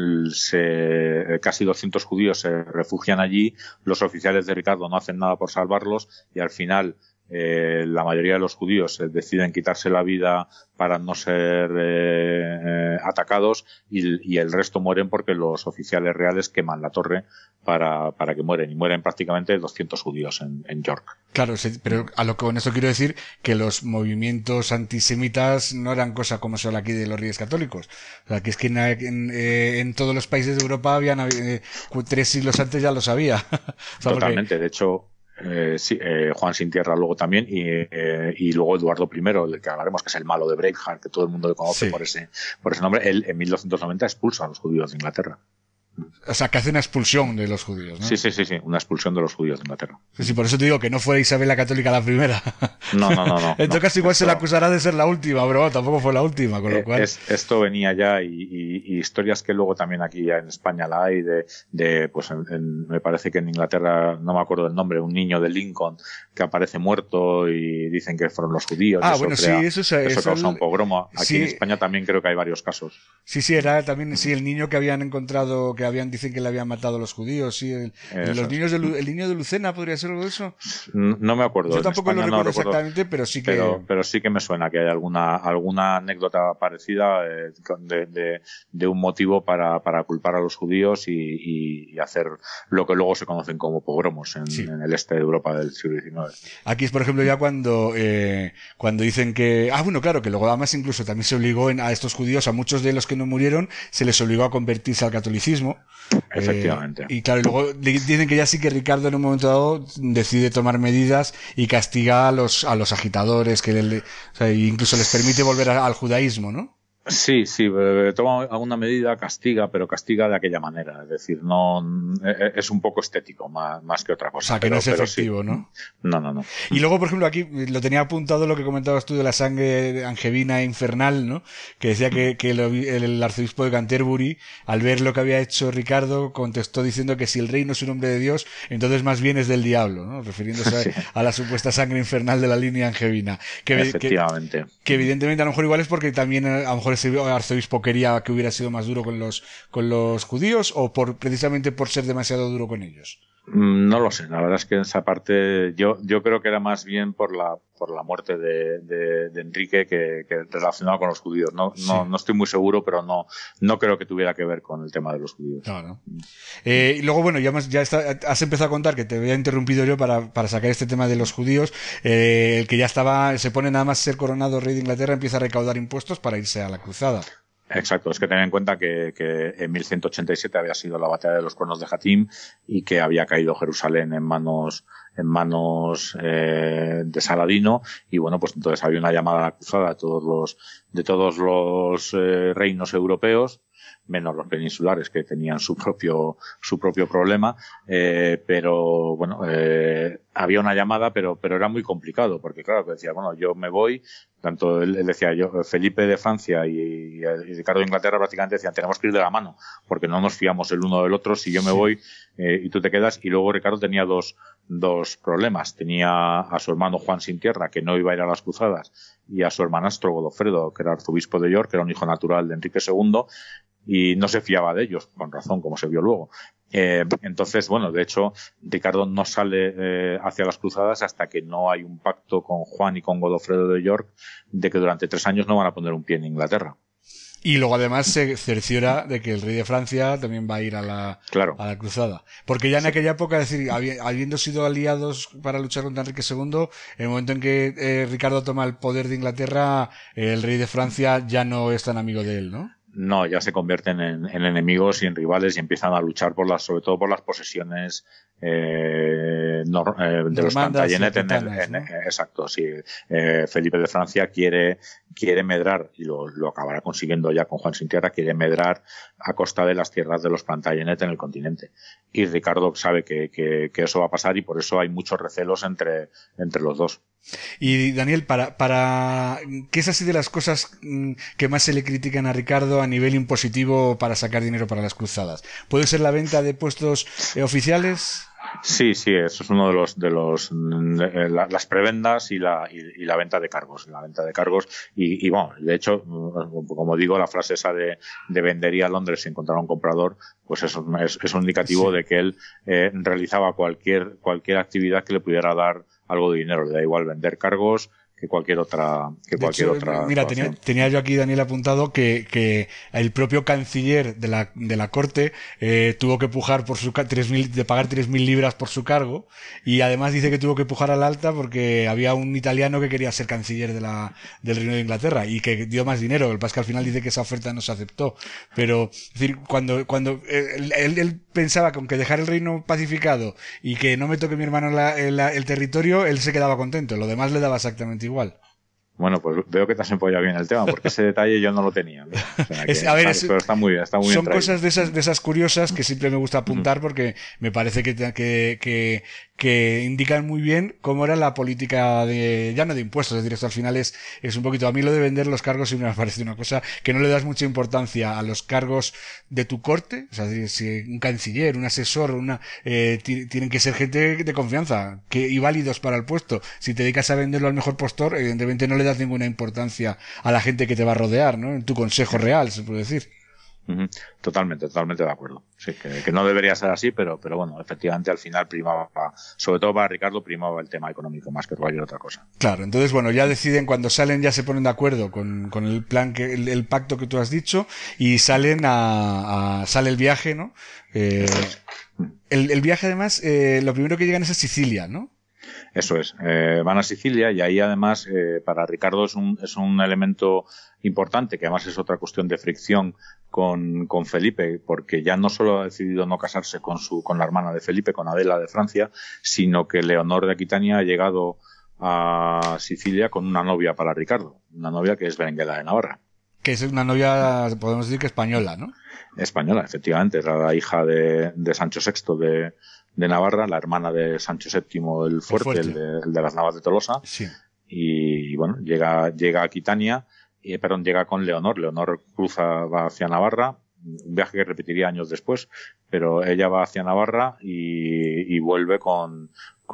casi 200 judíos se refugian allí, los oficiales de Ricardo no hacen nada por salvarlos y al final la mayoría de los judíos deciden quitarse la vida para no ser atacados y el resto mueren porque los oficiales reales queman la torre para que mueren y mueren prácticamente 200 judíos en York. Claro, pero con eso quiero decir que los movimientos antisemitas no eran cosa como se habla aquí de los Reyes Católicos. O sea, que es que en todos los países de Europa habían 3 siglos antes ya lo sabía. O sea, totalmente, porque... de hecho Juan Sin Tierra luego también y luego Eduardo I, del que hablaremos, que es el malo de Braveheart, que todo el mundo le conoce por ese nombre. Él en 1290 expulsa a los judíos de Inglaterra. O sea, que hace una expulsión de los judíos, ¿no? Sí, una expulsión de los judíos de Inglaterra. Sí, por eso te digo que no fue Isabel la Católica la primera. No. En todo caso, igual se la acusará de ser la última, pero bueno, tampoco fue la última, con lo cual... Esto venía ya y historias que luego también aquí ya en España la hay pues me parece que en Inglaterra, no me acuerdo del nombre, un niño de Lincoln que aparece muerto y dicen que fueron los judíos. Eso causa un pogromo. Aquí en España también creo que hay varios casos. Sí, era también el niño que habían encontrado, dicen que le habían matado a los judíos, sí. El niño de Lucena, ¿podría ser algo de eso? No me acuerdo. Yo tampoco lo recuerdo exactamente, pero sí que... Pero sí que me suena que hay alguna anécdota parecida de un motivo para culpar a los judíos y hacer lo que luego se conocen como pogromos en el este de Europa del siglo XIX. Aquí es, por ejemplo, ya cuando dicen que... bueno, claro, que luego además incluso también se obligó a estos judíos, a muchos de los que no murieron, se les obligó a convertirse al catolicismo. Efectivamente. Y claro, y luego dicen que ya sí que Ricardo en un momento dado decide tomar medidas y castiga a los agitadores, incluso les permite volver al judaísmo, ¿no? Sí, toma alguna medida, pero castiga de aquella manera, es decir, no es un poco estético más que otra cosa. O sea, que no es efectivo, sí. ¿No? No. Y luego, por ejemplo, aquí lo tenía apuntado lo que comentabas tú de la sangre angevina infernal, ¿no? Que decía que el arzobispo de Canterbury, al ver lo que había hecho Ricardo, contestó diciendo que si el rey no es un hombre de Dios, entonces más bien es del diablo, ¿no? Refiriéndose a la supuesta sangre infernal de la línea angevina. Efectivamente. Que evidentemente a lo mejor igual es porque también a lo mejor ese arzobispo quería que hubiera sido más duro con los judíos o precisamente por ser demasiado duro con ellos. No lo sé, la verdad es que en esa parte yo creo que era más bien por la muerte de Enrique que relacionado con los judíos. No estoy muy seguro, pero no creo que tuviera que ver con el tema de los judíos. No. Y luego, bueno, has empezado a contar que te había interrumpido yo para sacar este tema de los judíos, el que ya se pone nada más ser coronado rey de Inglaterra, empieza a recaudar impuestos para irse a la cruzada. Exacto, es que tener en cuenta que en 1187 había sido la batalla de los Cuernos de Jatim y que había caído Jerusalén en manos de Saladino y bueno, pues entonces había una llamada a la cruzada de todos los reinos europeos, menos los peninsulares que tenían su propio problema, pero bueno, había una llamada, pero era muy complicado, porque claro, que decía, bueno, yo me voy, tanto él decía, Felipe de Francia y Ricardo de Inglaterra prácticamente decían, tenemos que ir de la mano, porque no nos fiamos el uno del otro, si yo me voy y tú te quedas, y luego Ricardo tenía dos problemas, tenía a su hermano Juan Sin Tierra, que no iba a ir a las cruzadas, y a su hermanastro Godofredo, que era arzobispo de York, que era un hijo natural de Enrique II, y no se fiaba de ellos, con razón, como se vio luego. Entonces, bueno, de hecho, Ricardo no sale hacia las cruzadas hasta que no hay un pacto con Juan y con Godofredo de York de que durante 3 años no van a poner un pie en Inglaterra. Y luego además se cerciora de que el rey de Francia también va a ir a la cruzada. Porque ya en aquella época, es decir, habiendo sido aliados para luchar contra Enrique II, en el momento en que Ricardo toma el poder de Inglaterra, el rey de Francia ya no es tan amigo de él, ¿no? No, ya se convierten en enemigos y en rivales y empiezan a luchar sobre todo por las posesiones de los Plantagenet exacto, sí. Felipe de Francia quiere medrar, y lo acabará consiguiendo ya con Juan sin Tierra, quiere medrar a costa de las tierras de los Plantagenet en el continente. Y Ricardo sabe que eso va a pasar, y por eso hay muchos recelos entre los dos. Y Daniel, para ¿qué es así de las cosas que más se le critican a Ricardo a nivel impositivo para sacar dinero para las cruzadas? ¿Puede ser la venta de puestos oficiales? Sí, eso es uno de las prebendas y la venta de cargos. Y bueno, de hecho, como digo, la frase esa de vendería a Londres si encontrara un comprador, pues es un indicativo de que él realizaba cualquier actividad que le pudiera dar algo de dinero. Le da igual vender cargos que cualquier otra. Mira, tenía yo aquí, Daniel, apuntado que el propio canciller de la corte tuvo que pujar por de pagar 3.000 libras por su cargo, y además dice que tuvo que pujar al alta porque había un italiano que quería ser canciller del Reino de Inglaterra y que dio más dinero. El que pasa es que al final dice que esa oferta no se aceptó. Pero, es decir, cuando él pensaba que aunque dejar el reino pacificado y que no me toque mi hermano el territorio, él se quedaba contento. Lo demás le daba exactamente igual. Bueno, pues veo que te has empollado bien el tema, porque ese detalle yo no lo tenía. Pero está muy bien. Son cosas de esas curiosas que siempre me gusta apuntar, porque me parece que indican muy bien cómo era la política ya no de impuestos. Es decir, esto al final es un poquito, a mí lo de vender los cargos siempre me parece una cosa que no le das mucha importancia a los cargos de tu corte. O sea, si un canciller, un asesor, tienen que ser gente de confianza y válidos para el puesto. Si te dedicas a venderlo al mejor postor, evidentemente no le das ninguna importancia a la gente que te va a rodear, ¿no? En tu consejo real, se puede decir. Totalmente de acuerdo. Sí, que no debería ser así, pero bueno, efectivamente al final primaba, sobre todo para Ricardo, primaba el tema económico más que cualquier otra cosa. Claro, entonces bueno, ya deciden, cuando salen, ya se ponen de acuerdo con el plan, el pacto que tú has dicho, y salen sale el viaje, ¿no? El viaje, además, lo primero que llegan es a Sicilia, ¿no? Eso es, van a Sicilia, y ahí además para Ricardo es un elemento importante, que además es otra cuestión de fricción con Felipe, porque ya no solo ha decidido no casarse con la hermana de Felipe, con Adela de Francia, sino que Leonor de Aquitania ha llegado a Sicilia con una novia para Ricardo, una novia que es Berenguela de Navarra. Que es una novia, podemos decir que española, ¿no? Española, efectivamente, era la hija de Sancho VI de Navarra, la hermana de Sancho VII el Fuerte, el de las Navas de Tolosa. Sí. Y bueno, llega a Aquitania, llega con Leonor. Leonor va hacia Navarra, un viaje que repetiría años después, pero ella va hacia Navarra y vuelve con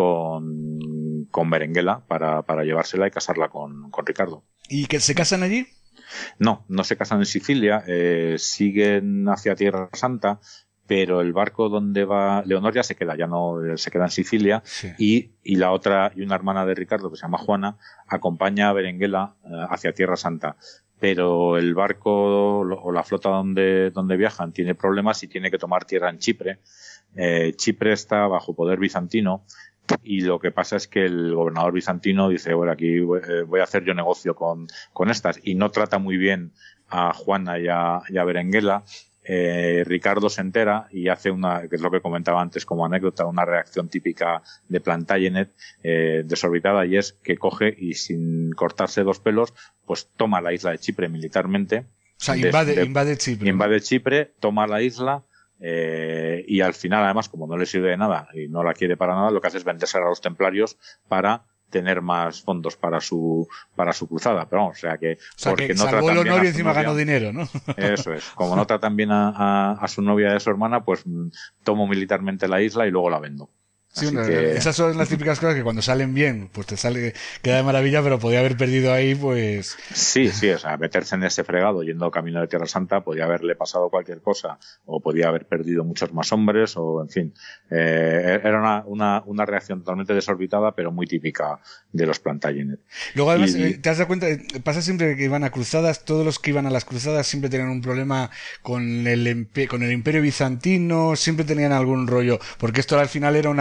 Berenguela para llevársela y casarla con Ricardo. ¿Y que se casan allí? No se casan en Sicilia, siguen hacia Tierra Santa, pero el barco donde va Leonor ya se queda en Sicilia. Sí. Y la otra, y una hermana de Ricardo que se llama Juana, acompaña a Berenguela hacia Tierra Santa, pero el barco o la flota donde viajan tiene problemas y tiene que tomar tierra en Chipre. Chipre está bajo poder bizantino, y lo que pasa es que el gobernador bizantino dice, bueno, aquí voy a hacer yo negocio con estas, y no trata muy bien a Juana y a Berenguela. Ricardo se entera y hace que es lo que comentaba antes como anécdota, una reacción típica de Plantagenet, desorbitada, y es que coge y sin cortarse dos pelos, pues toma la isla de Chipre militarmente. O sea, invade Chipre. Invade Chipre, toma la isla, y al final, además, como no le sirve de nada y no la quiere para nada, lo que hace es venderse a los templarios para tener más fondos para su cruzada. Pero vamos, porque que no salvó el honor y encima ganó dinero, ¿no? Eso es. Como no tratan bien a su novia y a su hermana, pues tomo militarmente la isla y luego la vendo. Sí, esas son las típicas cosas que cuando salen bien, pues queda de maravilla, pero podía haber perdido ahí, pues... Sí, o sea, meterse en ese fregado yendo camino de Tierra Santa, podía haberle pasado cualquier cosa, o podía haber perdido muchos más hombres, o en fin. Era una reacción totalmente desorbitada, pero muy típica de los Plantagenet. Luego, además, te has dado cuenta, pasa siempre que iban a cruzadas, todos los que iban a las cruzadas siempre tenían un problema con el Imperio Bizantino, siempre tenían algún rollo, porque esto al final era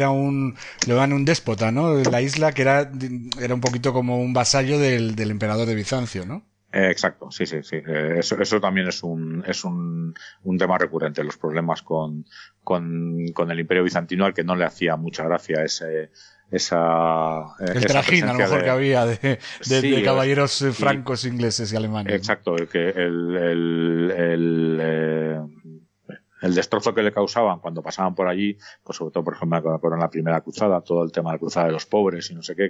un déspota, ¿no? La isla que era un poquito como un vasallo del emperador de Bizancio, ¿no? Exacto, sí. Eso también es un tema recurrente, los problemas con el Imperio Bizantino, al que no le hacía mucha gracia el trajín a lo mejor que había de caballeros francos, ingleses y alemanes. Exacto, el destrozo que le causaban cuando pasaban por allí, pues sobre todo, por ejemplo, en la primera cruzada, todo el tema de la cruzada de los pobres y no sé qué,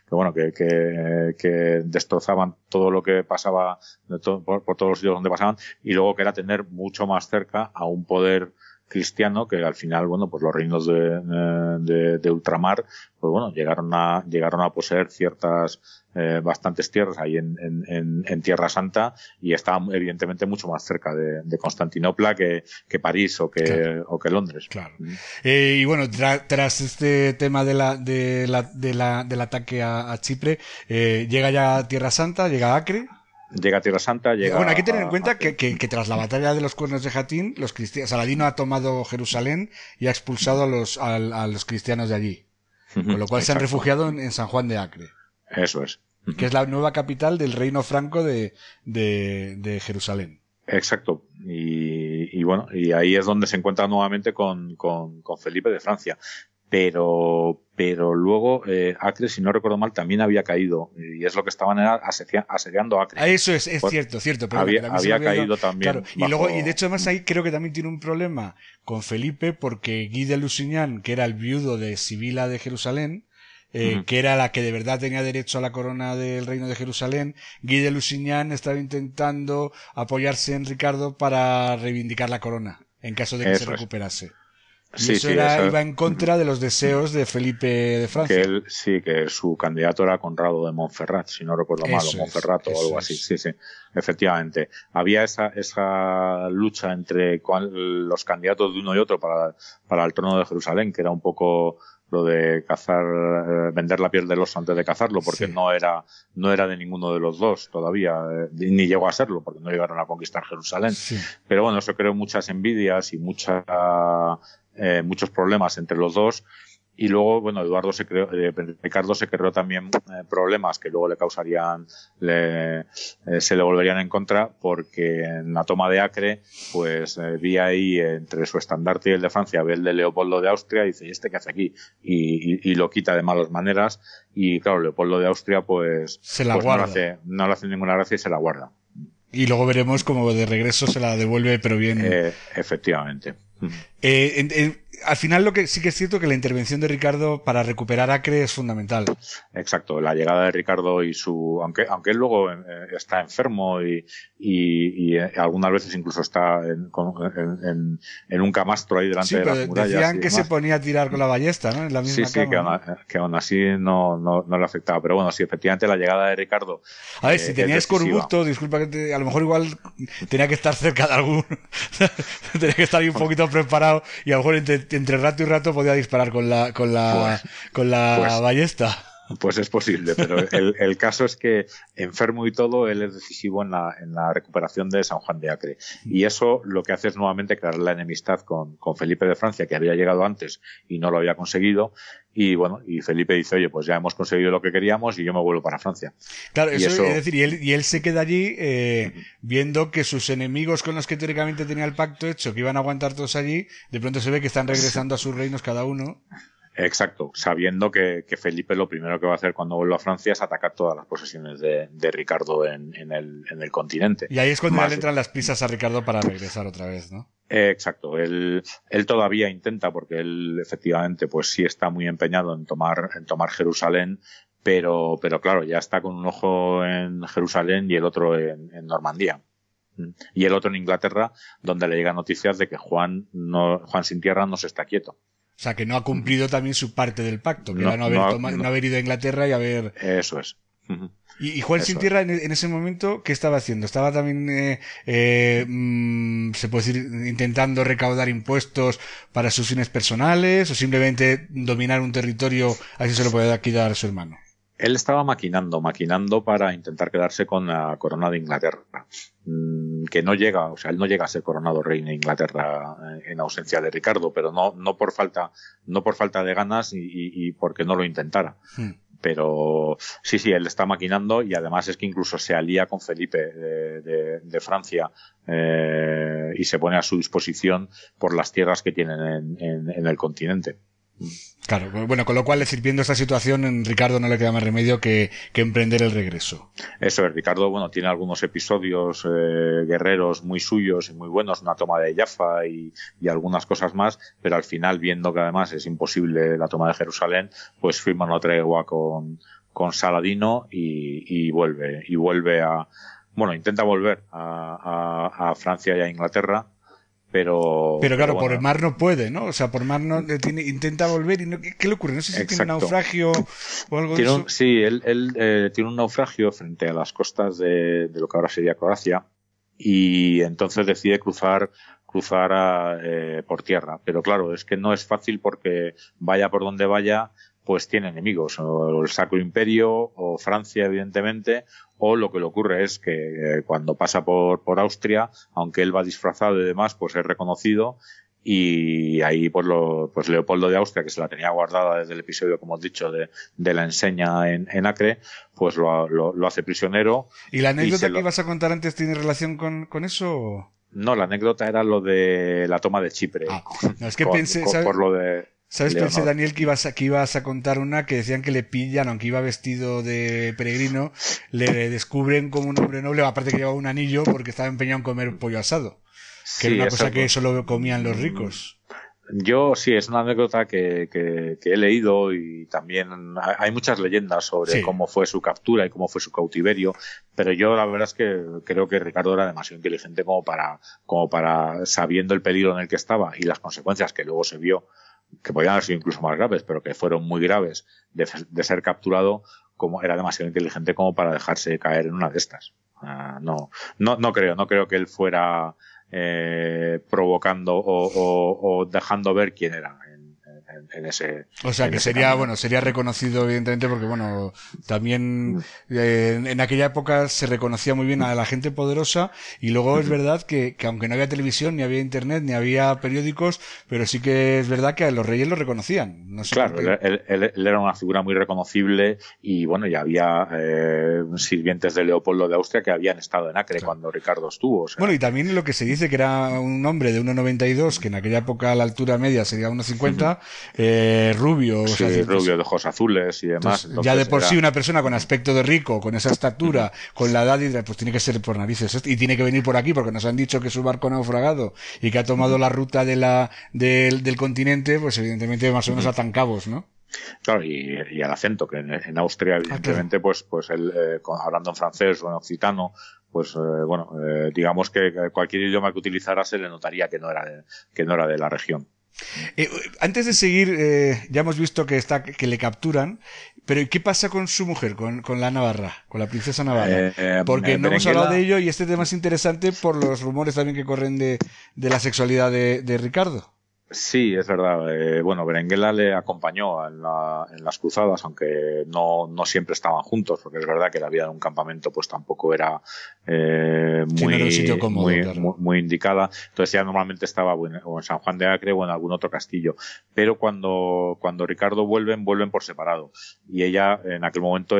que destrozaban todo lo que pasaba por todos los sitios donde pasaban, y luego que era tener mucho más cerca a un poder cristiano que al final, bueno, pues los reinos de ultramar, pues bueno, llegaron a poseer ciertas bastantes tierras ahí en Tierra Santa, y estaban evidentemente mucho más cerca de Constantinopla que París o que Londres. Claro. Y bueno, tras este tema del ataque a Chipre, llega ya a Tierra Santa, llega a Acre. Llega a Tierra Santa, Bueno, hay que tener en cuenta que tras la batalla de los Cuernos de Jatín, los cristianos, Saladino ha tomado Jerusalén y ha expulsado a los cristianos de allí. Con lo cual se han refugiado en San Juan de Acre. Eso es. Que es la nueva capital del reino franco de Jerusalén. Exacto. Y bueno, y ahí es donde se encuentra nuevamente con Felipe de Francia. Pero luego Acre, si no recuerdo mal, también había caído, y es lo que estaban asediando Acre. Eso es cierto. Pero había caído también. Claro. Y de hecho además ahí creo que también tiene un problema con Felipe, porque Guy de Lusignan, que era el viudo de Sibila de Jerusalén, que era la que de verdad tenía derecho a la corona del reino de Jerusalén, Guy de Lusignan estaba intentando apoyarse en Ricardo para reivindicar la corona, en caso de que se recuperase. Y iba en contra de los deseos de Felipe de Francia. Que su candidato era Conrado de Montferrat, si no recuerdo mal, o Montferrat o algo así. Sí, efectivamente. Había esa lucha entre los candidatos de uno y otro para el trono de Jerusalén, que era un poco lo de vender la piel del oso antes de cazarlo, porque no era de ninguno de los dos todavía, ni llegó a serlo, porque no llegaron a conquistar Jerusalén. Sí. Pero bueno, eso creó muchas envidias y muchos problemas entre los dos, y luego, bueno, Ricardo se creó también problemas que luego le causarían, se le volverían en contra, porque en la toma de Acre, pues vi ahí entre su estandarte y el de Francia, ve el de Leopoldo de Austria, y dice, ¿y este qué hace aquí? Y lo quita de malas maneras, y claro, Leopoldo de Austria pues no le hace ninguna gracia y se la guarda. Y luego veremos cómo de regreso se la devuelve, pero bien. Efectivamente. Al final lo que sí que es cierto que la intervención de Ricardo para recuperar Acre es fundamental. Exacto, la llegada de Ricardo y aunque él luego está enfermo y algunas veces incluso está en un camastro ahí delante de las murallas. Decían que se ponía a tirar con la ballesta, ¿no? En la misma cama, que aún así no le afectaba. Pero bueno, sí, efectivamente la llegada de Ricardo. A ver, si tenía escorbuto, disculpa que a lo mejor igual tenía que estar cerca de alguno. Tenía que estar ahí un poquito preparado, y a lo mejor entre rato y rato podía disparar con la ballesta. Pues es posible, pero el caso es que, enfermo y todo, él es decisivo en la recuperación de San Juan de Acre. Y eso lo que hace es nuevamente crear la enemistad con Felipe de Francia, que había llegado antes y no lo había conseguido. Y bueno, y Felipe dice, oye, pues ya hemos conseguido lo que queríamos y yo me vuelvo para Francia. Claro, eso es decir, y él se queda allí viendo que sus enemigos con los que teóricamente tenía el pacto hecho, que iban a aguantar todos allí, de pronto se ve que están regresando a sus reinos cada uno. Exacto, sabiendo que Felipe lo primero que va a hacer cuando vuelva a Francia es atacar todas las posesiones de Ricardo en el continente. Y ahí es cuando le entran las prisas a Ricardo para regresar otra vez, ¿no? Exacto, él todavía intenta, porque él efectivamente pues sí está muy empeñado en tomar Jerusalén, pero claro, ya está con un ojo en Jerusalén y el otro en Normandía. Y el otro en Inglaterra, donde le llegan noticias de que Juan sin tierra no se está quieto. O sea, que no ha cumplido también su parte del pacto, que era no haber ido a Inglaterra y haber... Eso es. Y Juan sin tierra en ese momento, ¿qué estaba haciendo? ¿Estaba también, se puede decir, intentando recaudar impuestos para sus fines personales, o simplemente dominar un territorio, así se lo puede dar a su hermano? Él estaba maquinando para intentar quedarse con la corona de Inglaterra, que no llega, o sea, él no llega a ser coronado rey de Inglaterra en ausencia de Ricardo, pero no por falta de ganas y porque no lo intentara. Pero sí, él está maquinando, y además es que incluso se alía con Felipe de Francia, y se pone a su disposición por las tierras que tienen en el continente. Claro, bueno, con lo cual, viendo esta situación, Ricardo no le queda más remedio que emprender el regreso. Eso es, Ricardo, bueno, tiene algunos episodios guerreros muy suyos y muy buenos, una toma de Jaffa y algunas cosas más, pero al final, viendo que además es imposible la toma de Jerusalén, pues firma una tregua con Saladino y vuelve a, bueno, intenta volver a Francia y a Inglaterra. Pero claro, bueno, por mar no puede, ¿no? O sea, por mar no intenta volver y no, ¿qué le ocurre? No sé si tiene un naufragio o algo de eso. Sí, él tiene un naufragio frente a las costas de lo que ahora sería Croacia, y entonces decide cruzar por tierra. Pero claro, es que no es fácil, porque vaya por donde vaya, pues tiene enemigos, o el Sacro Imperio, o Francia, evidentemente, o lo que le ocurre es que cuando pasa por Austria, aunque él va disfrazado y demás, pues es reconocido, y ahí pues Leopoldo de Austria, que se la tenía guardada desde el episodio, como os dicho, de la enseña en Acre, pues lo hace prisionero. ¿Y la anécdota que ibas a contar antes tiene relación con eso? No, la anécdota era lo de la toma de Chipre. No, es que pensé, ¿sabes? Por lo de ¿Sabes? Leonor. Pensé, Daniel, que ibas a contar una que decían que le pillan, aunque iba vestido de peregrino, le descubren como un hombre noble, aparte que llevaba un anillo porque estaba empeñado en comer pollo asado, que era una cosa que solo comían los ricos. Yo sí, es una anécdota que he leído, y también hay muchas leyendas sobre cómo fue su captura y cómo fue su cautiverio, pero yo la verdad es que creo que Ricardo era demasiado inteligente como para, sabiendo el peligro en el que estaba y las consecuencias que luego se vio, que podían haber sido incluso más graves, pero que fueron muy graves, de ser capturado, como era demasiado inteligente como para dejarse caer en una de estas. No creo que él fuera provocando o dejando ver quién era en ese. O sea, que sería reconocido, evidentemente, porque también en aquella época se reconocía muy bien a la gente poderosa, y luego es verdad que aunque no había televisión, ni había internet, ni había periódicos, pero sí que es verdad que a los reyes los reconocían. No sé, claro, él era una figura muy reconocible, y bueno, ya había sirvientes de Leopoldo de Austria que habían estado en Acre cuando Ricardo estuvo. O sea. Bueno, y también lo que se dice que era un hombre de 1,92, que en aquella época la altura media sería 1,50, rubio, rubio, de ojos azules y demás. Entonces, ya de por sí una persona con aspecto de rico, con esa estatura, con la edad, pues tiene que ser por narices, y tiene que venir por aquí, porque nos han dicho que su barco ha naufragado y que ha tomado la ruta del continente, pues evidentemente más o menos atan cabos, ¿no? Claro, y el acento, que en Austria, evidentemente, pues él, hablando en francés o en occitano, pues digamos que cualquier idioma que utilizara se le notaría que no era de la región. Antes de seguir, ya hemos visto que le capturan, pero ¿qué pasa con su mujer, con la Navarra, con la princesa Navarra? Porque no hemos hablado de ello, y este tema es interesante por los rumores también que corren de la sexualidad de Ricardo. Sí, es verdad. Berenguela le acompañó en las cruzadas, aunque no siempre estaban juntos, porque es verdad que la vida de un campamento pues tampoco era no era un sitio cómodo, muy indicada. Entonces ella normalmente estaba o en San Juan de Acre o en algún otro castillo. Pero cuando Ricardo vuelven por separado. Y ella, en aquel momento,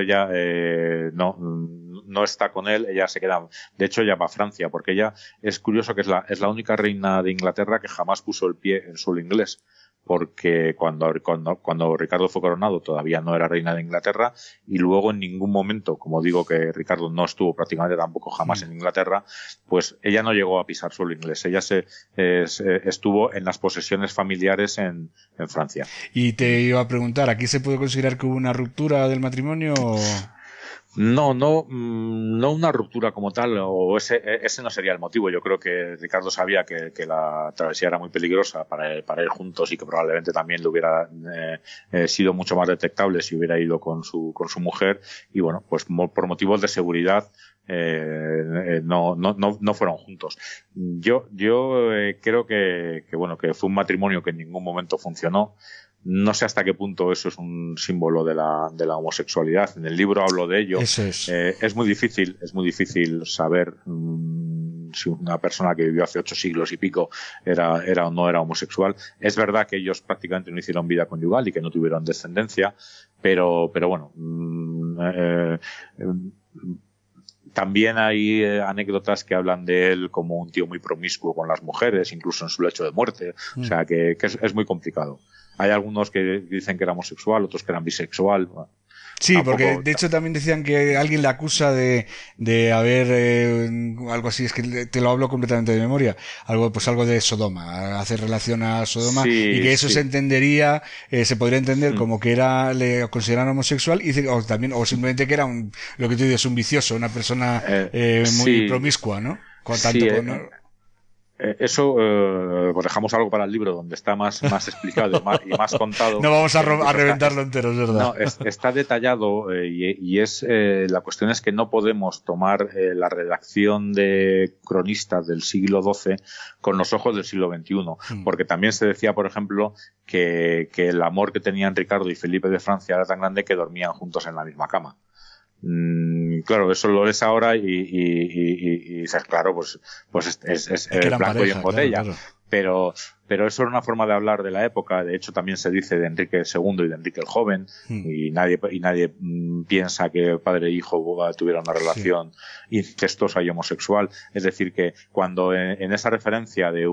no está con él, ella se queda. De hecho, ella va a Francia, porque ella es curioso que es la única reina de Inglaterra que jamás puso el pie en suelo inglés, porque cuando Ricardo fue coronado todavía no era reina de Inglaterra, y luego en ningún momento, como digo que Ricardo no estuvo prácticamente tampoco jamás en Inglaterra, pues ella no llegó a pisar suelo inglés, ella estuvo en las posesiones familiares en Francia. Y te iba a preguntar, ¿aquí se puede considerar que hubo una ruptura del matrimonio o...? No una ruptura como tal, o ese no sería el motivo. Yo creo que Ricardo sabía que la travesía era muy peligrosa para ir juntos, y que probablemente también le hubiera sido mucho más detectable si hubiera ido con su mujer, y bueno, pues por motivos de seguridad no fueron juntos. Yo creo que fue un matrimonio que en ningún momento funcionó. No sé hasta qué punto eso es un símbolo de la homosexualidad. En el libro hablo de ello. Eso es. Es muy difícil saber si una persona que vivió hace 8 siglos y pico era o no era homosexual. Es verdad que ellos prácticamente no hicieron vida conyugal y que no tuvieron descendencia, pero bueno, también hay anécdotas que hablan de él como un tío muy promiscuo con las mujeres, incluso en su lecho de muerte. O sea que es muy complicado. Hay algunos que dicen que era homosexual, otros que eran bisexual. Sí, porque de hecho también decían que alguien le acusa de haber algo así, es que te lo hablo completamente de memoria, algo de Sodoma, hacer relación a Sodoma, y que eso se entendería, se podría entender como que le consideraban homosexual, o simplemente que era lo que tú dices, un vicioso, una persona muy promiscua, ¿no? Eso pues dejamos algo para el libro donde está más explicado y más contado. No vamos a reventarlo entero, es verdad. No, está detallado y la cuestión es que no podemos tomar la redacción de cronistas del siglo XII con los ojos del siglo XXI, porque también se decía, por ejemplo, que el amor que tenían Ricardo y Felipe de Francia era tan grande que dormían juntos en la misma cama. Claro, eso lo lees ahora y dices, claro, pues es blanco pareja, y en botella. Claro. Pero eso era una forma de hablar de la época. De hecho, también se dice de Enrique II y de Enrique el Joven, y nadie piensa que padre e hijo tuvieran una relación incestuosa y homosexual. Es decir, que cuando en esa referencia de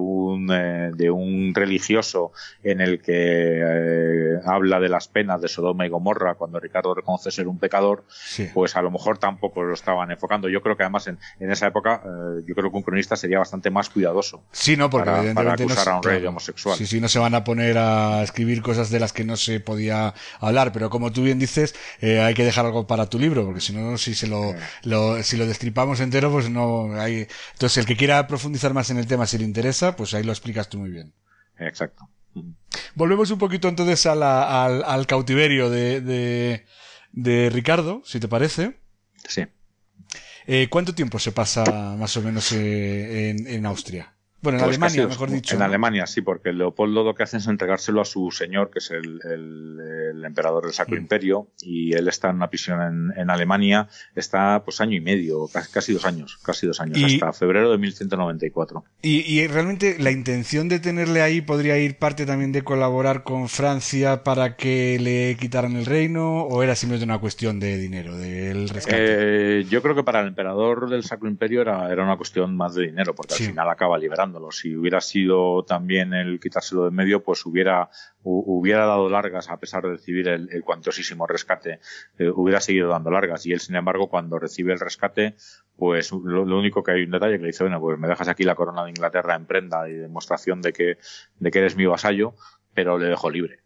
un religioso en el que habla de las penas de Sodoma y Gomorra, cuando Ricardo reconoce ser un pecador, pues a lo mejor tampoco lo estaban enfocando. Yo creo que además en esa época, yo creo que un cronista sería bastante más cuidadoso. Sí, no, porque para acusar a un rey de homosexual. Sí, no se van a poner a escribir cosas de las que no se podía hablar, pero como tú bien dices, hay que dejar algo para tu libro, porque si no, si lo destripamos entero, pues no hay. Entonces, el que quiera profundizar más en el tema, si le interesa, pues ahí lo explicas tú muy bien. Exacto. Volvemos un poquito entonces al cautiverio de Ricardo, si te parece. Sí. ¿Cuánto tiempo se pasa más o menos en Austria? Bueno, en Alemania, mejor dicho. En Alemania, sí, porque Leopoldo lo que hace es entregárselo a su señor, que es el emperador del Sacro Imperio, y él está en una prisión en Alemania, está pues año y medio, casi 2 años, hasta febrero de 1194. Y realmente la intención de tenerle ahí podría ir parte también de colaborar con Francia para que le quitaran el reino, o era simplemente una cuestión de dinero, del rescate. Yo creo que para el emperador del Sacro Imperio era una cuestión más de dinero, porque al final acaba liberando. Si hubiera sido también el quitárselo de en medio, pues hubiera dado largas a pesar de recibir el cuantiosísimo rescate, hubiera seguido dando largas, y él, sin embargo, cuando recibe el rescate, pues lo único que hay un detalle que le dice, bueno, pues me dejas aquí la corona de Inglaterra en prenda y demostración de que eres mi vasallo, pero le dejo libre.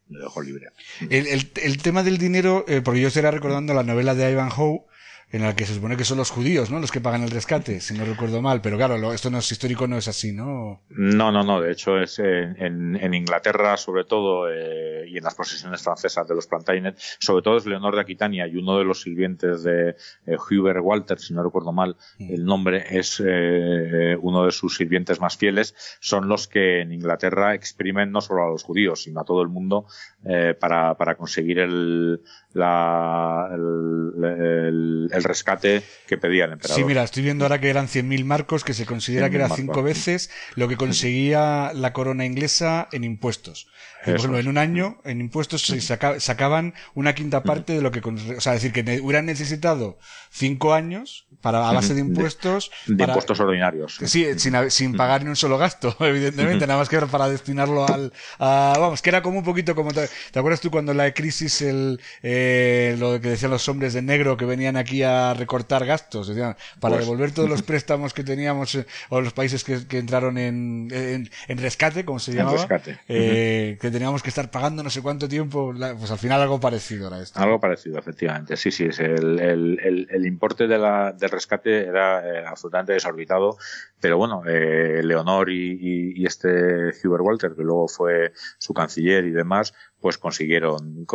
El tema del dinero, porque yo estoy recordando la novela de Ivanhoe, en la que se supone que son los judíos, ¿no?, los que pagan el rescate, si no recuerdo mal, pero claro, esto no es histórico, no es así, ¿no? No, de hecho es en Inglaterra, sobre todo, y en las posesiones francesas de los Plantagenet, sobre todo es Leonor de Aquitania, y uno de los sirvientes de Hubert Walter, si no recuerdo mal el nombre, es uno de sus sirvientes más fieles, son los que en Inglaterra exprimen no solo a los judíos, sino a todo el mundo, para conseguir el rescate que pedía el emperador. Sí, mira, estoy viendo ahora que eran 100.000 marcos, que se considera que era 5 veces lo que conseguía la corona inglesa en impuestos. Por ejemplo, en un año, en impuestos, se sacaban una quinta parte de lo que... O sea, decir, que hubieran necesitado 5 años a base de impuestos... De impuestos ordinarios. Sí, sin pagar ni un solo gasto, evidentemente, nada más que para destinarlo vamos, que era como un poquito como... ¿Te acuerdas tú cuando en la crisis lo que decían los hombres de negro que venían aquí a recortar gastos? Decían, para devolver todos los préstamos que teníamos, o los países que entraron en rescate, como se llamaba, que teníamos que estar pagando no sé cuánto tiempo, pues al final algo parecido era esto. Algo parecido, efectivamente. Sí, el importe del rescate era absolutamente desorbitado, pero bueno, Leonor y este Hubert Walter, que luego fue su canciller y demás, pues consiguieron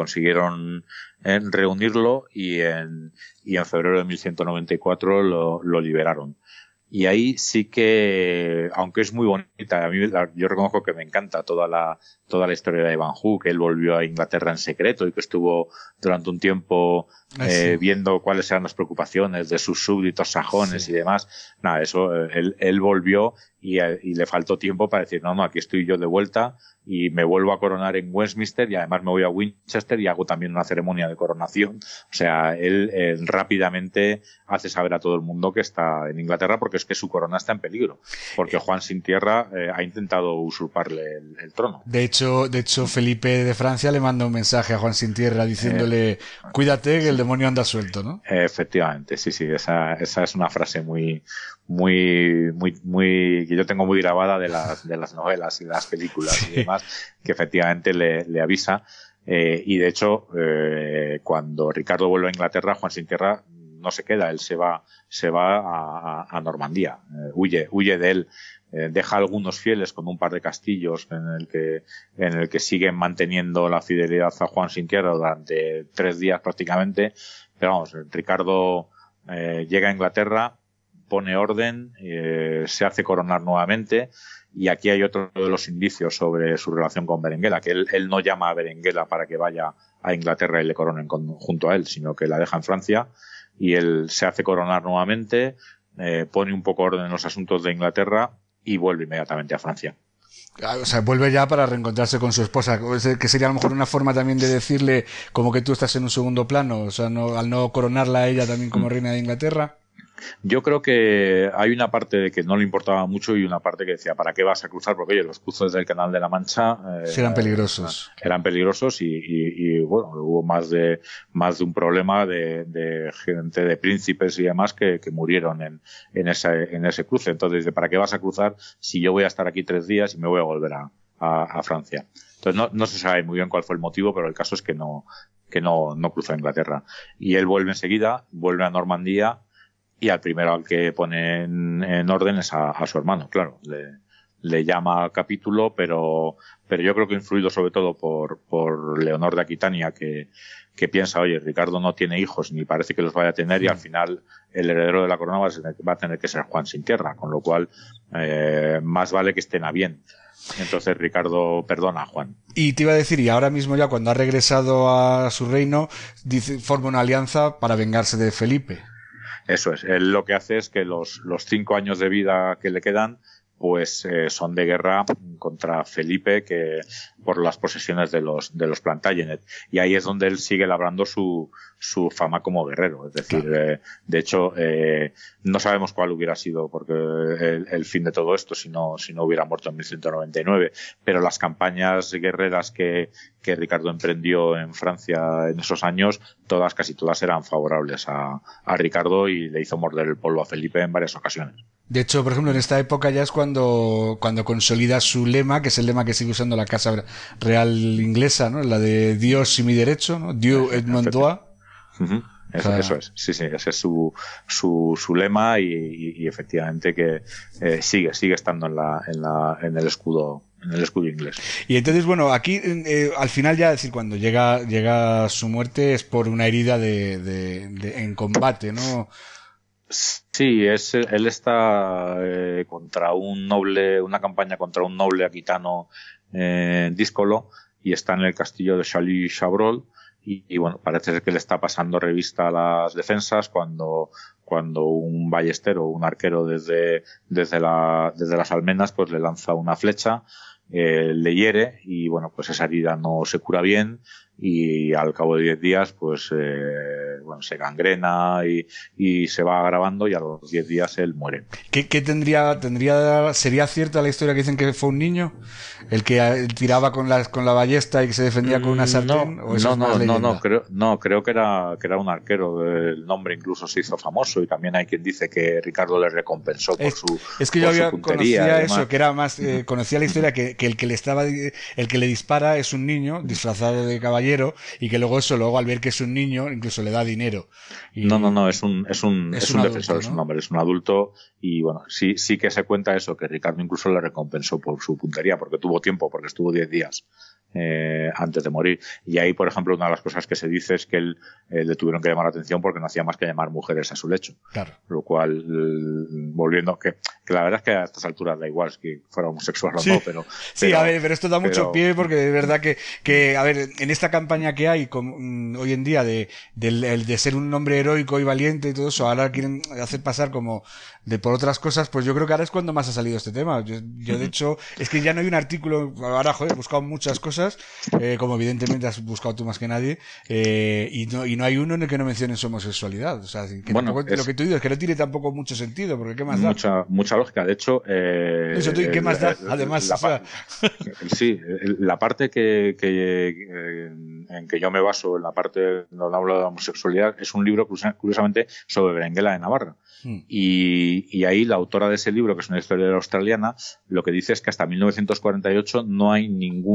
reunirlo, y en febrero de 1194 lo liberaron. Y ahí sí que, aunque es muy bonita, a mí yo reconozco que me encanta toda la historia de Van Hu, que él volvió a Inglaterra en secreto y que estuvo durante un tiempo viendo cuáles eran las preocupaciones de sus súbditos sajones y demás. Nada, eso, él volvió y le faltó tiempo para decir, no, aquí estoy yo de vuelta y me vuelvo a coronar en Westminster y además me voy a Winchester y hago también una ceremonia de coronación. O sea, él rápidamente hace saber a todo el mundo que está en Inglaterra porque es que su corona está en peligro, porque Juan sin tierra ha intentado usurparle el trono. De hecho, Felipe de Francia le manda un mensaje a Juan sin tierra diciéndole cuídate que el demonio anda suelto, ¿no? Efectivamente, sí, esa es una frase muy que yo tengo muy grabada de las novelas y de las películas y demás, que efectivamente le avisa. Y de hecho, cuando Ricardo vuelve a Inglaterra, Juan sin tierra no se queda, él se va a Normandía, huye de él, deja algunos fieles con un par de castillos en el que siguen manteniendo la fidelidad a Juan sin tierra durante 3 días prácticamente, pero vamos, Ricardo llega a Inglaterra, pone orden, se hace coronar nuevamente. Y aquí hay otro de los indicios sobre su relación con Berenguela, que él no llama a Berenguela para que vaya a Inglaterra y le coronen junto a él, sino que la deja en Francia y él se hace coronar nuevamente, pone un poco orden en los asuntos de Inglaterra y vuelve inmediatamente a Francia. O sea, vuelve ya para reencontrarse con su esposa, que sería a lo mejor una forma también de decirle como que tú estás en un segundo plano, o sea, al no coronarla a ella también como reina de Inglaterra. Yo creo que hay una parte de que no le importaba mucho y una parte que decía, ¿para qué vas a cruzar? Porque oye, los cruces del Canal de la Mancha eran peligrosos. Eran peligrosos y bueno, hubo más de un problema de gente, de príncipes y demás que murieron en ese cruce. Entonces, ¿para qué vas a cruzar si yo voy a estar aquí 3 días y me voy a volver a Francia? Entonces, no se sabe muy bien cuál fue el motivo, pero el caso es que no cruzó a Inglaterra. Y él vuelve enseguida, vuelve a Normandía. Y al primero al que pone en orden es a su hermano, claro. Le llama al capítulo, pero yo creo que influido sobre todo por Leonor de Aquitania, que piensa, oye, Ricardo no tiene hijos ni parece que los vaya a tener y al final el heredero de la corona va a tener que ser Juan sin tierra, con lo cual más vale que estén a bien. Entonces Ricardo perdona a Juan. Y te iba a decir, y ahora mismo ya cuando ha regresado a su reino, forma una alianza para vengarse de Felipe. Eso es. Él lo que hace es que los 5 años de vida que le quedan, pues son de guerra contra Felipe, que por las posesiones de los Plantagenet. Y ahí es donde él sigue labrando su fama como guerrero. Es decir, claro. De hecho, no sabemos cuál hubiera sido porque el fin de todo esto si no hubiera muerto en 1199. Pero las campañas guerreras que Ricardo emprendió en Francia en esos años, casi todas eran favorables a Ricardo y le hizo morder el polvo a Felipe en varias ocasiones. De hecho, por ejemplo, en esta época ya es cuando consolida su lema, que es el lema que sigue usando la Casa Real inglesa, ¿no? La de Dios y mi derecho, ¿no? Dieu et mon droit. Uh-huh. Eso es, sí, ese es su lema y efectivamente que sigue estando en el escudo inglés. Y entonces, bueno, aquí al final ya, es decir, cuando llega su muerte es por una herida en combate, ¿no? Sí, él está contra un noble, una campaña contra un noble aquitano díscolo y está en el castillo de Chaly-Chabrol y bueno, parece ser que le está pasando revista a las defensas cuando un ballestero, un arquero desde las almenas pues le lanza una flecha, le hiere y bueno, pues esa herida no se cura bien y al cabo de 10 días pues se gangrena y se va agravando y a los 10 días él muere. ¿Qué sería cierta la historia que dicen que fue un niño el que tiraba con la ballesta y que se defendía con una sartén? Creo que era un arquero. El nombre incluso se hizo famoso y también hay quien dice que Ricardo le recompensó por su es que yo conocía eso, que era más conocía la historia que el que le dispara es un niño disfrazado de caballero y que luego al ver que es un niño incluso le da dinero. Y no, es un defensor, adulto, es un hombre, es un adulto y bueno, sí que se cuenta eso, que Ricardo incluso le recompensó por su puntería porque tuvo tiempo, porque estuvo 10 días antes de morir. Y ahí, por ejemplo, una de las cosas que se dice es que él le tuvieron que llamar la atención porque no hacía más que llamar mujeres a su lecho. Claro. Lo cual, volviendo, que la verdad es que a estas alturas da igual que fuera homosexual o sí. no, pero... Sí, a ver, pero esto da mucho pie porque es verdad que a ver, en esta campaña que hay hoy en día de ser un hombre heroico y valiente y todo eso, ahora quieren hacer pasar como por otras cosas, pues yo creo que ahora es cuando más ha salido este tema. Yo de hecho, es que ya no hay un artículo, ahora, joder, he buscado muchas cosas, como evidentemente has buscado tú más que nadie, y no hay uno en el que no mencionen su homosexualidad. O sea, que bueno, tampoco, lo que tú dices es que no tiene tampoco mucho sentido, porque ¿qué más da? Mucha lógica. De hecho, eso, ¿qué más da? Además, sí, la parte en que yo me baso, en la parte donde hablo de la homosexualidad, es un libro curiosamente sobre Berenguela de Navarra. Y ahí la autora de ese libro, que es una historiadora australiana, lo que dice es que hasta 1948 no hay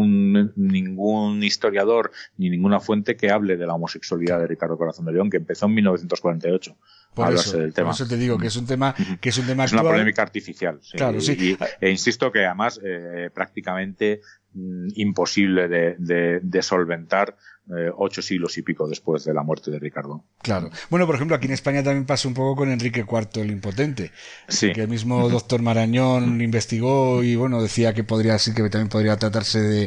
ningún historiador ni ninguna fuente que hable de la homosexualidad de Ricardo Corazón de León, que empezó en 1948. Por eso te digo que es un tema actual. Es una polémica artificial. Sí. Claro, sí. E insisto que además prácticamente imposible de solventar 8 siglos y pico después de la muerte de Ricardo. Claro. Bueno, por ejemplo, aquí en España también pasa un poco con Enrique IV el Impotente. Sí. Que el mismo doctor Marañón investigó y bueno, decía que también podría tratarse de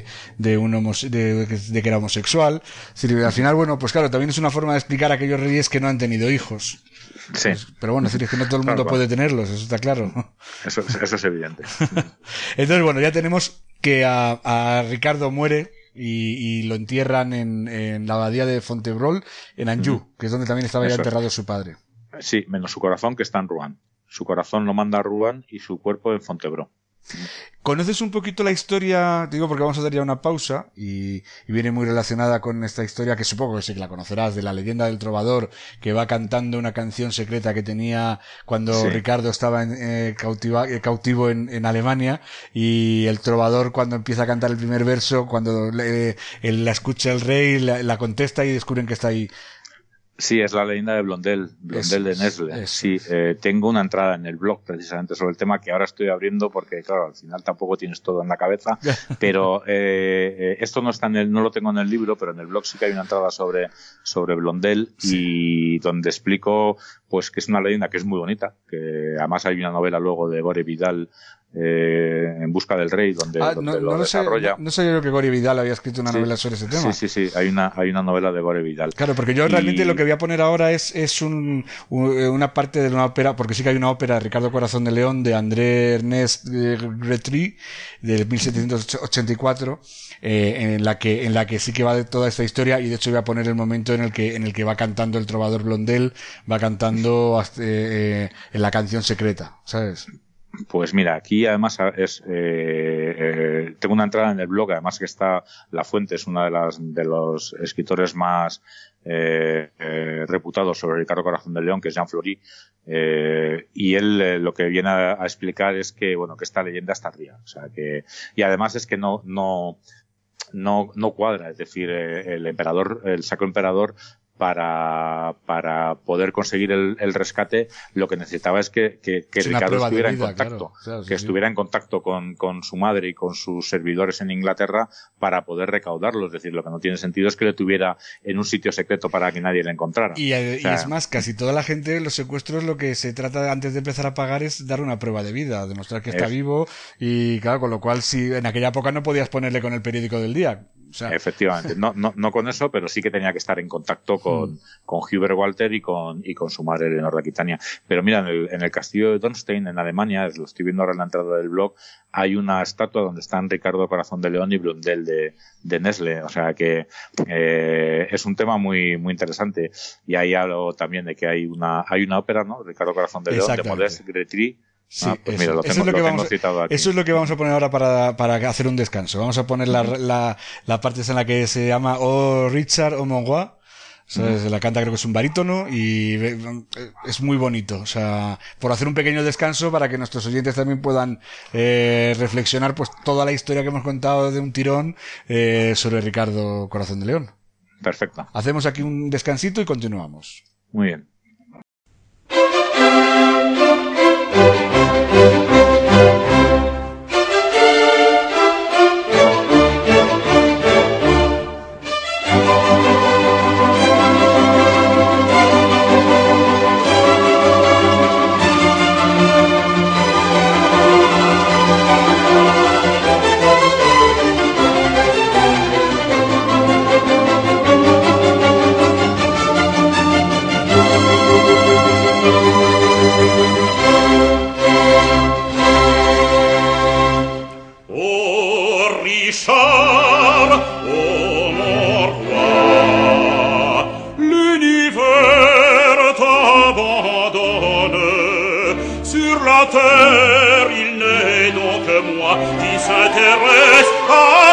que era homosexual. Al final, bueno, pues claro, también es una forma de explicar a aquellos reyes que no han tenido hijos. Sí. Pero bueno, es que no todo el mundo puede tenerlos, eso está claro. Eso es evidente. Entonces, bueno, ya tenemos que a Ricardo muere y lo entierran en la abadía de Fontebrol, en Anjou, que es donde también estaba ya enterrado su padre. Sí, menos su corazón, que está en Rouen. Su corazón lo manda a Rouen y su cuerpo en Fontebrol. ¿Conoces un poquito la historia? Te digo porque vamos a dar ya una pausa y viene muy relacionada con esta historia que supongo que sí que la conocerás, de la leyenda del trovador que va cantando una canción secreta que tenía cuando Ricardo estaba cautivo en Alemania, y el trovador, cuando empieza a cantar el primer verso, cuando la escucha el rey, la contesta y descubren que está ahí. Sí, es la leyenda de Blondel de Nesle. Sí, tengo una entrada en el blog precisamente sobre el tema que ahora estoy abriendo porque, claro, al final tampoco tienes todo en la cabeza, pero esto no está no lo tengo en el libro, pero en el blog sí que hay una entrada sobre Blondel y donde explico pues que es una leyenda que es muy bonita, que además hay una novela luego de Gore Vidal, En busca del rey, donde lo desarrolla. No sabía yo que Gore Vidal había escrito una novela sobre ese tema. Sí, hay una novela de Gore Vidal. Claro, porque yo realmente lo que voy a poner ahora es una parte de una ópera, porque sí que hay una ópera de Ricardo Corazón de León de André Ernest Gretry de 1784, en la que sí que va de toda esta historia, y de hecho voy a poner el momento en el que va cantando el trovador Blondel, va cantando en la canción secreta, ¿sabes? Pues mira, aquí además tengo una entrada en el blog, además que está La Fuente, es una de los escritores más reputados sobre Ricardo Corazón de León, que es Jean Flory, y él lo que viene a explicar es que esta leyenda es tardía, o sea y además es que no cuadra, es decir, el Sacro Emperador para poder conseguir el rescate, lo que necesitaba es que Ricardo estuviera en contacto, estuviera en contacto con su madre y con sus servidores en Inglaterra para poder recaudarlo. Es decir, lo que no tiene sentido es que le tuviera en un sitio secreto para que nadie le encontrara. Y es más, casi toda la gente, los secuestros, lo que se trata antes de empezar a pagar es dar una prueba de vida, demostrar que está vivo, y claro, con lo cual si en aquella época no podías ponerle con el periódico del día. O sea, efectivamente, no con eso, pero sí que tenía que estar en contacto con Hubert Walter y con su madre Leonor de Aquitania. Pero mira, en el castillo de Donstein, en Alemania, lo estoy viendo ahora en la entrada del blog, hay una estatua donde están Ricardo Corazón de León y Blondel de Nesle. O sea que es un tema muy, muy interesante. Y ahí hablo también de que hay una ópera, ¿no? Ricardo Corazón de León, de Modeste Gretry. Sí, pues mira, eso es lo que vamos a poner ahora para hacer un descanso. Vamos a poner la parte en la que se llama O Richard O Monroy. La canta, creo que es un barítono, y es muy bonito. O sea, por hacer un pequeño descanso para que nuestros oyentes también puedan reflexionar pues toda la historia que hemos contado de un tirón sobre Ricardo Corazón de León. Perfecto. Hacemos aquí un descansito y continuamos. Muy bien.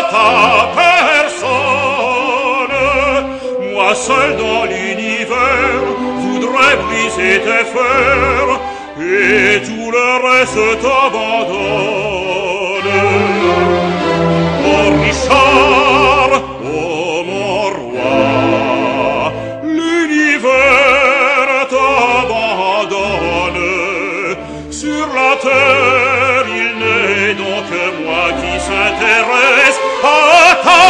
ta personne. Moi seul dans l'univers voudrais briser tes fers, et tout le reste t'abandonne. Oh Richard, oh mon roi, l'univers t'abandonne. Sur la terre il n'est donc que moi qui s'intéresse à ta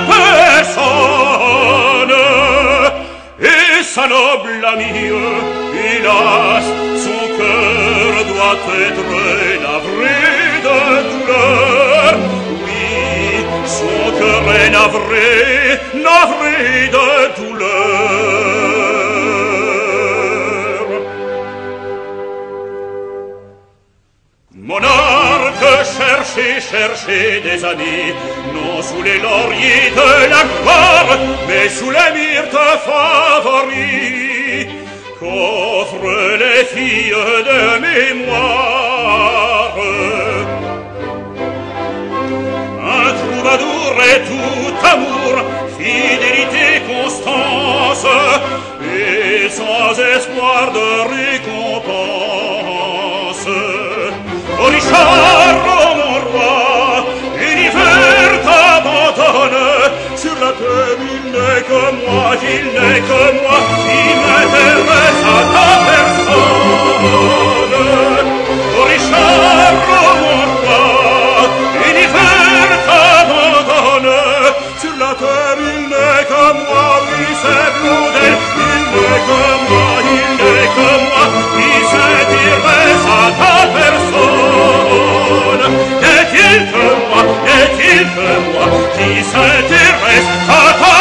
personne. Et sa noble amie, hélas, son cœur doit être navré de douleur. Oui, son cœur est navré, navré de douleur. Monarque, cherchez des amis, non sous les lauriers de la gloire, mais sous les myrtes favoris qu'offrent les filles de mémoire. Un troubadour est tout amour, fidélité, constance, et sans espoir de récompense. Oh Richard, oh mon roi, l'univers t'abandonne. Sur la terre il n'est que moi, il n'est que moi qui m'intéresse à ta personne. Oh Richard, oh mon roi, l'univers t'abandonne. Sur la terre il n'est que moi, oui c'est Blondel, il n'est que moi, il n'est que moi qui s'intéresse à ta personne. Est-il que moi, est-il que moi qui s'intéresse à ta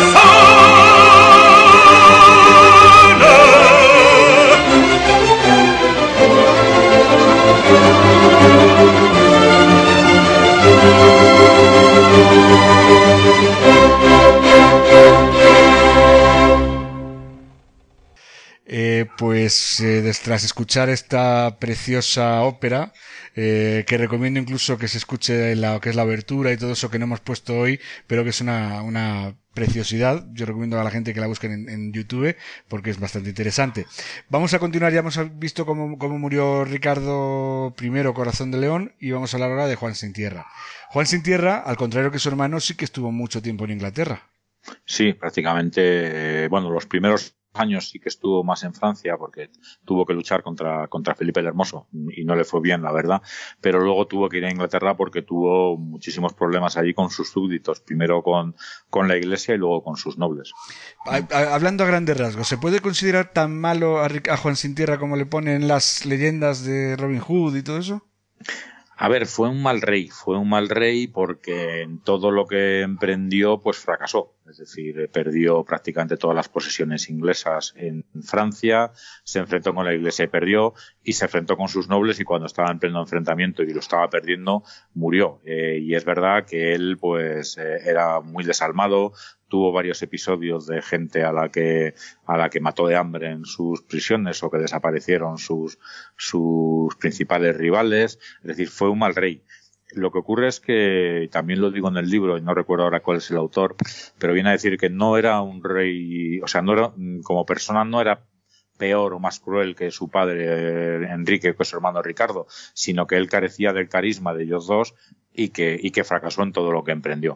Tras escuchar esta preciosa ópera, que recomiendo incluso que se escuche lo que es la abertura y todo eso que no hemos puesto hoy, pero que es una preciosidad. Yo recomiendo a la gente que la busquen en YouTube porque es bastante interesante. Vamos a continuar, ya hemos visto cómo murió Ricardo I, Corazón de León, y vamos a hablar ahora de Juan Sin Tierra. Juan Sin Tierra, al contrario que su hermano, sí que estuvo mucho tiempo en Inglaterra. Sí, prácticamente, los primeros años sí que estuvo más en Francia porque tuvo que luchar contra Felipe el Hermoso y no le fue bien, la verdad, pero luego tuvo que ir a Inglaterra porque tuvo muchísimos problemas allí con sus súbditos, primero con la iglesia y luego con sus nobles. Hablando a grandes rasgos, ¿se puede considerar tan malo a Juan Sin Tierra como le ponen las leyendas de Robin Hood y todo eso? A ver, fue un mal rey porque en todo lo que emprendió pues fracasó, es decir, perdió prácticamente todas las posesiones inglesas en Francia, se enfrentó con la iglesia y perdió, y se enfrentó con sus nobles y cuando estaba en pleno enfrentamiento y lo estaba perdiendo, murió. Y es verdad que él pues era muy desalmado, tuvo varios episodios de gente a la que mató de hambre en sus prisiones o que desaparecieron sus principales rivales, es decir, fue un mal rey. Lo que ocurre es que, también lo digo en el libro, y no recuerdo ahora cuál es el autor, pero viene a decir que no era un rey, o sea, no era, como persona no era peor o más cruel que su padre Enrique, que su hermano Ricardo, sino que él carecía del carisma de ellos dos y que fracasó en todo lo que emprendió.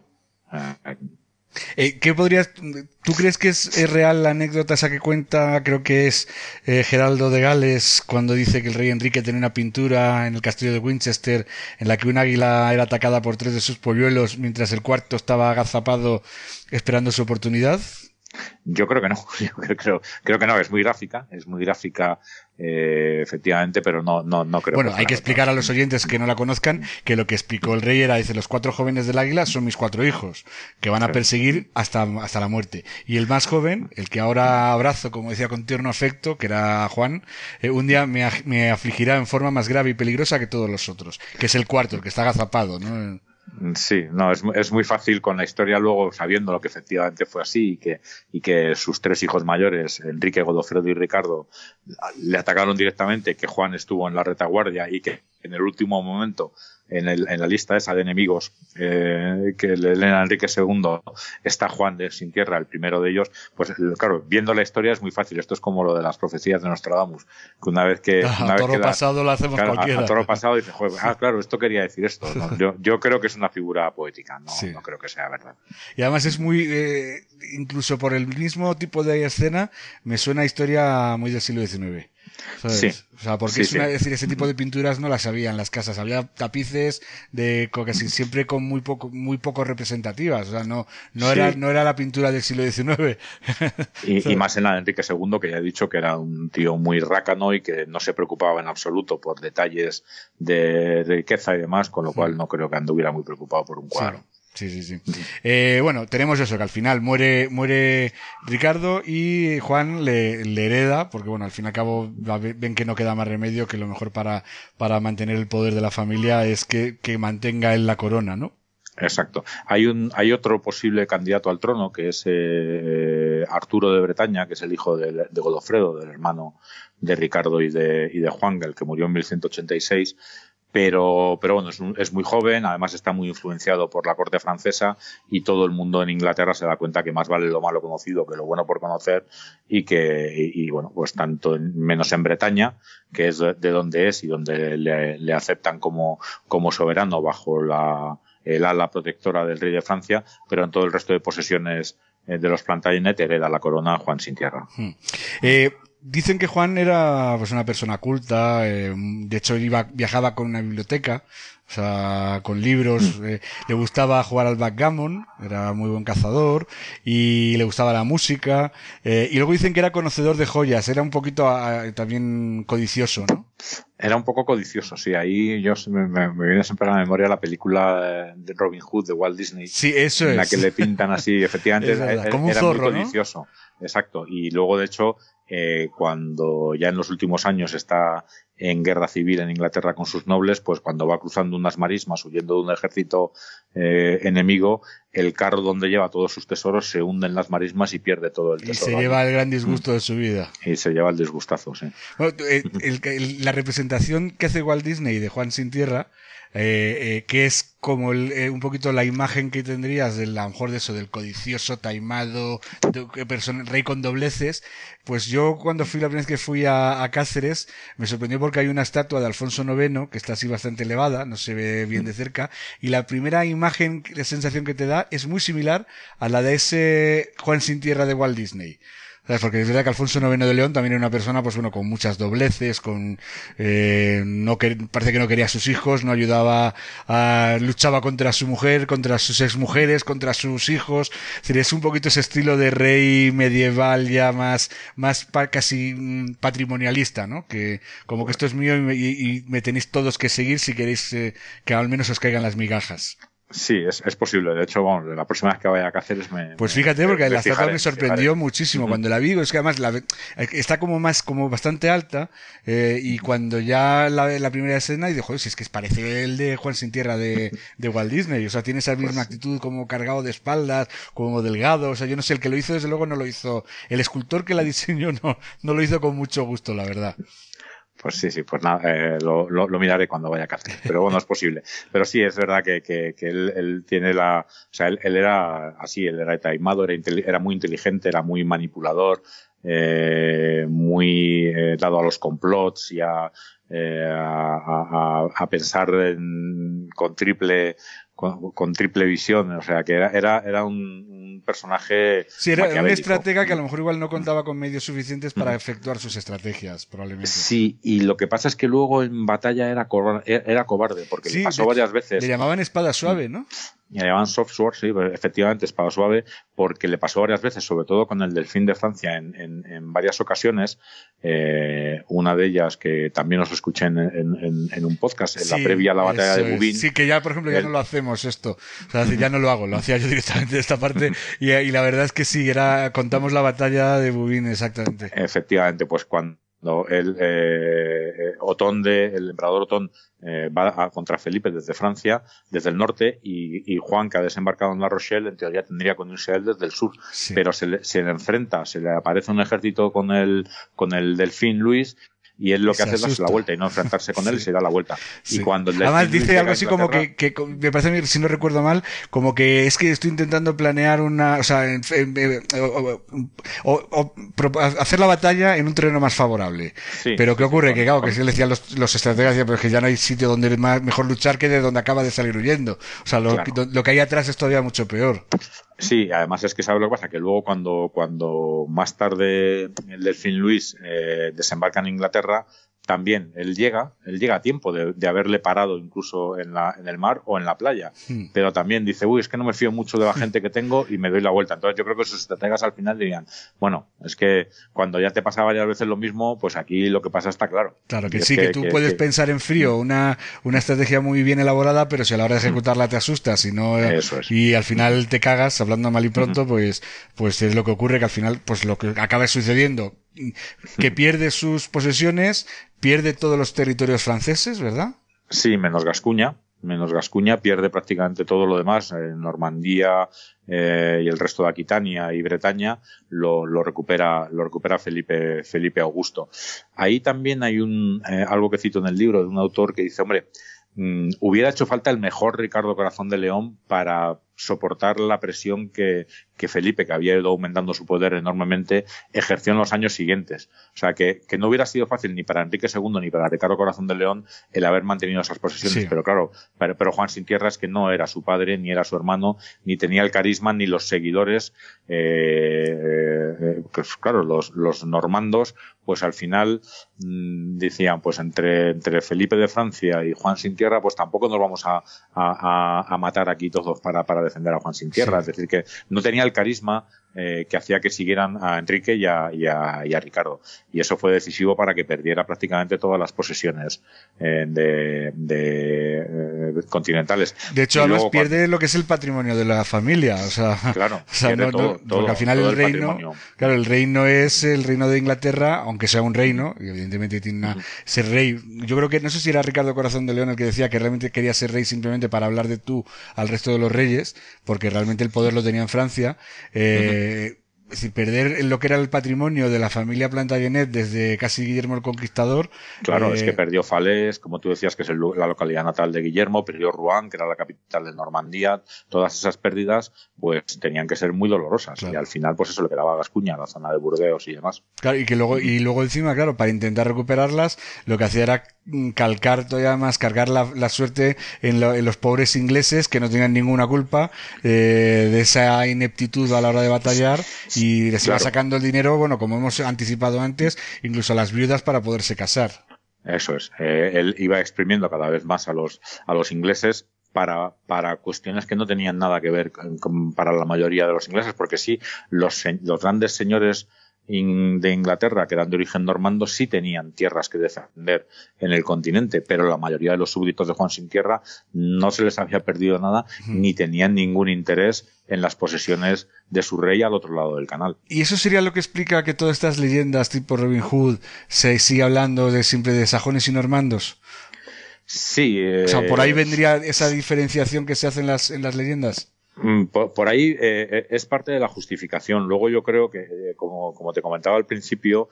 ¿Tú crees que es real la anécdota esa que cuenta, creo que es Geraldo de Gales, cuando dice que el rey Enrique tenía una pintura en el castillo de Winchester en la que un águila era atacada por 3 de sus polluelos mientras el cuarto estaba agazapado esperando su oportunidad? Yo creo que no, creo que no, es muy gráfica, efectivamente, pero no creo. Bueno, hay que explicar a los oyentes que no la conozcan que lo que explicó el rey era, dice, los 4 jóvenes del águila son mis 4 hijos, que van a perseguir hasta la muerte. Y el más joven, el que ahora abrazo, como decía con tierno afecto, que era Juan, un día me afligirá en forma más grave y peligrosa que todos los otros, que es el cuarto, el que está agazapado, ¿no? Sí, no, es muy fácil con la historia luego, sabiendo lo que efectivamente fue así y que sus 3 hijos mayores, Enrique, Godofredo y Ricardo, le atacaron directamente, que Juan estuvo en la retaguardia y que en el último momento en la lista esa de enemigos que leen a Enrique II está Juan de Sin Tierra, el primero de ellos, pues claro, viendo la historia es muy fácil. Esto es como lo de las profecías de Nostradamus, que una vez que a toro pasado lo hacemos cualquiera. A toro pasado dice, claro, esto quería decir esto, ¿no? Yo creo que es una figura poética, no creo que sea verdad. Y además es muy, incluso por el mismo tipo de escena, me suena a historia muy del siglo XIX. ¿Sabes? Sí. O sea, porque es decir, ese tipo de pinturas no las había en las casas. Había tapices de casi siempre con muy poco representativas. O sea, no era la pintura del siglo XIX. Y más en la de Enrique II, que ya he dicho que era un tío muy rácano y que no se preocupaba en absoluto por detalles de riqueza y demás, con lo cual no creo que anduviera muy preocupado por un cuadro. Sí. Bueno, tenemos eso, que al final muere Ricardo y Juan le hereda, porque bueno, al fin y al cabo ven que no queda más remedio, que lo mejor para mantener el poder de la familia es que mantenga él la corona, ¿no? Exacto. Hay otro posible candidato al trono, que es Arturo de Bretaña, que es el hijo de Godofredo, del hermano de Ricardo y de Juan, el que murió en 1186. Pero bueno, es muy joven, además está muy influenciado por la corte francesa y todo el mundo en Inglaterra se da cuenta que más vale lo malo conocido que lo bueno por conocer y bueno, pues tanto menos en Bretaña, que es de donde es y donde le aceptan como soberano bajo el ala protectora del rey de Francia, pero en todo el resto de posesiones de los Plantagenet hereda la corona Juan Sin Tierra. Dicen que Juan era pues una persona culta, de hecho viajaba con una biblioteca, o sea, con libros, le gustaba jugar al backgammon, era muy buen cazador, y le gustaba la música, y luego dicen que era conocedor de joyas, era un poquito también codicioso, ¿no? Era un poco codicioso, sí. Ahí me viene siempre a la memoria la película de Robin Hood de Walt Disney. Sí, eso en es. La que le pintan así, efectivamente, como un zorro, muy codicioso. ¿No? Exacto. Y luego, de hecho, cuando ya en los últimos años está en guerra civil en Inglaterra con sus nobles, pues cuando va cruzando unas marismas huyendo de un ejército enemigo, el carro donde lleva todos sus tesoros se hunde en las marismas y pierde todo el tesoro. Y se lleva el gran disgusto de su vida. Y se lleva el disgustazo, sí. Bueno, la representación que hace Walt Disney de Juan Sin Tierra, que es como un poquito la imagen que tendrías a lo mejor de eso, del codicioso, taimado, rey con dobleces. Pues yo cuando fui la primera vez que fui a Cáceres me sorprendió porque hay una estatua de Alfonso IX que está así bastante elevada, no se ve bien de cerca, y la primera imagen, la sensación que te da es muy similar a la de ese Juan Sin Tierra de Walt Disney. ¿Sabes? Porque es verdad que Alfonso IX de León también era una persona, pues bueno, con muchas dobleces, parece que no quería a sus hijos, no luchaba contra su mujer, contra sus exmujeres, contra sus hijos. Es decir, es un poquito ese estilo de rey medieval ya más casi patrimonialista, ¿no? Que como que esto es mío y me tenéis todos que seguir si queréis que al menos os caigan las migajas. Sí, es posible. De hecho, vamos, la próxima vez que vaya a Cáceres Pues fíjate, porque la estatua me sorprendió muchísimo. Cuando la vi, es que además está como bastante alta, y cuando ya la primera escena, y digo, joder, si es que parece el de Juan Sin Tierra de Walt Disney. O sea, tiene esa misma actitud como cargado de espaldas, como delgado. O sea, yo no sé, el que lo hizo, desde luego, no lo hizo. El escultor que la diseñó no lo hizo con mucho gusto, la verdad. Pues sí, pues nada, lo miraré cuando vaya a Cáceres, pero bueno, es posible. Pero sí, es verdad que él tiene o sea, él era así, él era taimado, era muy inteligente, era muy manipulador, muy dado a los complots y a pensar con triple visión, o sea que era un personaje. Sí, era un estratega que a lo mejor igual no contaba con medios suficientes para efectuar sus estrategias, probablemente. Sí, y lo que pasa es que luego en batalla era cobarde, porque le pasó varias veces. Le llamaban espada suave, ¿no? Y le llamaban soft sword, sí, efectivamente, espada suave, porque le pasó varias veces, sobre todo con el Delfín de Francia en varias ocasiones. Una de ellas que también os escuché en un podcast, en la previa a la batalla de Bouvines. Sí, que ya, por ejemplo, ya no lo hacemos esto. O sea, ya no lo hago, lo hacía yo directamente de esta parte. Y la verdad es que sí, contamos la batalla de Bouvines, exactamente. Efectivamente, pues cuando el emperador Otón va contra Felipe desde Francia, desde el norte, y Juan, que ha desembarcado en La Rochelle, en teoría tendría que unirse a él desde el sur, pero se le enfrenta, se le aparece un ejército con el Delfín Luis, y él lo que Se hace es darse asusta. la vuelta y no enfrentarse con él y se da la vuelta. Sí. Y cuando el Además delfín Luis dice llega algo a así como Inglaterra, que me parece a mí, si no recuerdo mal, como que es que estoy intentando planear una, o sea, hacer la batalla en un terreno más favorable. Sí, Pero ¿qué sí, ocurre? sí, Que claro, que sí le decían los estrategas, decían, pero es que ya no hay sitio donde es mejor luchar que de donde acaba de salir huyendo. O sea, Claro. lo que hay atrás es todavía mucho peor. Sí, además es que sabe lo que pasa, que luego cuando más tarde el delfín Luis desembarca en Inglaterra, también él llega a tiempo de haberle parado incluso en el mar o en la playa, pero también dice, uy, es que no me fío mucho de la gente que tengo y me doy la vuelta. Entonces yo creo que sus estrategas al final dirían, bueno, es que cuando ya te pasa varias veces lo mismo, pues aquí lo que pasa está claro. Claro, Y que es sí, que tú puedes pensar en frío una estrategia muy bien elaborada, pero si a la hora de ejecutarla te asustas y no, Eso es. y al final te cagas, hablando mal y pronto, pues es lo que ocurre, que al final, pues lo que acaba sucediendo, que pierde sus posesiones, pierde todos los territorios franceses, ¿verdad? Sí, menos Gascuña, pierde prácticamente todo lo demás. Normandía y el resto de Aquitania y Bretaña lo recupera Felipe Augusto. Ahí también hay algo que cito en el libro de un autor que dice, hombre, hubiera hecho falta el mejor Ricardo Corazón de León para soportar la presión que Felipe, que había ido aumentando su poder enormemente, ejerció en los años siguientes. O sea, que no hubiera sido fácil ni para Enrique II ni para Ricardo Corazón de León el haber mantenido esas posesiones. Sí. Pero claro, pero Juan Sin Tierra es que no era su padre, ni era su hermano, ni tenía el carisma, ni los seguidores. Pues claro, los normandos, pues al final decían, pues entre Felipe de Francia y Juan Sin Tierra, pues tampoco nos vamos a matar aquí todos para defender a Juan Sin Tierra. Sí. Es decir, que no tenía el carisma que hacía que siguieran a Enrique y a Ricardo. Y eso fue decisivo para que perdiera prácticamente todas las posesiones continentales. De hecho, Y además luego, pierde lo que es el patrimonio de la familia. O sea, Claro, o sea, pierde todo, porque al final todo el el reino, patrimonio. claro, el reino es el reino de Inglaterra, aunque sea un reino, y evidentemente tiene ser rey. Yo creo que, no sé si era Ricardo Corazón de León el que decía que realmente quería ser rey simplemente para hablar de tú al resto de los reyes, porque realmente el poder lo tenía en Francia. Es decir, perder lo que era el patrimonio de la familia Plantagenet desde casi Guillermo el Conquistador. Claro, es que perdió Falaise, como tú decías, que es la localidad natal de Guillermo, perdió Rouen, que era la capital de Normandía. Todas esas pérdidas, pues tenían que ser muy dolorosas. Claro. Y al final, pues eso le quedaba a Gascuña, la zona de Burdeos y demás. Claro, y luego encima, claro, para intentar recuperarlas, lo que hacía era calcar todavía más, cargar la suerte en los pobres ingleses que no tenían ninguna culpa de esa ineptitud a la hora de batallar, y les iba Claro. sacando el dinero, bueno, como hemos anticipado antes, incluso a las viudas para poderse casar. Eso es. Él iba exprimiendo cada vez más a los ingleses para cuestiones que no tenían nada que ver para la mayoría de los ingleses, porque sí, los grandes señores de Inglaterra, que eran de origen normando, sí tenían tierras que defender en el continente, pero la mayoría de los súbditos de Juan Sin Tierra no se les había perdido nada, ni tenían ningún interés en las posesiones de su rey al otro lado del canal. Y eso sería lo que explica que todas estas leyendas tipo Robin Hood se sigue hablando siempre de sajones y normandos. Sí. O sea, por ahí vendría esa diferenciación que se hace en las leyendas. Por ahí es parte de la justificación. Luego yo creo que, como te comentaba al principio,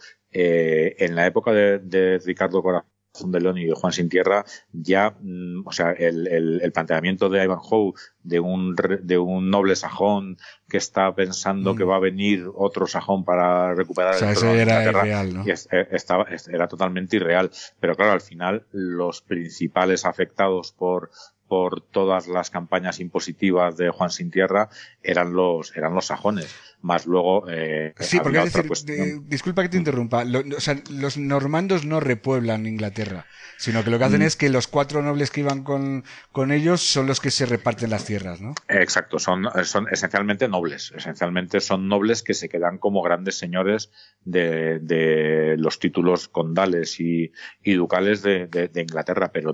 en la época de Ricardo Corazón de León y de Juan Sin Tierra, ya, o sea, el planteamiento de Ivanhoe de un noble sajón que está pensando que va a venir otro sajón para recuperar, o sea, el eso trono de era Inglaterra, irreal, ¿no? y era totalmente irreal. Pero claro, al final los principales afectados por todas las campañas impositivas de Juan Sin Tierra eran los sajones, más luego Sí, porque había es otra decir, cuestión. disculpa que te interrumpa, o sea, los normandos no repueblan Inglaterra, sino que lo que hacen es que los 4 nobles que iban con ellos son los que se reparten las tierras, ¿no? Exacto, son esencialmente nobles, son nobles que se quedan como grandes señores de los títulos condales y ducales de Inglaterra, pero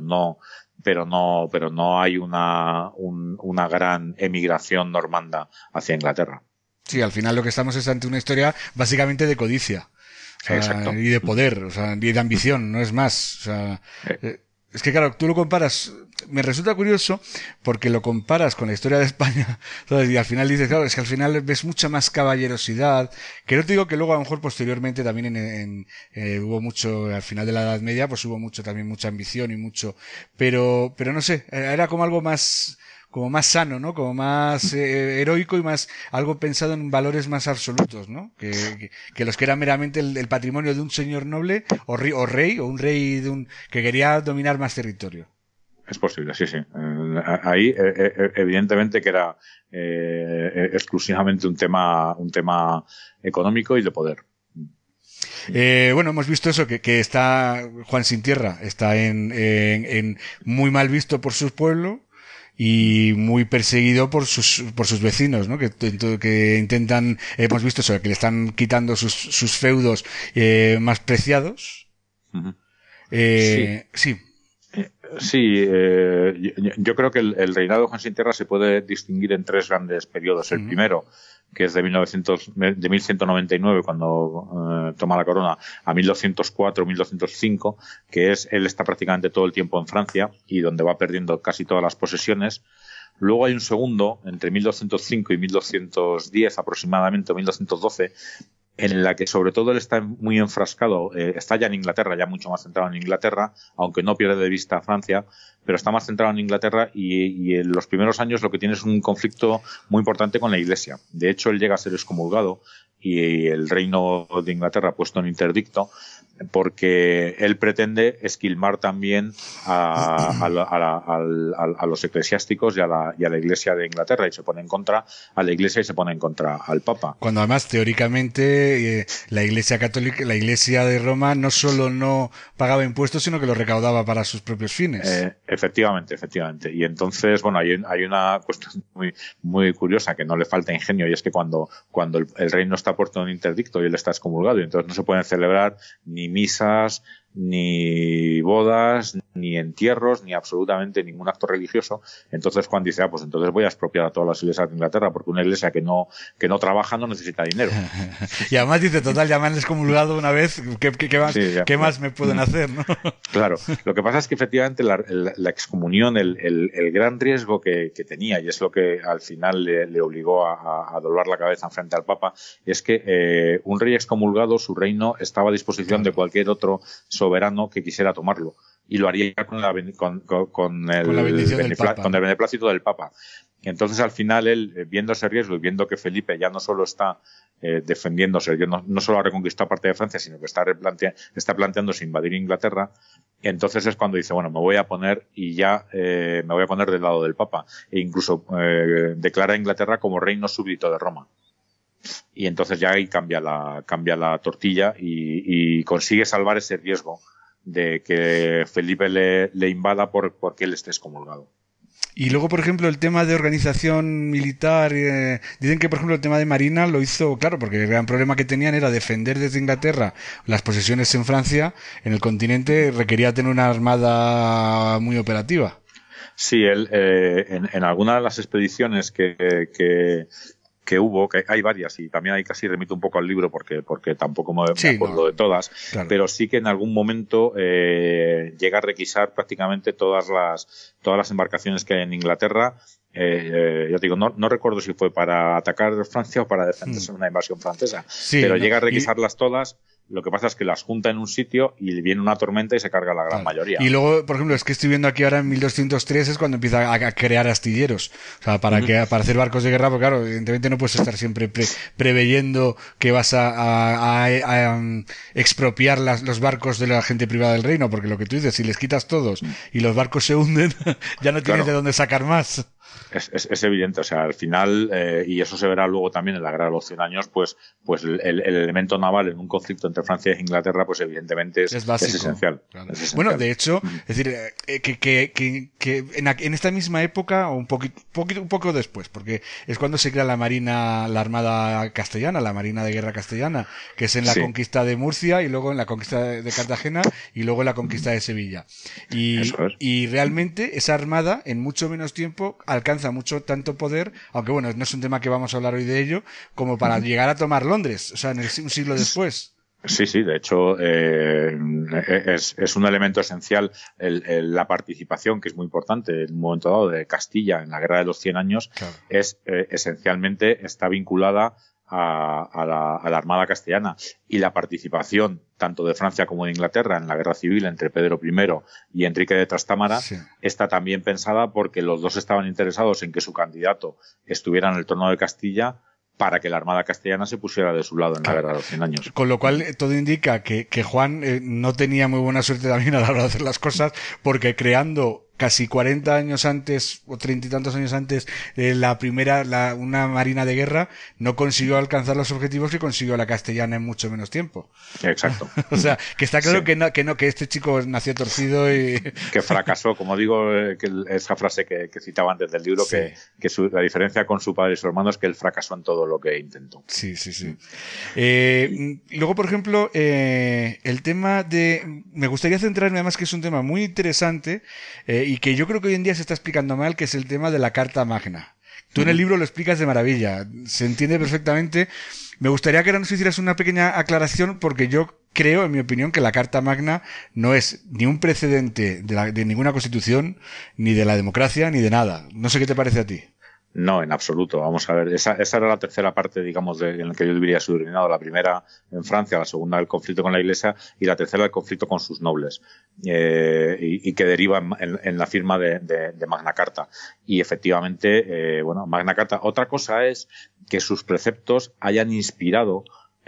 no hay una gran emigración normanda hacia Inglaterra. Sí, al final lo que estamos es ante una historia básicamente de codicia. O sea, Exacto. y de poder, o sea, y de ambición, no es más. O sea, Es que claro, tú lo comparas, me resulta curioso porque lo comparas con la historia de España, ¿sabes? Y al final dices, claro, es que al final ves mucha más caballerosidad, que no te digo que luego a lo mejor posteriormente también hubo mucho, al final de la Edad Media, pues hubo mucho, también mucha ambición y mucho, pero no sé, era como algo más, como más sano, ¿no? Como más heroico y más algo pensado en valores más absolutos, ¿no? Que los que eran meramente el patrimonio de un señor noble o rey o un rey que quería dominar más territorio. Es posible, sí, sí. Ahí, evidentemente que era exclusivamente un tema económico y de poder. Bueno, hemos visto eso, que está Juan Sin Tierra, está en muy mal visto por su pueblo y muy perseguido por sus vecinos, ¿no? Que intentan, hemos visto eso, que le están quitando sus feudos más preciados. Uh-huh. Sí. Sí, yo creo que el reinado de Juan Sin Tierra se puede distinguir en 3 grandes periodos. El primero, que es de 1199, cuando toma la corona, a 1204-1205, que es, él está prácticamente todo el tiempo en Francia y donde va perdiendo casi todas las posesiones. Luego hay un segundo, entre 1205 y 1210 aproximadamente, o 1212, en la que sobre todo él está muy enfrascado, está ya en Inglaterra, ya mucho más centrado en Inglaterra, aunque no pierde de vista a Francia, pero está más centrado en Inglaterra y en los primeros años lo que tiene es un conflicto muy importante con la Iglesia. De hecho, él llega a ser excomulgado y el reino de Inglaterra puesto en interdicto, porque él pretende esquilmar también a los eclesiásticos y a la Iglesia de Inglaterra, y se pone en contra a la Iglesia y se pone en contra al Papa. Cuando además teóricamente la Iglesia católica, la Iglesia de Roma no solo no pagaba impuestos, sino que los recaudaba para sus propios fines. Efectivamente. Y entonces, bueno, hay una cuestión muy, muy curiosa que no le falta ingenio, y es que cuando el reino está puesto en interdicto y él está excomulgado, y entonces no se pueden celebrar ni misas, ni bodas, ni entierros, ni absolutamente ningún acto religioso. Entonces Juan dice, pues entonces voy a expropiar a todas las iglesias de Inglaterra, porque una iglesia que no trabaja no necesita dinero. Y además dice, total, ya me han excomulgado una vez, ¿qué más me pueden hacer, ¿no? Claro, lo que pasa es que efectivamente la excomunión, el gran riesgo que tenía, y es lo que al final le obligó a doblar la cabeza frente al Papa, es que un rey excomulgado, su reino estaba a disposición de cualquier otro soberano que quisiera tomarlo, y lo haría con el beneplácito del Papa. Y entonces al final él, viendo ese riesgo y viendo que Felipe ya no solo está defendiéndose, no solo ha reconquistado parte de Francia, sino que está planteándose invadir Inglaterra, entonces es cuando dice, bueno, me voy a poner del lado del Papa, e incluso declara a Inglaterra como reino súbdito de Roma. Y entonces ya ahí cambia la tortilla y consigue salvar ese riesgo de que Felipe le invada porque él esté excomulgado. Y luego, por ejemplo, el tema de organización militar, dicen que, por ejemplo, el tema de Marina lo hizo, claro, porque el gran problema que tenían era defender desde Inglaterra las posesiones en Francia. En el continente requería tener una armada muy operativa. Sí, él en alguna de las expediciones que hubo, que hay varias, y también ahí casi remito un poco al libro porque tampoco me acuerdo de todas, claro. Pero sí que en algún momento llega a requisar prácticamente todas las embarcaciones que hay en Inglaterra. Yo te digo, no recuerdo si fue para atacar Francia o para defenderse de una invasión francesa, pero llega a requisarlas todas. Lo que pasa es que las junta en un sitio y viene una tormenta y se carga la gran mayoría. Y luego, por ejemplo, es que estoy viendo aquí ahora en 1203 es cuando empieza a crear astilleros. O sea, para hacer barcos de guerra, porque claro, evidentemente no puedes estar siempre preveyendo que vas a expropiar los barcos de la gente privada del reino, porque lo que tú dices, si les quitas todos y los barcos se hunden, ya no tienes de dónde sacar más. Es evidente, o sea, al final, y eso se verá luego también en la Guerra de los 100 años, pues el elemento naval en un conflicto entre Francia e Inglaterra, pues evidentemente es esencial. Claro. Es esencial. Bueno, de hecho, es decir, que en esta misma época, o un poco después, porque es cuando se crea la Marina, la Armada castellana, la Marina de Guerra castellana, que es en la conquista de Murcia, y luego en la conquista de Cartagena, y luego en la conquista de Sevilla. Y realmente esa armada, en mucho menos tiempo, alcanza tanto poder, aunque bueno, no es un tema que vamos a hablar hoy de ello, como para llegar a tomar Londres, o sea, un siglo después. Sí, sí, de hecho es un elemento esencial la participación, que es muy importante en un momento dado, de Castilla en la Guerra de los 100 años, claro. Esencialmente está vinculada a la Armada castellana, y la participación tanto de Francia como de Inglaterra en la guerra civil entre Pedro I y Enrique de Trastámara está también pensada porque los dos estaban interesados en que su candidato estuviera en el trono de Castilla, para que la Armada castellana se pusiera de su lado en la Guerra de los 100 años. Con lo cual, todo indica que Juan no tenía muy buena suerte también a la hora de hacer las cosas, porque creando casi 40 años antes, o 30 y tantos años antes, una marina de guerra, no consiguió alcanzar los objetivos que consiguió la castellana en mucho menos tiempo. Exacto. O sea, que está claro que este chico nació torcido y... Que fracasó, como digo, esa frase que citaba antes del libro, que la diferencia con su padre y su hermano es que él fracasó en todo lo que intentó. Sí. Luego, por ejemplo, el tema de... Me gustaría centrarme, además, que es un tema muy interesante, y que yo creo que hoy en día se está explicando mal, que es el tema de la Carta Magna. Tú en el libro lo explicas de maravilla, se entiende perfectamente. Me gustaría que ahora nos hicieras una pequeña aclaración, porque yo creo, en mi opinión, que la Carta Magna no es ni un precedente de ninguna constitución, ni de la democracia, ni de nada. No sé qué te parece a ti. No, en absoluto. Vamos a ver, esa era la tercera parte, digamos, en la que yo diría subordinado. La primera en Francia, la segunda el conflicto con la Iglesia, y la tercera el conflicto con sus nobles, y que deriva en la firma de Magna Carta. Y efectivamente, Magna Carta. Otra cosa es que sus preceptos hayan inspirado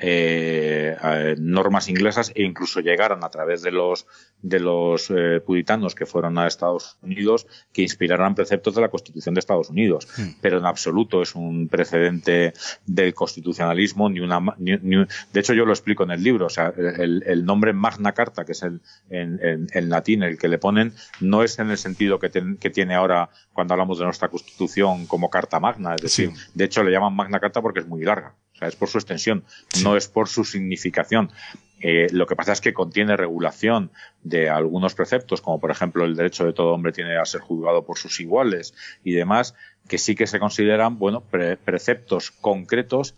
normas inglesas, e incluso llegaran a través de los puritanos que fueron a Estados Unidos, que inspiraran preceptos de la Constitución de Estados Unidos. Pero en absoluto es un precedente del constitucionalismo, de hecho yo lo explico en el libro. O sea, el nombre Magna Carta, que es en latín el que le ponen, no es en el sentido que tiene ahora cuando hablamos de nuestra Constitución como Carta Magna, es decir, de hecho le llaman Magna Carta porque es muy larga. O sea, es por su extensión, no es por su significación. Lo que pasa es que contiene regulación de algunos preceptos, como por ejemplo el derecho de todo hombre tiene a ser juzgado por sus iguales y demás, que sí que se consideran, preceptos concretos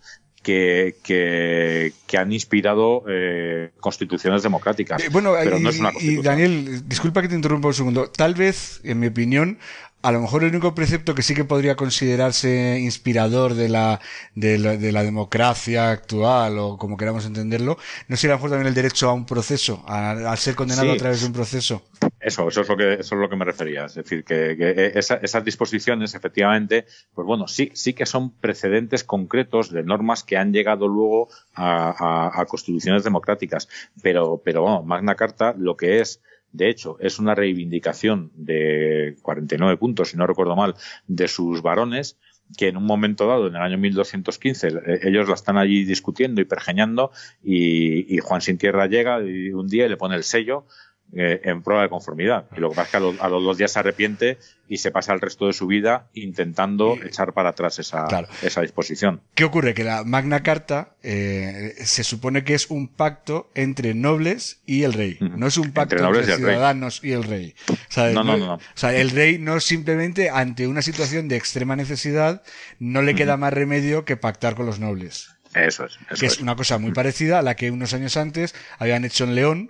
que han inspirado constituciones democráticas. Pero no es una constitución. Y Daniel, disculpa que te interrumpa un segundo. Tal vez, en mi opinión, a lo mejor el único precepto que sí que podría considerarse inspirador de la democracia actual, o como queramos entenderlo, no sería a lo mejor también el derecho a un proceso, al ser condenado a través de un proceso. Eso es lo que me refería. Es decir, que esas disposiciones, efectivamente, sí que son precedentes concretos de normas que han llegado luego a constituciones democráticas. Pero Magna Carta lo que es, de hecho, es una reivindicación de 49 puntos, si no recuerdo mal, de sus varones, que en un momento dado, en el año 1215, ellos la están allí discutiendo y pergeñando, y Juan Sin Tierra llega un día y le pone el sello en prueba de conformidad. Y lo que pasa es que a los 2 días se arrepiente y se pasa el resto de su vida intentando echar para atrás esa disposición. ¿Qué ocurre? Que la Magna Carta se supone que es un pacto entre nobles y el rey. No es un pacto entre ciudadanos y el rey. O sea, no. O sea, el rey no simplemente, ante una situación de extrema necesidad, no le queda más remedio que pactar con los nobles. Eso es una cosa muy parecida a la que unos años antes habían hecho en León.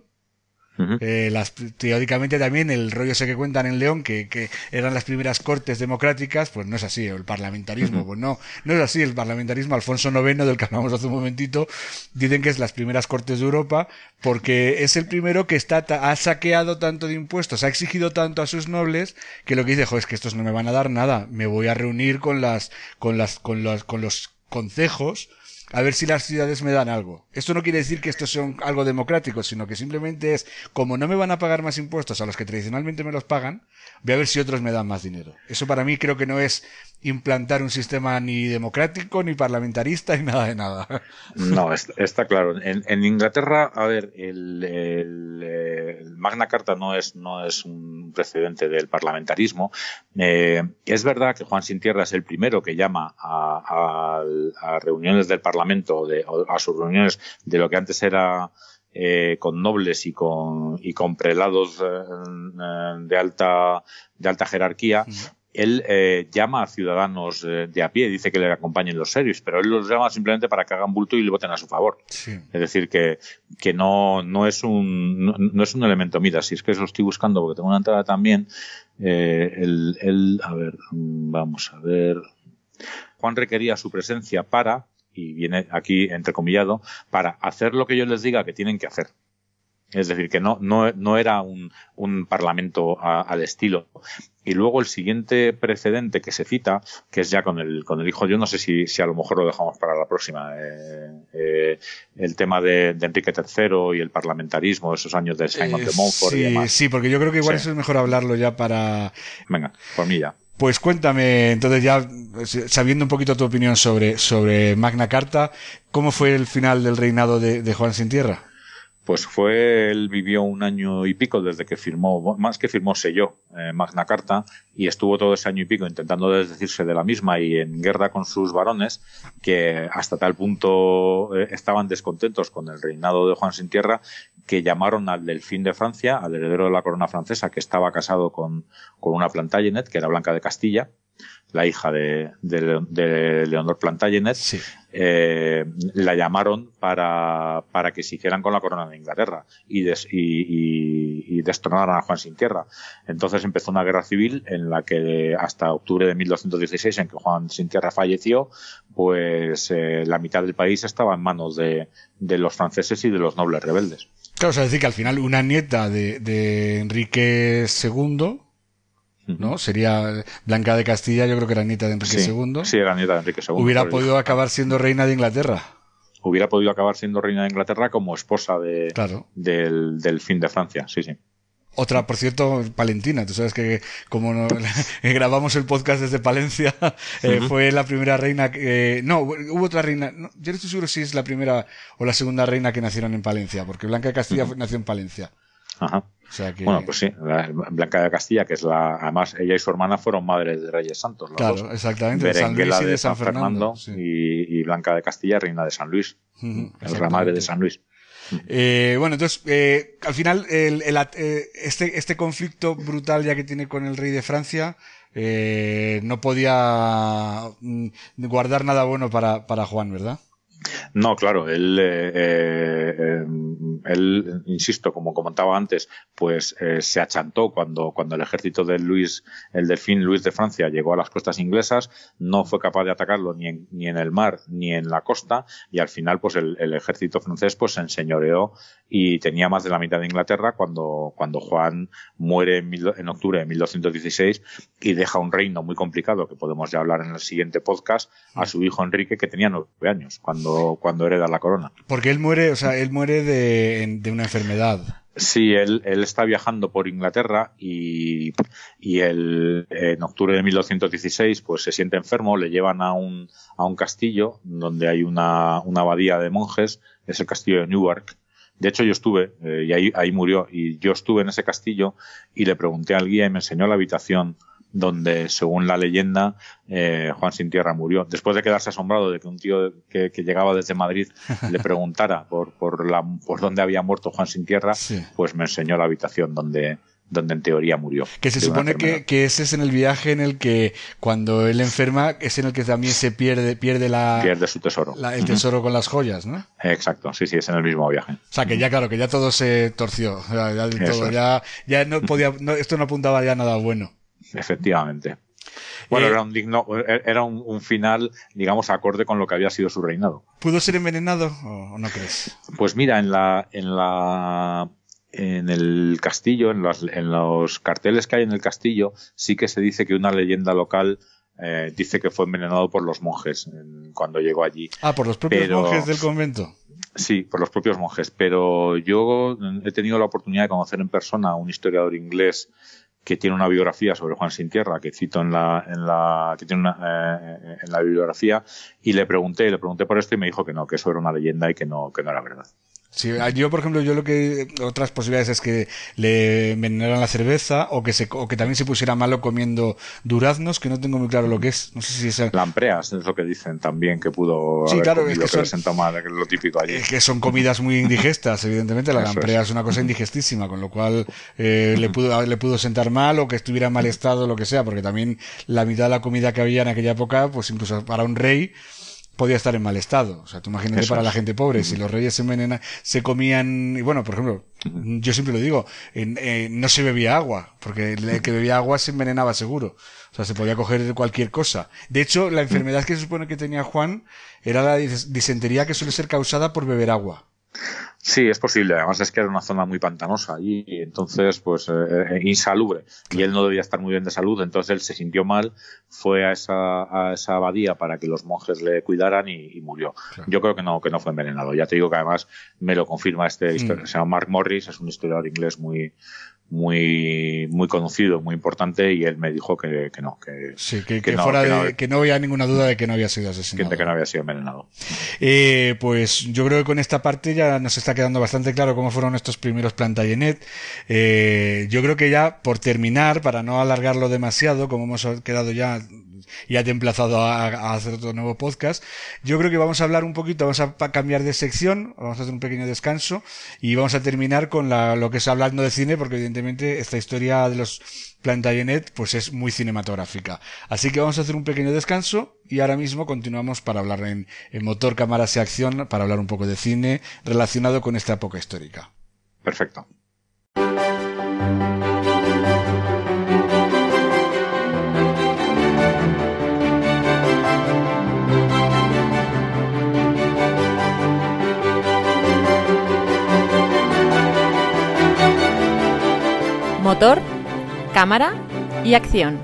Teóricamente también el rollo ese que cuentan en León, que eran las primeras cortes democráticas, pues no es así. El parlamentarismo, pues no es así. El parlamentarismo, Alfonso IX, del que hablamos hace un momentito, dicen que es las primeras cortes de Europa, porque es el primero que ha saqueado tanto de impuestos, ha exigido tanto a sus nobles, que lo que dice, es que estos no me van a dar nada, me voy a reunir con los concejos a ver si las ciudades me dan algo. Esto no quiere decir que esto sea algo democrático, sino que simplemente es, como no me van a pagar más impuestos a los que tradicionalmente me los pagan, voy a ver si otros me dan más dinero. Eso para mí creo que no es implantar un sistema ni democrático, ni parlamentarista, ni nada de nada. No, está claro. En Inglaterra, a ver, el Magna Carta no es un precedente del parlamentarismo. Es verdad que Juan Sin Tierra es el primero que llama a reuniones del Parlamento, a sus reuniones de lo que antes era con nobles y con prelados de alta jerarquía. él llama a ciudadanos de a pie, dice que le acompañen los sheriffs, pero él los llama simplemente para que hagan bulto y le voten a su favor. Sí. Es decir, que no es un elemento. Mira, si es que eso estoy buscando porque tengo una entrada también. A ver, vamos a ver. Juan requería su presencia para, y viene aquí entrecomillado, para hacer lo que yo les diga que tienen que hacer. Es decir, que no era un parlamento al estilo. Y luego el siguiente precedente que se cita, que es ya con el hijo, yo no sé si a lo mejor lo dejamos para la próxima, el tema de Enrique III y el parlamentarismo, esos años de Simon de Montfort y demás. Sí, porque yo creo que igual Sí. eso es mejor hablarlo ya para... Venga, por mí ya. Pues cuéntame, entonces ya sabiendo un poquito tu opinión sobre Magna Carta, ¿cómo fue el final del reinado de Juan Sin Tierra? Pues él vivió 1 año y pico desde que firmó, más que firmó, selló Magna Carta, y estuvo todo ese año y pico intentando desdecirse de la misma y en guerra con sus varones, que hasta tal punto estaban descontentos con el reinado de Juan Sin Tierra que llamaron al delfín de Francia, al heredero de la corona francesa, que estaba casado con una Plantagenet, que era Blanca de Castilla, la hija de Leonor Plantagenet. Sí. La llamaron para que se hicieran con la corona de Inglaterra y destronaran a Juan Sin Tierra. Entonces empezó una guerra civil en la que hasta octubre de 1216, en que Juan Sin Tierra falleció, pues la mitad del país estaba en manos de los franceses y de los nobles rebeldes. Claro, o sea, decir que al final una nieta de Enrique II, ¿no? Sería Blanca de Castilla, yo creo que era nieta de Enrique II. Sí, era nieta de Enrique II. Hubiera podido acabar siendo reina de Inglaterra. Hubiera podido acabar siendo reina de Inglaterra como esposa Claro. del delfín de Francia, sí. Otra, por cierto, palentina. Tú sabes que como grabamos el podcast desde Palencia, fue la primera reina que... no, hubo otra reina. No, yo no estoy seguro si es la primera o la segunda reina que nacieron en Palencia, porque Blanca de Castilla nació en Palencia. Ajá. O sea que... Bueno, pues sí, Blanca de Castilla, que es además ella y su hermana fueron madres de Reyes Santos. Claro, dos. exactamente. De San Luis Berenguela y de San Fernando. Sí. y Blanca de Castilla, reina de San Luis. Es la madre de San Luis. Bueno, entonces, al final, este conflicto brutal ya que tiene con el rey de Francia, no podía guardar nada bueno para Juan, ¿verdad? No, claro, él, insisto, como comentaba antes, pues se achantó cuando el ejército de el delfín Luis de Francia llegó a las costas inglesas, no fue capaz de atacarlo ni en el mar ni en la costa, y al final pues el ejército francés pues se enseñoreó y tenía más de la mitad de Inglaterra cuando Juan muere en octubre de 1216 y deja un reino muy complicado, que podemos ya hablar en el siguiente podcast, a su hijo Enrique, que tenía 9 años cuando hereda la corona. Porque él muere de una enfermedad. Sí, él está viajando por Inglaterra y en octubre de 1216 pues se siente enfermo, le llevan a un castillo donde hay una abadía de monjes, es el castillo de Newark. De hecho yo estuve, y ahí murió, y yo estuve en ese castillo y le pregunté al guía y me enseñó la habitación donde, según la leyenda, Juan Sin Tierra murió. Después de quedarse asombrado de que un tío que llegaba desde Madrid le preguntara por dónde había muerto Juan Sin Tierra, sí, pues me enseñó la habitación donde en teoría murió. Que se supone que ese es en el viaje en el que cuando él enferma es en el que también se pierde su tesoro. El tesoro con las joyas, ¿no? Exacto, sí, es en el mismo viaje. O sea, que ya claro, que ya todo se torció. Ya no podía, esto no apuntaba ya nada bueno. Efectivamente. Bueno, era un final, digamos, acorde con lo que había sido su reinado. ¿Pudo ser envenenado o no crees? Pues mira, en el castillo, en los carteles que hay en el castillo, sí que se dice que una leyenda local dice que fue envenenado por los monjes cuando llegó allí. Ah, por los propios monjes del convento. Sí, por los propios monjes. Pero yo he tenido la oportunidad de conocer en persona a un historiador inglés que tiene una biografía sobre Juan Sin Tierra, que cito en la bibliografía, y le pregunté por esto y me dijo que no, que eso era una leyenda y que no era verdad. Sí, yo, por ejemplo, otras posibilidades es que le envenenaran la cerveza o que también se pusiera malo comiendo duraznos, que no tengo muy claro lo que es. No sé si es lampreas, es lo que dicen también, que pudo sí, haber claro, comido, es que le sentó mal, que es lo típico allí. Es que son comidas muy indigestas, evidentemente. La lamprea es una cosa indigestísima, con lo cual le pudo sentar mal o que estuviera en mal estado, lo que sea, porque también la mitad de la comida que había en aquella época, pues incluso para un rey, podía estar en mal estado. O sea, tú imagínate eso para la gente pobre, si los reyes se comían, y bueno, por ejemplo, yo siempre lo digo, no se bebía agua, porque el que bebía agua se envenenaba seguro. O sea, se podía coger cualquier cosa. De hecho, la enfermedad que se supone que tenía Juan era la disentería, que suele ser causada por beber agua. Sí, es posible. Además es que era una zona muy pantanosa y entonces pues insalubre. Y él no debía estar muy bien de salud, entonces él se sintió mal, fue a esa abadía para que los monjes le cuidaran y murió. Claro. Yo creo que no fue envenenado. Ya te digo que además me lo confirma este historiador, se llama Mark Morris, es un historiador inglés muy conocido, muy importante, y él me dijo que no, que no había ninguna duda de que no había sido asesinado, de que no había sido envenenado. Pues yo creo que con esta parte ya nos está quedando bastante claro cómo fueron estos primeros Plantagenet. Yo creo que ya, por terminar, para no alargarlo demasiado, como hemos quedado ya te he emplazado a hacer otro nuevo podcast, yo creo que vamos a hablar un poquito, vamos a cambiar de sección, vamos a hacer un pequeño descanso y vamos a terminar con lo que es hablando de cine, porque evidentemente esta historia de los Plantagenet pues es muy cinematográfica. Así que vamos a hacer un pequeño descanso y ahora mismo continuamos para hablar en Motor, Cámaras y Acción, para hablar un poco de cine relacionado con esta época histórica. Perfecto. Motor, cámara y acción.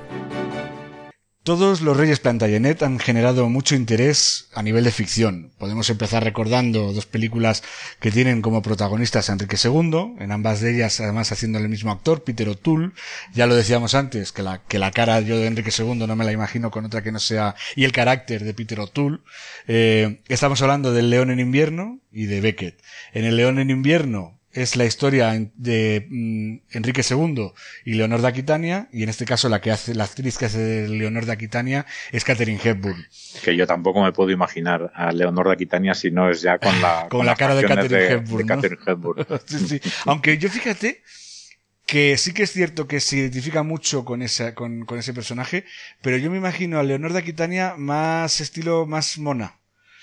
Todos los reyes Plantagenet han generado mucho interés a nivel de ficción. Podemos empezar recordando dos películas que tienen como protagonistas a Enrique II, en ambas de ellas además haciendo el mismo actor, Peter O'Toole. Ya lo decíamos antes, que la cara yo de Enrique II no me la imagino con otra que no sea, y el carácter de Peter O'Toole. Estamos hablando del León en invierno y de Beckett. En el León en invierno es la historia de Enrique II y Leonor de Aquitania, y en este caso la actriz que hace de Leonor de Aquitania es Katharine Hepburn. Que yo tampoco me puedo imaginar a Leonor de Aquitania si no es ya con la cara de Katharine Hepburn, ¿no? Katharine Hepburn. Sí. Aunque yo fíjate que sí que es cierto que se identifica mucho con ese personaje, pero yo me imagino a Leonor de Aquitania más estilo más mona.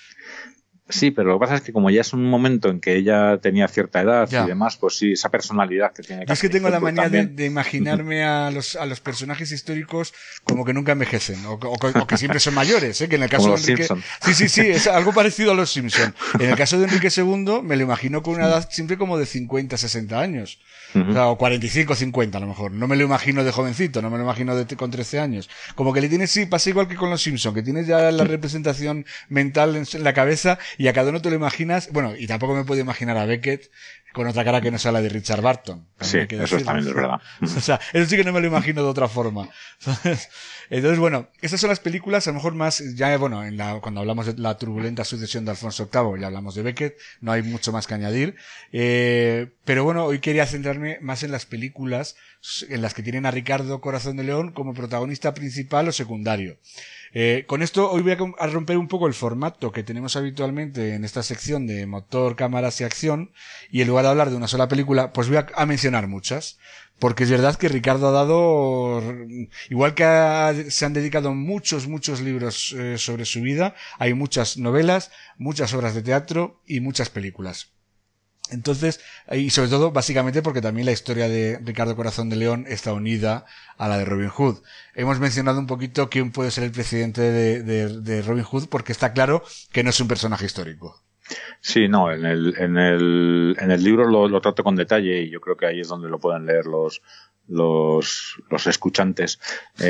Sí, pero lo que pasa es que como ya es un momento en que ella tenía cierta edad y demás, pues sí, esa personalidad que tiene. Yo es que tengo la manía de imaginarme a los personajes históricos como que nunca envejecen, o que siempre son mayores, que en el caso como de Enrique... Simpson. Sí, es algo parecido a los Simpson. En el caso de Enrique II me lo imagino con una edad siempre como de 50, 60 años. O sea, o 45, 50 a lo mejor. No me lo imagino de jovencito, no me lo imagino con 13 años. Como que le tienes, pasa igual que con los Simpson, que tienes ya la representación mental en la cabeza y a cada uno te lo imaginas. Bueno, y tampoco me puedo imaginar a Beckett con otra cara que no sea la de Richard Barton. Sí, eso también es verdad. O sea, eso sí que no me lo imagino de otra forma. Entonces, bueno, estas son las películas, a lo mejor más, ya bueno, cuando hablamos de la turbulenta sucesión de Alfonso VIII, ya hablamos de Beckett, no hay mucho más que añadir. Pero bueno, hoy quería centrarme más en las películas en las que tienen a Ricardo Corazón de León como protagonista principal o secundario. Con esto hoy voy a romper un poco el formato que tenemos habitualmente en esta sección de Motor, Cámaras y Acción, y en lugar de hablar de una sola película, pues voy a mencionar muchas. Porque es verdad que Ricardo ha dado, igual que se han dedicado muchos libros sobre su vida, hay muchas novelas, muchas obras de teatro y muchas películas. Entonces, y sobre todo, básicamente porque también la historia de Ricardo Corazón de León está unida a la de Robin Hood. Hemos mencionado un poquito quién puede ser el presidente de Robin Hood, porque está claro que no es un personaje histórico. Sí, no, en el libro lo trato con detalle y yo creo que ahí es donde lo pueden leer los los escuchantes,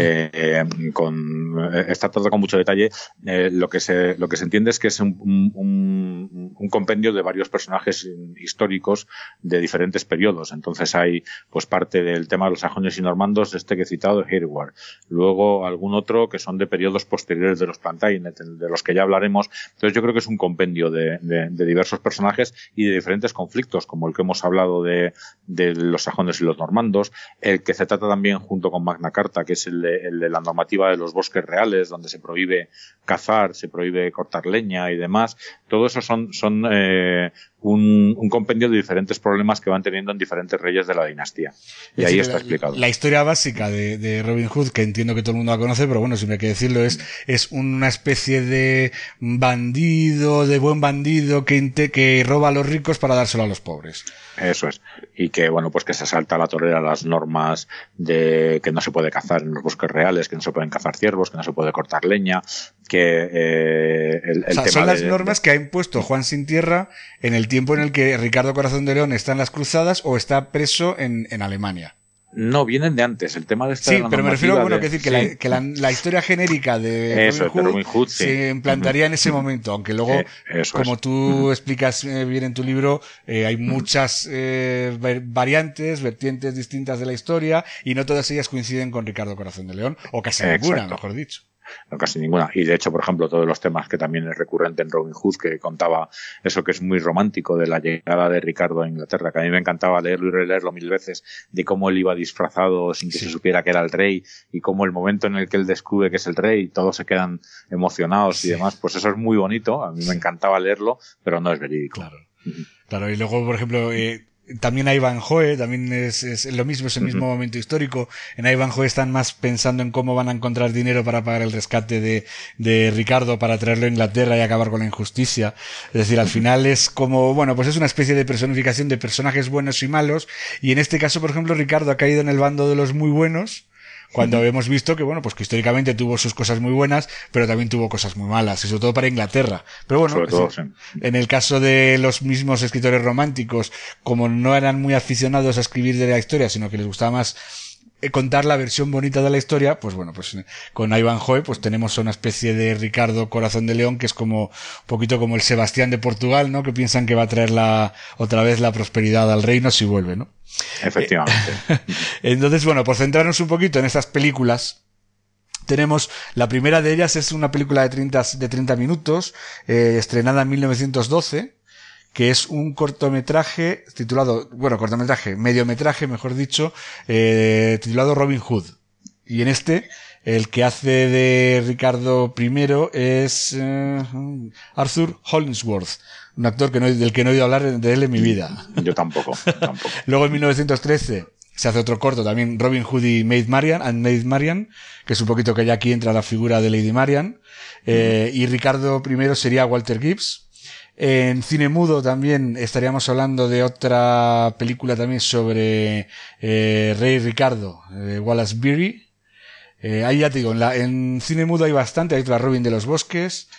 está tratado con mucho detalle. Lo que se entiende es que es un compendio de varios personajes históricos de diferentes periodos. Entonces hay pues parte del tema de los sajones y normandos, que he citado, de Hereward. Luego algún otro que son de periodos posteriores de los Plantagenet, de los que ya hablaremos. Entonces yo creo que es un compendio de diversos personajes y de diferentes conflictos, como el que hemos hablado de los sajones y los normandos, el que se trata también junto con Magna Carta, que es el de la normativa de los bosques reales, donde se prohíbe cazar, se prohíbe cortar leña y demás. Todo eso son un compendio de diferentes problemas que van teniendo en diferentes reyes de la dinastía. Y ahí está explicado. La historia básica de Robin Hood, que entiendo que todo el mundo la conoce, pero bueno, si me hay que decirlo, es una especie de bandido, de buen bandido que roba a los ricos para dárselo a los pobres. Eso es. Y que, bueno, pues que se salta a la torera las normas de que no se puede cazar en los bosques reales, que no se pueden cazar ciervos, que no se puede cortar leña, que tema son las normas que ha impuesto Juan Sin Tierra en el tiempo en el que Ricardo Corazón de León está en las cruzadas o está preso en Alemania. No, vienen de antes. El tema de esta sí, pero me refiero a decir que la historia genérica de Robin Hood se implantaría en ese momento, aunque luego, como tú explicas bien en tu libro, hay muchas variantes, vertientes distintas de la historia, y no todas ellas coinciden con Ricardo Corazón de León, o casi ninguna, mejor dicho. No, casi ninguna. Y de hecho, por ejemplo, todos los temas que también es recurrente en Robin Hood, que contaba eso que es muy romántico de la llegada de Ricardo a Inglaterra, que a mí me encantaba leerlo y releerlo 1000 veces, de cómo él iba disfrazado sin que se supiera que era el rey, y cómo el momento en el que él descubre que es el rey, todos se quedan emocionados y demás. Pues eso es muy bonito. A mí me encantaba leerlo, pero no es verídico. Claro. Y luego, por ejemplo, también Ivanhoe, también es lo mismo, es el mismo momento histórico. En Ivanhoe están más pensando en cómo van a encontrar dinero para pagar el rescate de Ricardo, para traerlo a Inglaterra y acabar con la injusticia. Es decir, al final es como, bueno, pues es una especie de personificación de personajes buenos y malos, y en este caso, por ejemplo, Ricardo ha caído en el bando de los muy buenos, cuando hemos visto que, bueno, pues que históricamente tuvo sus cosas muy buenas, pero también tuvo cosas muy malas, y sobre todo para Inglaterra. Pero bueno, en el caso de los mismos escritores románticos, como no eran muy aficionados a escribir de la historia, sino que les gustaba más contar la versión bonita de la historia, pues bueno, pues con Ivanhoe pues tenemos una especie de Ricardo Corazón de León, que es como un poquito como el Sebastián de Portugal, ¿no? Que piensan que va a traer otra vez la prosperidad al reino si vuelve, ¿no? Efectivamente. Entonces, bueno, por centrarnos un poquito en estas películas, tenemos, la primera de ellas es una película de 30 minutos, estrenada en 1912, que es un cortometraje titulado, mediometraje, mejor dicho, titulado Robin Hood. Y en el que hace de Ricardo I es Arthur Hollingsworth, un actor del que no he oído hablar de él en mi vida. Yo tampoco. Luego en 1913 se hace otro corto, también Robin Hood y Maid Marian, que es un poquito que ya aquí entra la figura de Lady Marian, y Ricardo I sería Walter Gibbs. En cine mudo también estaríamos hablando de otra película también sobre Rey Ricardo, Wallace Beery. Ahí ya te digo, en cine mudo hay bastante, hay otra Robin de los Bosques,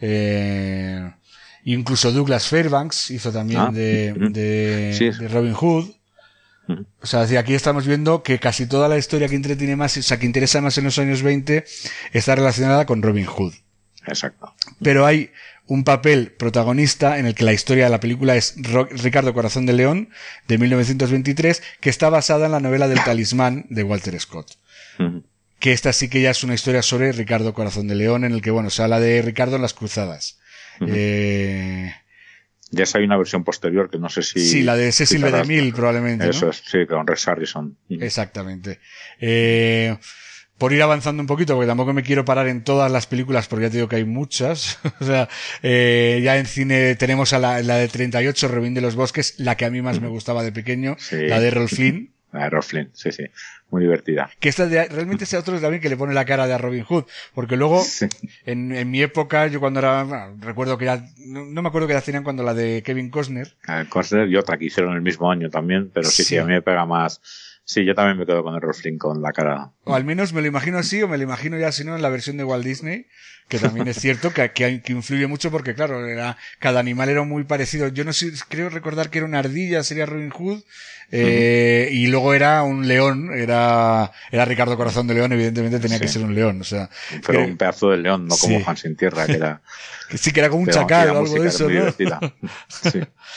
incluso Douglas Fairbanks hizo también de Robin Hood. O sea, aquí estamos viendo que casi toda la historia que entretiene más, o sea, que interesa más en los años 20, está relacionada con Robin Hood. Exacto. Pero hay un papel protagonista en el que la historia de la película es Ricardo Corazón de León, de 1923, que está basada en la novela del Talismán de Walter Scott. Que esta sí que ya es una historia sobre Ricardo Corazón de León, en el que, bueno, se habla de Ricardo en las cruzadas. Ya hay una versión posterior que no sé si... Sí, la de Cecil B. DeMille, probablemente, Eso ¿no? es, sí, con Rex Harrison. Exactamente. Por ir avanzando un poquito, porque tampoco me quiero parar en todas las películas, porque ya te digo que hay muchas. O sea, ya en cine tenemos a la de 38, Robin de los Bosques, la que a mí más me gustaba de pequeño, la de Errol Flynn. La de Errol Flynn, sí. Muy divertida. Que esta realmente es otro también que le pone la cara de a Robin Hood, porque luego, en mi época, yo cuando era, recuerdo que ya, no me acuerdo que ya tenían cuando la de Kevin Costner. Costner y otra que hicieron el mismo año también, pero sí, a mí me pega más Sí, yo también me quedo con Errol Flynn con la cara. O al menos me lo imagino así, o me lo imagino ya, si no, en la versión de Walt Disney, que también es cierto que influye mucho porque, claro, cada animal era muy parecido. Yo no sé, creo recordar que era una ardilla, sería Robin Hood, y luego era un león, era Ricardo Corazón de León, evidentemente tenía que ser un león, o sea. Pero un pedazo de león, no como Juan Sin Tierra, que era. Sí, que era como un chacal o algo de eso, muy ¿no? divertida. Sí.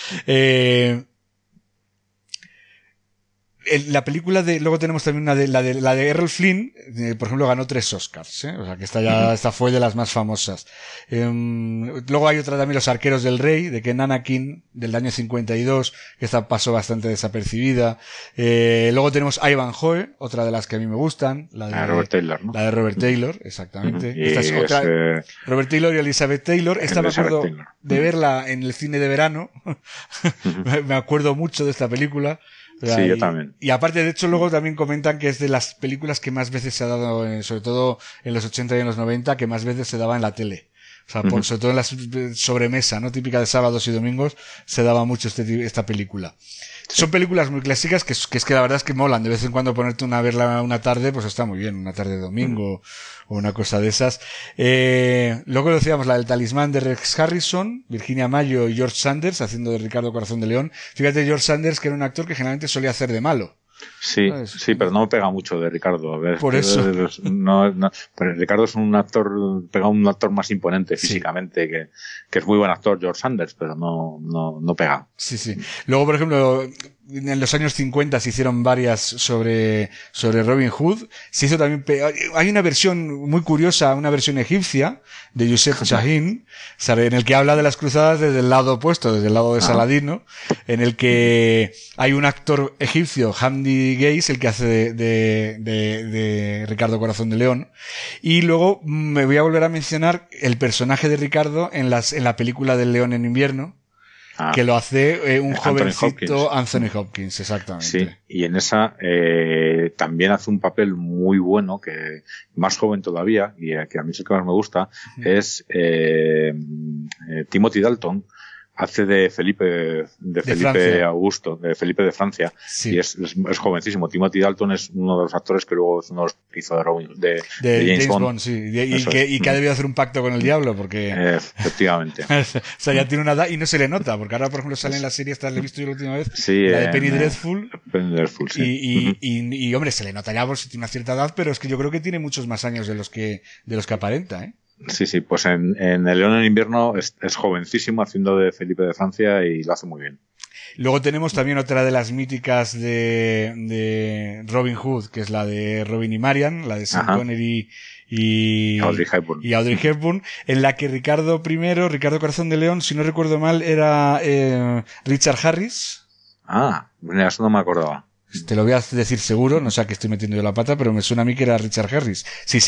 La película luego tenemos también la de Errol Flynn, por ejemplo, ganó 3 Oscars, o sea que esta fue de las más famosas. Luego hay otra también, Los Arqueros del Rey, de Ken Anakin, del año 52, que esta pasó bastante desapercibida. Luego tenemos Ivanhoe, otra de las que a mí me gustan, la de Robert Taylor, ¿no? La de Robert Taylor, exactamente. Y Esta es otra, Robert Taylor y Elizabeth Taylor. Esta me acuerdo de verla en el cine de verano. Me acuerdo mucho de esta película. Sí, yo también. Y aparte, de hecho, luego también comentan que es de las películas que más veces se ha dado, sobre todo en los 80 y en los 90, que más veces se daba en la tele. O sea, sobre todo en la sobremesa, ¿no? Típica de sábados y domingos, se daba mucho esta película. Sí. Son películas muy clásicas que es que la verdad es que molan. De vez en cuando ponerte a verla una tarde, pues está muy bien. Una tarde de domingo o una cosa de esas. Luego decíamos la del Talismán de Rex Harrison, Virginia Mayo y George Sanders haciendo de Ricardo Corazón de León. Fíjate, George Sanders, que era un actor que generalmente solía hacer de malo. Sí, ¿sabes? Sí, pero no pega mucho de Ricardo. A ver, por eso. Pero Ricardo es un actor, pega un actor más imponente físicamente, que es muy buen actor, George Sanders, pero no pega. Sí, sí. Luego, por ejemplo, en los años 50 se hicieron varias sobre Robin Hood. Se hizo también, hay una versión muy curiosa, una versión egipcia de Youssef Chahine, en el que habla de las cruzadas desde el lado opuesto, desde el lado de Saladín, ¿no? En el que hay un actor egipcio, Hamdi Gaze, el que hace de Ricardo Corazón de León. Y luego me voy a volver a mencionar el personaje de Ricardo en la película del León en invierno. Que lo hace un jovencito Anthony Hopkins, exactamente. Sí, y en esa también hace un papel muy bueno, que más joven todavía, y que a mí es el que más me gusta, es Timothy Dalton. Hace de Felipe Augusto, de Felipe de Francia, y es jovencísimo. Timothy Dalton es uno de los actores que luego es uno de los que hizo de James Bond. Sí. Y que ha debido hacer un pacto con el diablo, porque... efectivamente. O sea, ya tiene una edad y no se le nota, porque ahora, por ejemplo, sale en la serie, esta la he visto yo la última vez, la de Penny Dreadful. Penny Dreadful, sí. Y hombre, se le nota ya por si tiene una cierta edad, pero es que yo creo que tiene muchos más años de los que aparenta, ¿eh? Sí, pues en El León en invierno es jovencísimo haciendo de Felipe de Francia y lo hace muy bien. Luego tenemos también otra de las míticas de Robin Hood, que es la de Robin y Marian, la de Sean Connery y Audrey Hepburn, en la que Ricardo Corazón de León, si no recuerdo mal, era Richard Harris. Mira, eso no me acordaba. Te lo voy a decir seguro, no sé a qué estoy metiendo yo la pata, pero me suena a mí que era Richard Harris. Sí.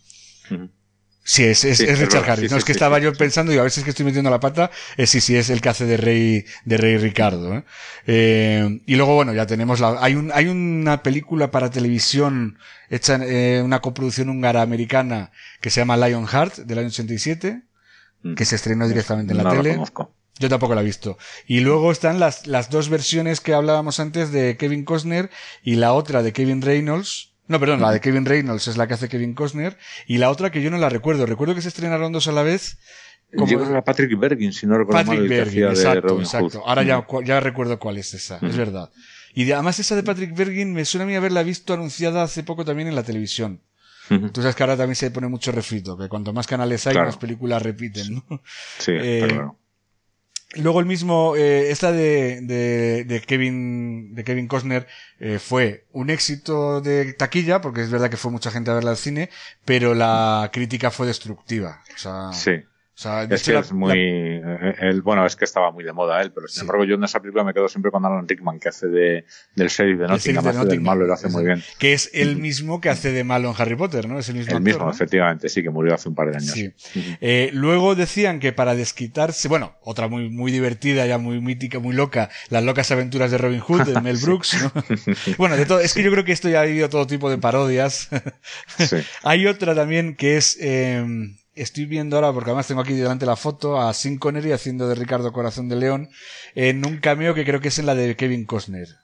Sí, es Richard Harris. No es que estaba yo pensando, y a ver si es que estoy metiendo la pata. Sí, es el que hace de Rey Ricardo, y luego, bueno, ya tenemos hay una película para televisión hecha, una coproducción húngara-americana que se llama Lionheart, del año 87, que se estrenó directamente en la tele. No la conozco. Yo tampoco la he visto. Y luego están las dos versiones que hablábamos antes de Kevin Costner y la otra de Kevin Reynolds. No, perdón, la de Kevin Reynolds es la que hace Kevin Costner, y la otra que yo no la recuerdo. Recuerdo que se estrenaron dos a la vez. Yo creo que era Patrick Bergin, si no recuerdo mal. Patrick Bergin, exacto. Ahora ya recuerdo cuál es esa, es verdad. Y además esa de Patrick Bergin me suena a mí haberla visto anunciada hace poco también en la televisión. Tú sabes que ahora también se pone mucho refrito, que cuanto más canales hay, más películas repiten, ¿no? Sí, claro. Luego el mismo, esta de Kevin Costner, fue un éxito de taquilla, porque es verdad que fue mucha gente a verla al cine, pero la crítica fue destructiva. O sea, sí. O sea, es que es muy... bueno, es que estaba muy de moda él, pero sin embargo yo en esa película me quedo siempre con Alan Rickman, que hace del sheriff de Nottingham, hace del malo y lo hace muy bien. Que es el mismo que hace de malo en Harry Potter, ¿no? Es el mismo actor, mismo, ¿no? Efectivamente, sí, que murió hace un par de años. Sí. Luego decían que para desquitarse... Bueno, otra muy divertida, ya muy mítica, muy loca, Las locas aventuras de Robin Hood, de Mel Brooks, ¿no? Bueno, de todo, es que yo creo que esto ya ha habido todo tipo de parodias. Sí. Hay otra también que es... estoy viendo ahora, porque además tengo aquí delante la foto, a Sean Connery haciendo de Ricardo Corazón de León, en un cameo que creo que es en la de Kevin Costner.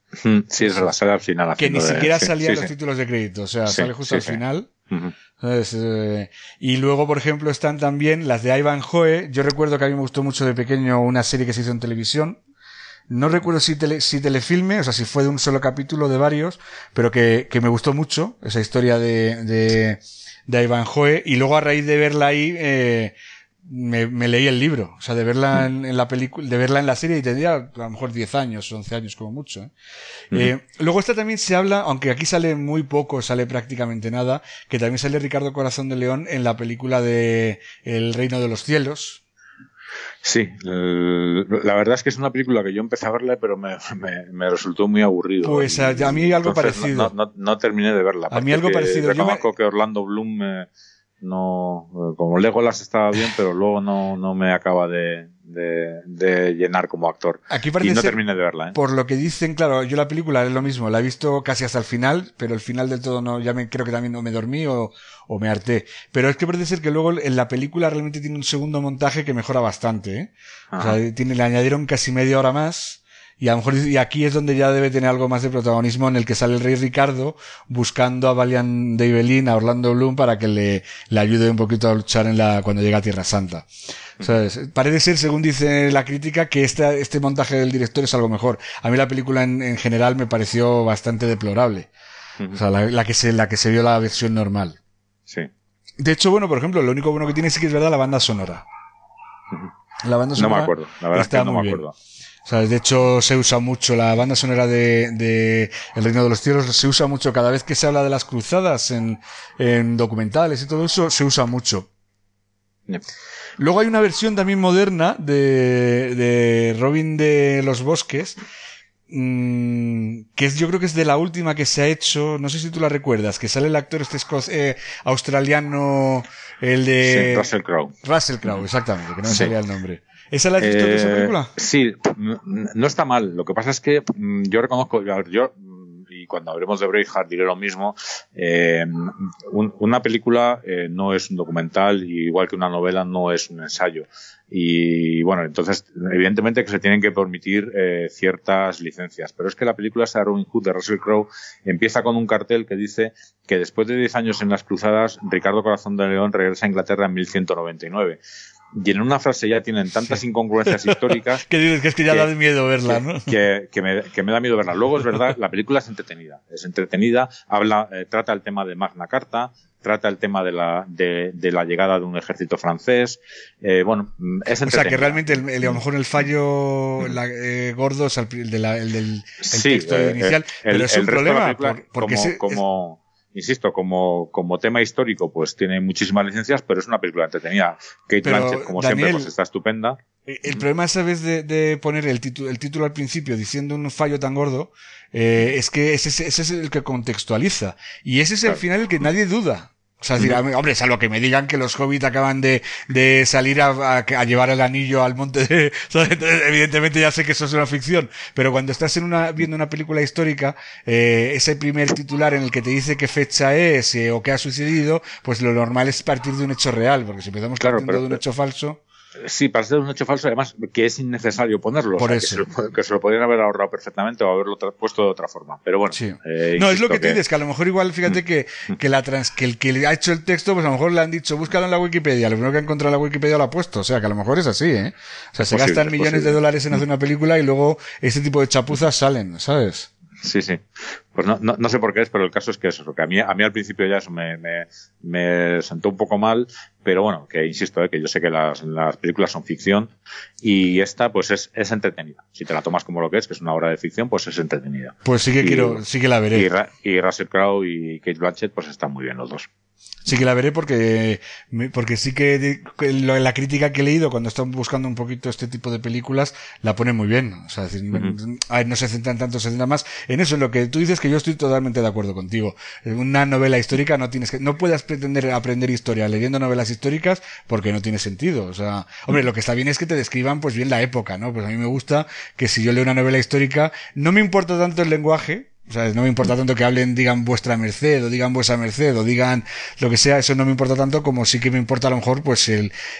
Sí, es verdad, sale al final. Que ni siquiera sí, salían sí, los títulos de crédito, o sea, Sí, sale justo al sí. final. Ujú. ¿Sabes? Y luego, por ejemplo, están también las de Ivanhoe. Yo recuerdo que a mí me gustó mucho de pequeño una serie que se hizo en televisión. No recuerdo si telefilme, o sea, si fue de un solo capítulo o de varios, pero que me gustó mucho esa historia de Ivanhoe. Y luego, a raíz de verla ahí, me leí el libro. O sea, de verla en la película, de verla en la serie, y tendría a lo mejor 10 años, 11 años como mucho, luego esta también se habla, aunque aquí sale muy poco, sale prácticamente nada, que también sale Ricardo Corazón de León en la película de El Reino de los Cielos. Sí, la verdad es que es una película que yo empecé a verla, pero me resultó muy aburrido. Pues a mí algo parecido. No terminé de verla. A mí algo parecido. Reconozco que Orlando Bloom no, como Legolas estaba bien, pero luego no me acaba de llenar como actor. Aquí y no terminé de verla. Por lo que dicen, claro, yo la película es lo mismo, la he visto casi hasta el final, pero el final del todo no, creo que también no me dormí o me harté. Pero es que parece ser que luego en la película realmente tiene un segundo montaje que mejora bastante, ¿eh? O sea, le añadieron casi media hora más. Y a lo mejor, y aquí es donde ya debe tener algo más de protagonismo, en el que sale el rey Ricardo buscando a Valiant de Ibelín, a Orlando Bloom, para que le ayude un poquito a luchar cuando llega a Tierra Santa. ¿Sabes? Parece ser, según dice la crítica, que este montaje del director es algo mejor. A mí la película en general me pareció bastante deplorable. O sea, la que se vio la versión normal. Sí. De hecho, bueno, por ejemplo, lo único bueno que tiene sí que es verdad la banda sonora. La banda sonora. No me acuerdo, la verdad es que no me acuerdo. O sea, de hecho se usa mucho la banda sonora de El Reino de los Cielos, se usa mucho cada vez que se habla de las cruzadas en documentales y todo eso, se usa mucho. Yeah. Luego hay una versión también moderna de Robin de los Bosques, que yo creo que es de la última que se ha hecho, no sé si tú la recuerdas, que sale el actor australiano, el de... Sí, Russell Crowe. Russell Crowe, exactamente, que no me salía el nombre. ¿Esa la has visto de esa película? Sí, no está mal. Lo que pasa es que yo reconozco, y cuando hablemos de Braveheart diré lo mismo, una película no es un documental, igual que una novela no es un ensayo. Y bueno, entonces evidentemente que se tienen que permitir ciertas licencias, pero es que la película esta de Robin Hood de Russell Crowe empieza con un cartel que dice que después de 10 años en las cruzadas, Ricardo Corazón de León regresa a Inglaterra en 1199. Y en una frase ya tienen tantas incongruencias históricas que dices que ya da miedo verla, ¿no? Que me da miedo verla. Luego es verdad, la película es entretenida, trata el tema de Magna Carta, trata el tema de la llegada de un ejército francés, bueno, es entretenida. O sea que realmente a lo mejor el fallo gordo es el del texto inicial, pero es un problema porque insisto, como tema histórico, pues tiene muchísimas licencias, pero es una película entretenida. Kate Blanchett, como Daniel, siempre, pues está estupenda. El problema, ¿sabes?, de poner el título al principio diciendo un fallo tan gordo, es que ese es el que contextualiza. Y ese es el final el que nadie duda. O sea, decir, hombre, salvo que me digan que los hobbits acaban de salir a llevar el anillo al monte de... Entonces, evidentemente ya sé que eso es una ficción, pero cuando estás viendo una película histórica, ese primer titular en el que te dice qué fecha es o qué ha sucedido, pues lo normal es partir de un hecho real, porque si empezamos partiendo de un hecho falso... Sí, para ser un hecho falso, además, que es innecesario ponerlo. Por eso. Que se lo podrían haber ahorrado perfectamente o haberlo puesto de otra forma. Pero bueno. Sí. No, es lo que tú dices, que a lo mejor igual, fíjate que el que ha hecho el texto, pues a lo mejor le han dicho, búscalo en la Wikipedia. Lo primero que ha encontrado en la Wikipedia lo ha puesto. O sea, que a lo mejor es así, ¿eh? O sea, se gastan millones de dólares en hacer una película y luego ese tipo de chapuzas salen, ¿sabes? Sí. Pues no sé por qué es, pero el caso es que eso, que a mí al principio ya eso me sentó un poco mal, pero bueno, que insisto, que yo sé que las películas son ficción y esta pues es entretenida. Si te la tomas como lo que es una obra de ficción, pues es entretenida. Pues sí que la veré. Y Russell Crowe y Kate Blanchett pues están muy bien los dos. Sí que la veré porque sí que la crítica que he leído cuando están buscando un poquito este tipo de películas la pone muy bien. O sea, decir, no se centran tanto, se centran más en eso, en lo que tú dices, que yo estoy totalmente de acuerdo contigo. Una novela histórica no puedas pretender aprender historia leyendo novelas históricas porque no tiene sentido. O sea, hombre, lo que está bien es que te describan pues bien la época, ¿no? Pues a mí me gusta que si yo leo una novela histórica, no me importa tanto el lenguaje. O sea, no me importa tanto que digan vuestra merced, o digan vuesa merced, o digan lo que sea, eso no me importa tanto como sí que me importa a lo mejor pues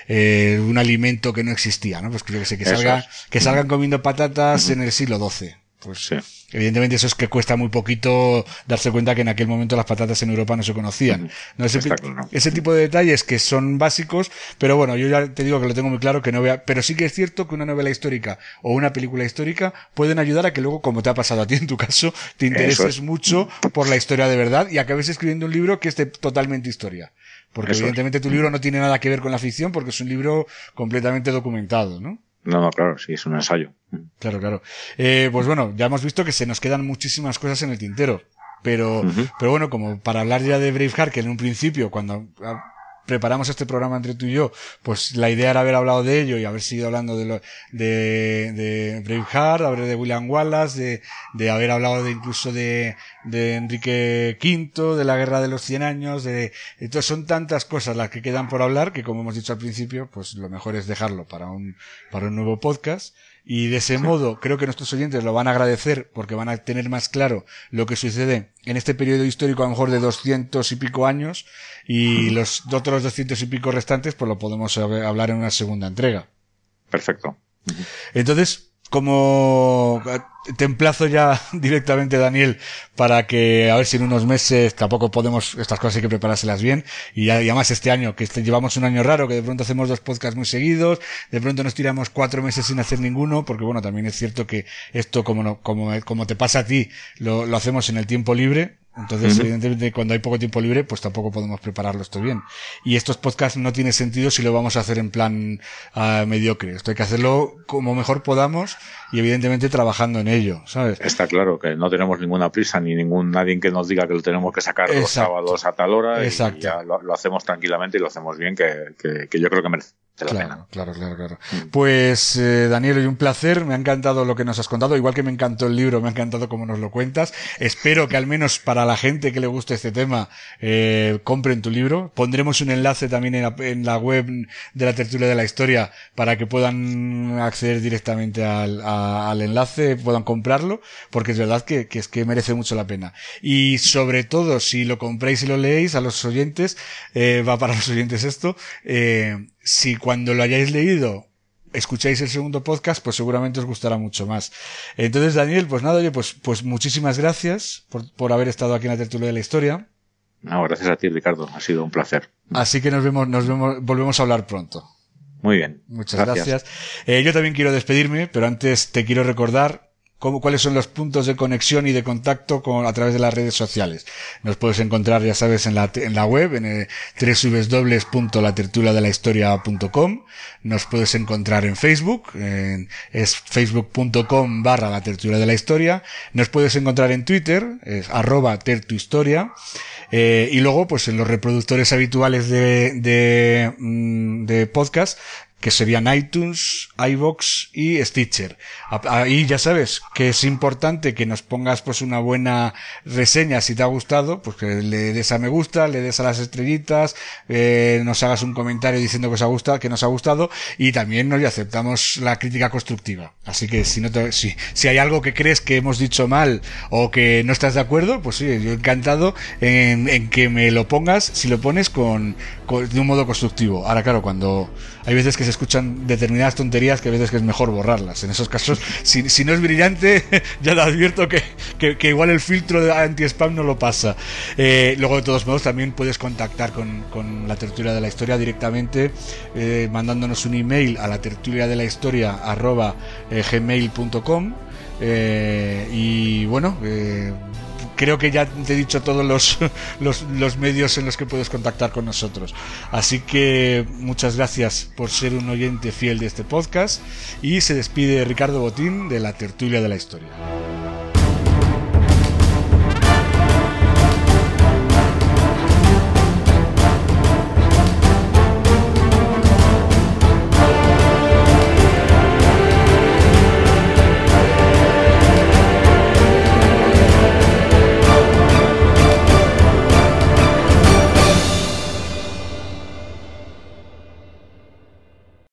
un alimento que no existía, ¿no? Pues que yo que sé, que salgan comiendo patatas en el siglo XII. pues Sí. evidentemente eso es que cuesta muy poquito darse cuenta que en aquel momento las patatas en Europa no se conocían. No, Está claro. ese tipo de detalles que son básicos, pero bueno, yo ya te digo que lo tengo muy claro, que no vea, pero sí que es cierto que una novela histórica o una película histórica pueden ayudar a que luego, como te ha pasado a ti en tu caso, te intereses mucho por la historia de verdad y acabes escribiendo un libro que es de totalmente historia. Porque Eso evidentemente tu libro no tiene nada que ver con la ficción porque es un libro completamente documentado, ¿no? No, claro, sí, es un ensayo. Claro, claro. Pues bueno, ya hemos visto que se nos quedan muchísimas cosas en el tintero. Pero bueno, como para hablar ya de Braveheart, que en un principio, cuando preparamos este programa entre tú y yo, pues la idea era haber hablado de ello y haber seguido hablando de Braveheart, hablar de William Wallace, de haber hablado incluso de Enrique V, de la Guerra de los 100 años, entonces son tantas cosas las que quedan por hablar que, como hemos dicho al principio, pues lo mejor es dejarlo para un nuevo podcast. Y de ese modo creo que nuestros oyentes lo van a agradecer porque van a tener más claro lo que sucede en este periodo histórico a lo mejor de 200 y pico años, y los otros 200 y pico restantes pues lo podemos hablar en una segunda entrega. Perfecto. Entonces, como te emplazo ya directamente, Daniel, para que a ver si en unos meses, tampoco podemos, estas cosas hay que preparárselas bien, y además este año, que llevamos un año raro, que de pronto hacemos 2 podcasts muy seguidos, de pronto nos tiramos 4 meses sin hacer ninguno, porque bueno, también es cierto que esto, como te pasa a ti, lo hacemos en el tiempo libre. Entonces, evidentemente, cuando hay poco tiempo libre, pues tampoco podemos prepararlo esto bien. Y estos podcasts no tiene sentido si lo vamos a hacer en plan mediocre. Esto hay que hacerlo como mejor podamos y, evidentemente, trabajando en ello, ¿sabes? Está claro que no tenemos ninguna prisa ni nadie que nos diga que lo tenemos que sacar los sábados a tal hora. Exacto. Y ya lo hacemos tranquilamente y lo hacemos bien, que yo creo que merece la pena. Claro. Pues, Daniel, hoy un placer. Me ha encantado lo que nos has contado. Igual que me encantó el libro, me ha encantado cómo nos lo cuentas. Espero que al menos para la gente que le guste este tema, compren tu libro. Pondremos un enlace también en la web de la Tertulia de la Historia para que puedan acceder directamente al enlace, puedan comprarlo, porque es verdad que es que merece mucho la pena. Y sobre todo, si lo compráis y lo leéis, a los oyentes, va para los oyentes esto, si cuando lo hayáis leído escucháis el segundo podcast, pues seguramente os gustará mucho más. Entonces, Daniel, pues nada, oye, pues muchísimas gracias por haber estado aquí en la Tertulia de la Historia. No, gracias a ti, Ricardo, ha sido un placer. Así que volvemos a hablar pronto. Muy bien. Muchas gracias. Yo también quiero despedirme, pero antes te quiero recordar cuáles son los puntos de conexión y de contacto a través de las redes sociales. Nos puedes encontrar, ya sabes, en la web, en www.latertuliadelahistoria.com. Nos puedes encontrar en Facebook, es facebook.com/La Tertulia de la Historia. Nos puedes encontrar en Twitter, es @tertuhistoria. Y luego, pues en los reproductores habituales de podcast, que serían iTunes, iVoox y Stitcher. Ahí ya sabes que es importante que nos pongas pues una buena reseña si te ha gustado, pues que le des a me gusta, le des a las estrellitas, nos hagas un comentario diciendo que nos ha gustado, y también nos aceptamos la crítica constructiva. Así que si hay algo que crees que hemos dicho mal o que no estás de acuerdo, pues sí, yo encantado en que me lo pongas, si lo pones de un modo constructivo. Ahora, claro, cuando hay veces que se escuchan determinadas tonterías que a veces que es mejor borrarlas. En esos casos, si no es brillante, ya te advierto que igual el filtro de anti-spam no lo pasa. Luego, de todos modos, también puedes contactar con la Tertulia de la Historia directamente, mandándonos un email a latertuliadelahistoria@gmail.com. Y bueno, creo que ya te he dicho todos los medios en los que puedes contactar con nosotros. Así que muchas gracias por ser un oyente fiel de este podcast, y se despide Ricardo Botín de la Tertulia de la Historia.